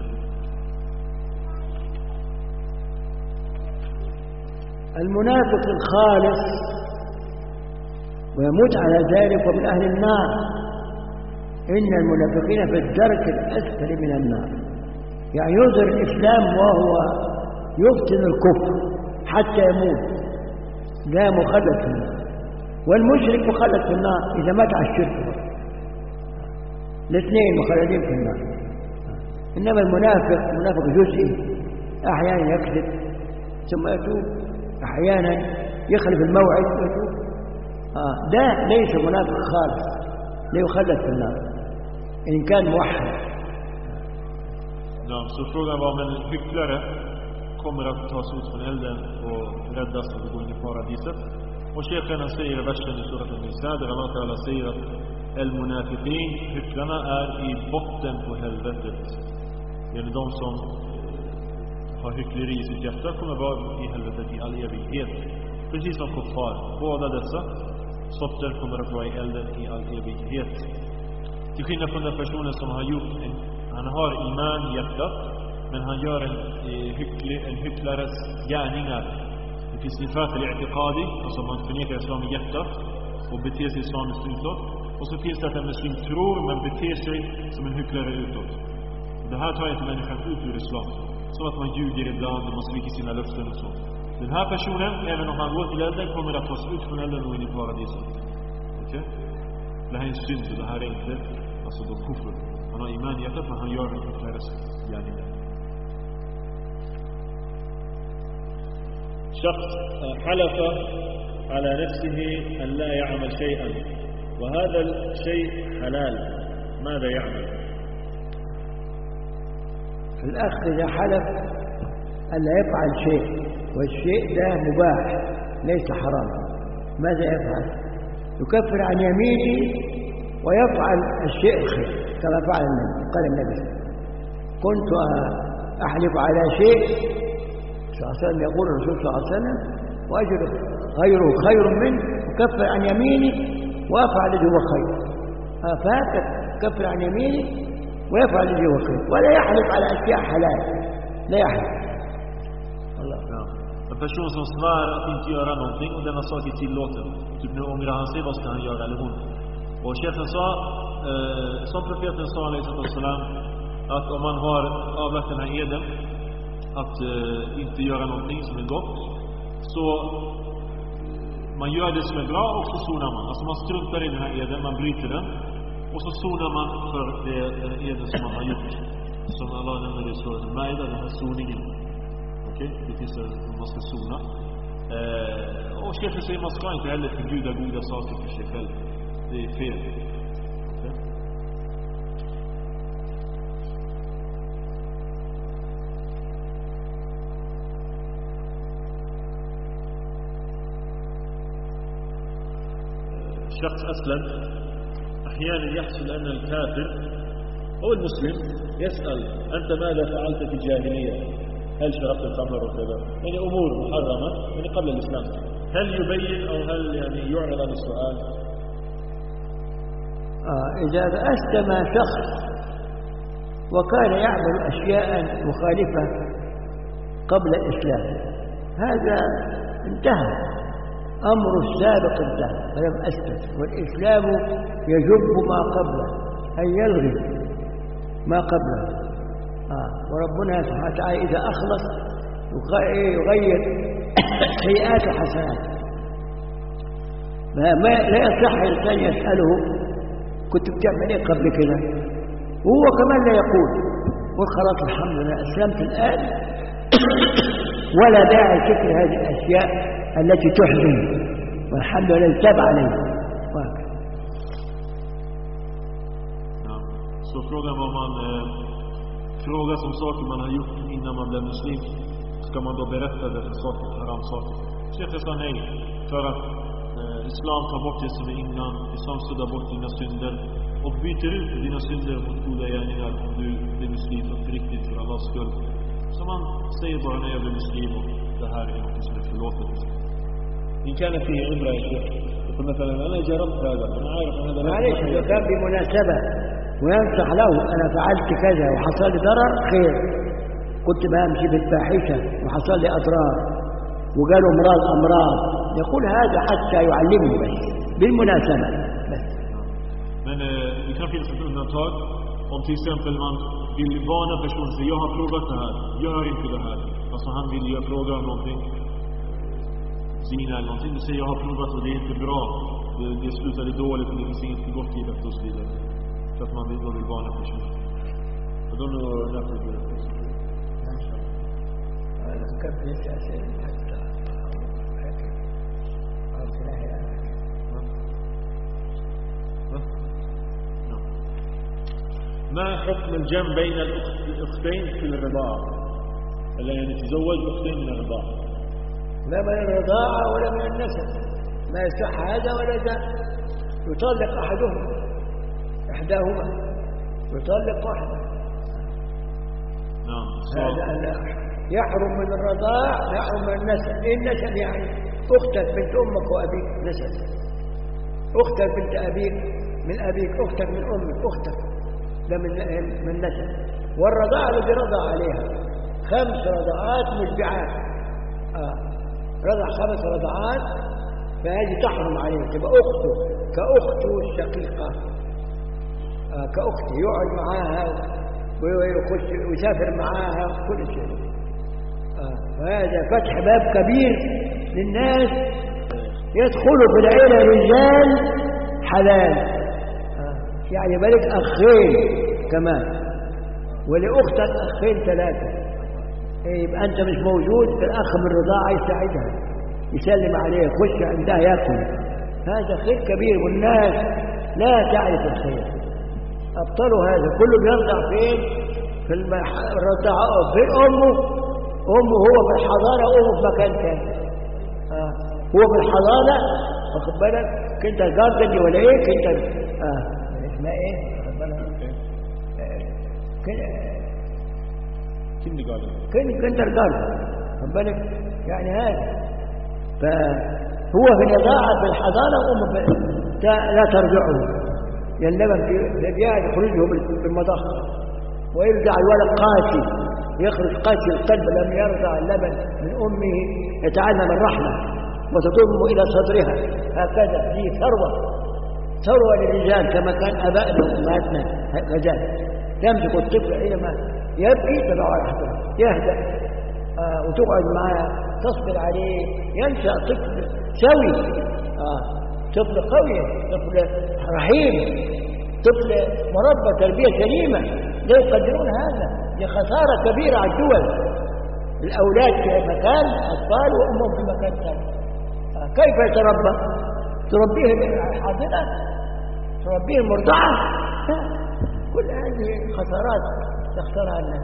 المنافق الخالص ويموت على ذلك ومن أهل النار. إن المنافقين في الدرك الأسفل من النار، يعني يظهر الإسلام وهو يبطن الكفر حتى يموت، لا مخلد في النار. والمشرك مخلد في النار إذا مات على الشرك، الاثنين مخلدين في النار. إنما المنافق منافق جزئي، أحيانا يكذب ثم يتوب، أحيانا يخلف الموعد ويتوب. ده ليس منافق خالص، لا يخلد في النار إن كان موحد. Ja, så frågan var om en hycklare kommer att tas ut från elden och räddas och gå in i paradiset. Och Sheikhen säger i versen i Surat An-Nisa där Allah Ta'ala säger att El-Munafiqin, hycklarna, är i botten på helvetet. Yani de som har hyckleri i sitt hjärta kommer vara i helvetet i all evighet. Precis som kuffar. Båda dessa sorter kommer att vara i elden i all evighet. Till skillnad från den personen som har gjort han har iman i hjärtat, men han gör en hycklares gärningar. Det finns nifaq al-i'tiqadi, alltså man förnekar islam i hjärtat och beter sig islamiskt utåt. Och så finns det att en muslim tror men beter sig som en hycklare utåt. Det här tar inte människan ut ur islam. Så att man ljuger ibland och man sviker sina löften och så. Den här personen, även om han går till elden, kommer att tas ut från elden och in i paradiset. Okej? Det här är en synd och det här är inte alltså då kufr. Han har iman i hjärtat men han gör en hycklares gärningar. شخص حلف على نفسه أن لا يعمل شيئا وهذا الشيء حلال، ماذا يعمل؟ الأخ إذا حلف أن لا يفعل شيء والشيء ده مباح ليس حرام، ماذا يفعل؟ يكفر عن يمينه ويفعل الشيء الخير كما فعل النبي. قال النبي كنت أحلف على شيء صلى الله عليه وسلم، يقول الرسول صلى الله عليه وسلم وأجر غيره خير منه، وكفر عن يمينه وأفعل الذي هو خير. فهكذا كفر عن يمينه ويفعل الذي هو خير، ولا يحلف على أشياء حلال، لا يحلف. Allah. Ja. En person som svär att inte göra någonting och denna sak är tillåten. Typ nu ångrar han sig, vad ska han göra eller hon? Och chefen sa, som profeten sa att om man har avlagt den här eden att inte göra någonting som är gott, så man gör det som är bra och så sonar man. Alltså man struntar i den här eden, man bryter den och så sonar man för den eden som man har gjort. Som Allah nämner i Surat Al-Maida, den här soningen. Okej? Det finns att man ska sona. Och chefen säger man ska inte heller förbjuda goda saker för sig själv. Det är fel. Okay. شخص أسلم أحيانا يحصل أن الكافر أو المسلم يسأل أنت ماذا فعلت في الجاهلية؟ هل شربت الخمر وكذا؟ يعني أمور محرمة يعني قبل الإسلام. هل يبين أو هل يعني يعرض عن السؤال؟ إذا أسلم شخص وكان يعمل أشياء مخالفة قبل الإسلام، هذا انتهى، أمر السابق انتهى فلم أسلم، والإسلام يجب ما قبله أي يلغي ما قبله. وربنا سبحانه وتعالى إذا أخلص يغير سيئات وحسنات. لا يصح الإنسان يسأله كنت بتعمل ايه قبل كده، وهو كمان لا يقول وخلاص الحمد لله أسلمت الآن ولا داعي لذكر هذه الأشياء التي تحزن، والحمد لله تاب عليه. Så frågan var man frågas om saker man har gjort innan man blev muslim, ska man då berätta det för saker, haram saker? Chefen sa nej, för att islam tar bort det som är innan. Islam suddar bort dina synder och byter ut dina synder mot goda gärningar om du blir muslim och riktigt för Allahs skull. Så man säger bara när jag blir muslim och det här är något som är förlåtet. إن كان فيه عبرة يا شيخ، فمثلا أنا جربت هذا، أنا عارف أن هذا معلش لو كان بمناسبة وينصح له أنا فعلت كذا وحصل لي ضرر خير، كنت بمشي بالفاحشة وحصل لي أضرار وقالوا أمراض يقول هذا حتى يعلمني بس بالمناسبة بس. Men det kan finnas ett undantag om till exempel man vill varna personen för jag har provat det här, gör inte det här. Alltså han vill ju fråga om någonting, zina eller någonting, du säger jag har provat och det är inte bra, det slutade dåligt och det finns inget gott i det och så vidare. Så att man vill varna personen. Och då därför blir det så. أنا كنت أسأل حتى ما حكم الجمع بين الأختين في الرضاعة؟ اللي يعني تزوج أختين من الرضاعة. لا من الرضاعة ولا من النسب، ما يصح هذا ولا ذا. يطلق إحداهما يطلق واحدة. نعم. هذا يحرم من الرضاع، يحرم من النسب. النسب يعني أختك بنت أمك وأبيك نسب، أختك بنت أبيك من أبيك، أختك من أمك أختك، ده من نسب. والرضاعة الذي رضع عليها 5 رضعات مشبعات، رضع 5 رضعات، فهذه تحرم عليه، تبقى أخته كأخته الشقيقة، كأخته يقعد معاها ويخش ويسافر معاها كل شيء. وهذا فتح باب كبير للناس يدخلوا في العيلة رجال حلال، يعني بالك أخين كمان ولأختك أخين 3، يبقى أنت مش موجود، الأخ من الرضاعة يساعدها يسلم عليه يخش عندها يأكل. هذا خير كبير والناس لا تعرف الخير، أبطلوا هذا كله بيرضع فين؟ في الرضاعة فين؟ أمه هو في الحضانة، أمه في مكان ثاني. هو في الحضانة واخد بالك، كنت جاردن ولا إيه؟ كنت اسمها إيه؟ واخد بالك كندر جاردن واخد بالك، يعني هذا. فهو في الرضاعة في الحضانة وأمه لا ترجعه، اللبن في الرجال يخرجه بالمضخة ويرجع الولد قاسي، يخرج قاسي القلب، لم يرضع اللبن من أمه يتعلم الرحمة وتضم إلى صدرها هكذا. دي ثروة للرجال كما كان أبائنا وأمهاتنا رجال. تمسك الطفل حينما يبكي تضع رحمه يهدأ وتقعد معه تصبر عليه، ينشأ طفل سوي، طفل قوي، طفل رحيم، طفل مربى تربية سليمة. لا يقدرون هذا، دي خسارة كبيرة على الدول. الأولاد في مكان أطفال وأمهم في مكان ثاني، كيف يتربى؟ تربيه الحاضنة، تربيه المرضعة، كل هذه خسارات تخسرها الناس.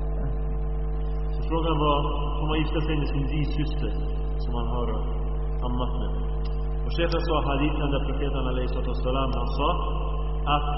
Frågan var om man gifta sig med sin syster som man har ammat med. Och chefen sa hadithen där profeten alayhi salam, han sa att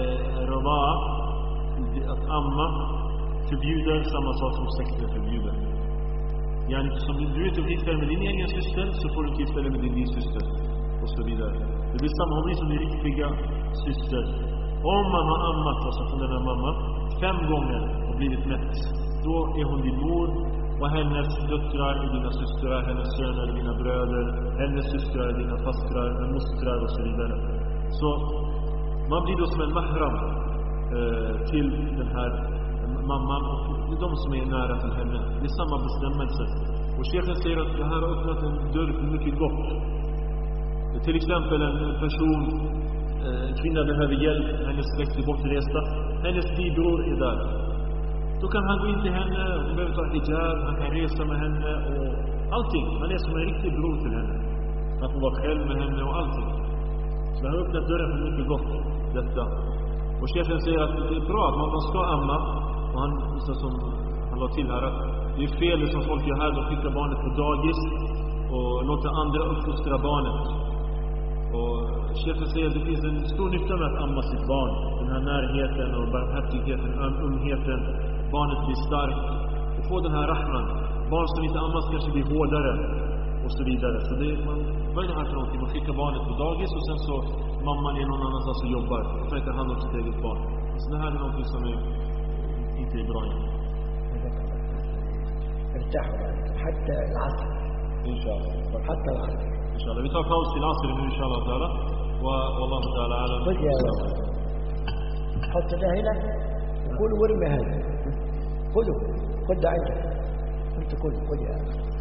att amma förbjuder samma sak som sekter förbjuder. Yani, som du inte gifta dig med din egen syster så får du inte gifta dig med din syster och så vidare. Det blir samma, hon blir som din riktiga syster. Om man har ammat alltså från den här mamman 5 gånger och blivit mätt, då är hon din mor och hennes döttrar är dina systrar, hennes söner är dina bröder, hennes systrar är dina fastrar, mostrar och så vidare. Så man blir då som en mahram till den här mamman och de som är nära till henne. Det är samma bestämmelse. Och chefen säger att det här har öppnat en dörr för mycket gott. Till exempel en person, en kvinna behöver hjälp, hennes släkt är bortresta, hennes bibror är där. Då kan han gå in till henne, hon behöver ta hijab, han kan resa med henne och allting. Han är som en riktig bror till henne. Han får vara själv med henne och allting. Så det har öppnat dörren för mycket gott, detta. Och chefen säger att det är bra att man ska amma, Och han, så som han la till här, att det är fel som folk gör här, de skickar barnet på dagis och låter andra uppfostra barnet. Och chefen säger att det finns en stor nytta med att amma sitt barn. Den här närheten och barmhärtigheten, ömheten. Barnet blir starkt och får den här rahman. Barn som inte ammas kanske blir hårdare och så vidare. Så det är, vad är det här för någonting? Man skickar barnet på dagis och sen så mamman är någon annanstans och jobbar och får inte hand om sitt eget barn. Så det här är någonting som är inte är bra. حتى العصر إن شاء الله. حتى العصر إن شاء الله. Vi tar paus till asr nu إن شاء الله تعالى. والله تعالى أعلم. خذ يا ولد حط ده هنا وكل ورمي هذا خذه خذ ده عندك انت خذ يا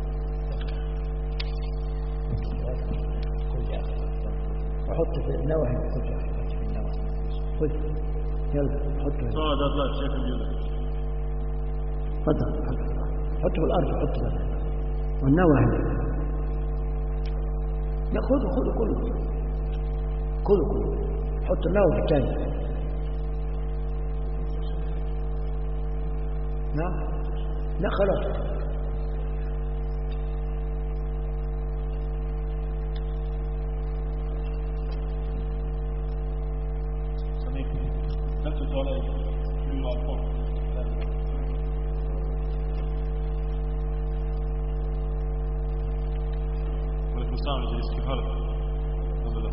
وحط في النوى هنا خذ في النوى خذ يلا حطه هنا ده لا شيء اليوم. تفضل حطه في الارض حطه هنا والنوى هنا لا خذه كله حط النوى في الثاني. نعم لا خلاص لا تطالع كل الأطفال. عليكم السلام جليس كيف حالك؟ الحمد لله.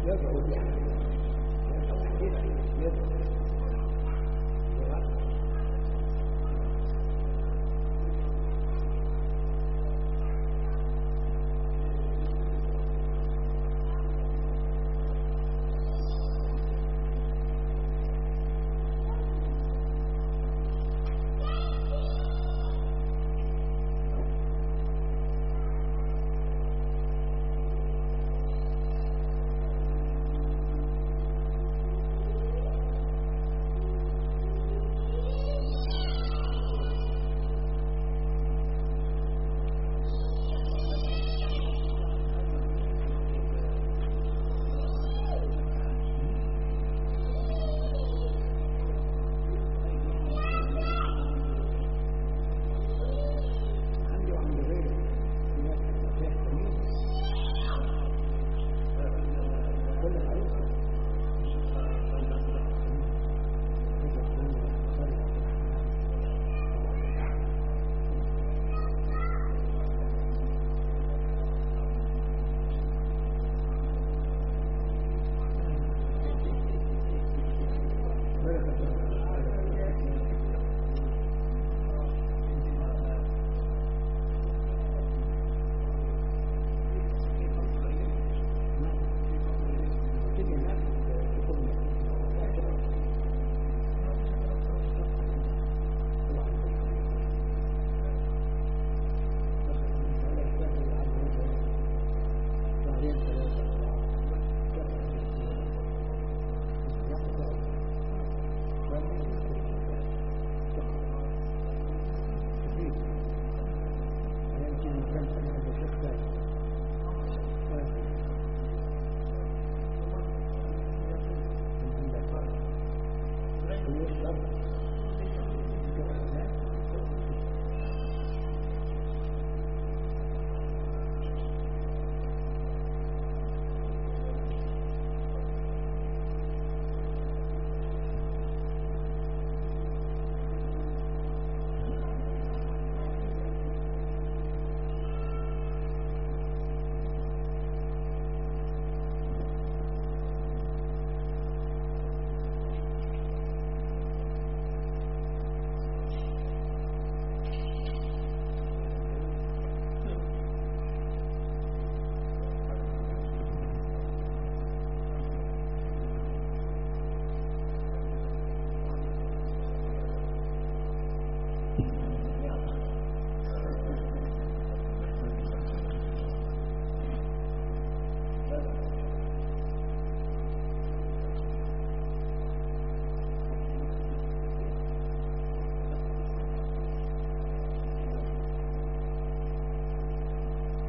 يدعو بها يدعو بها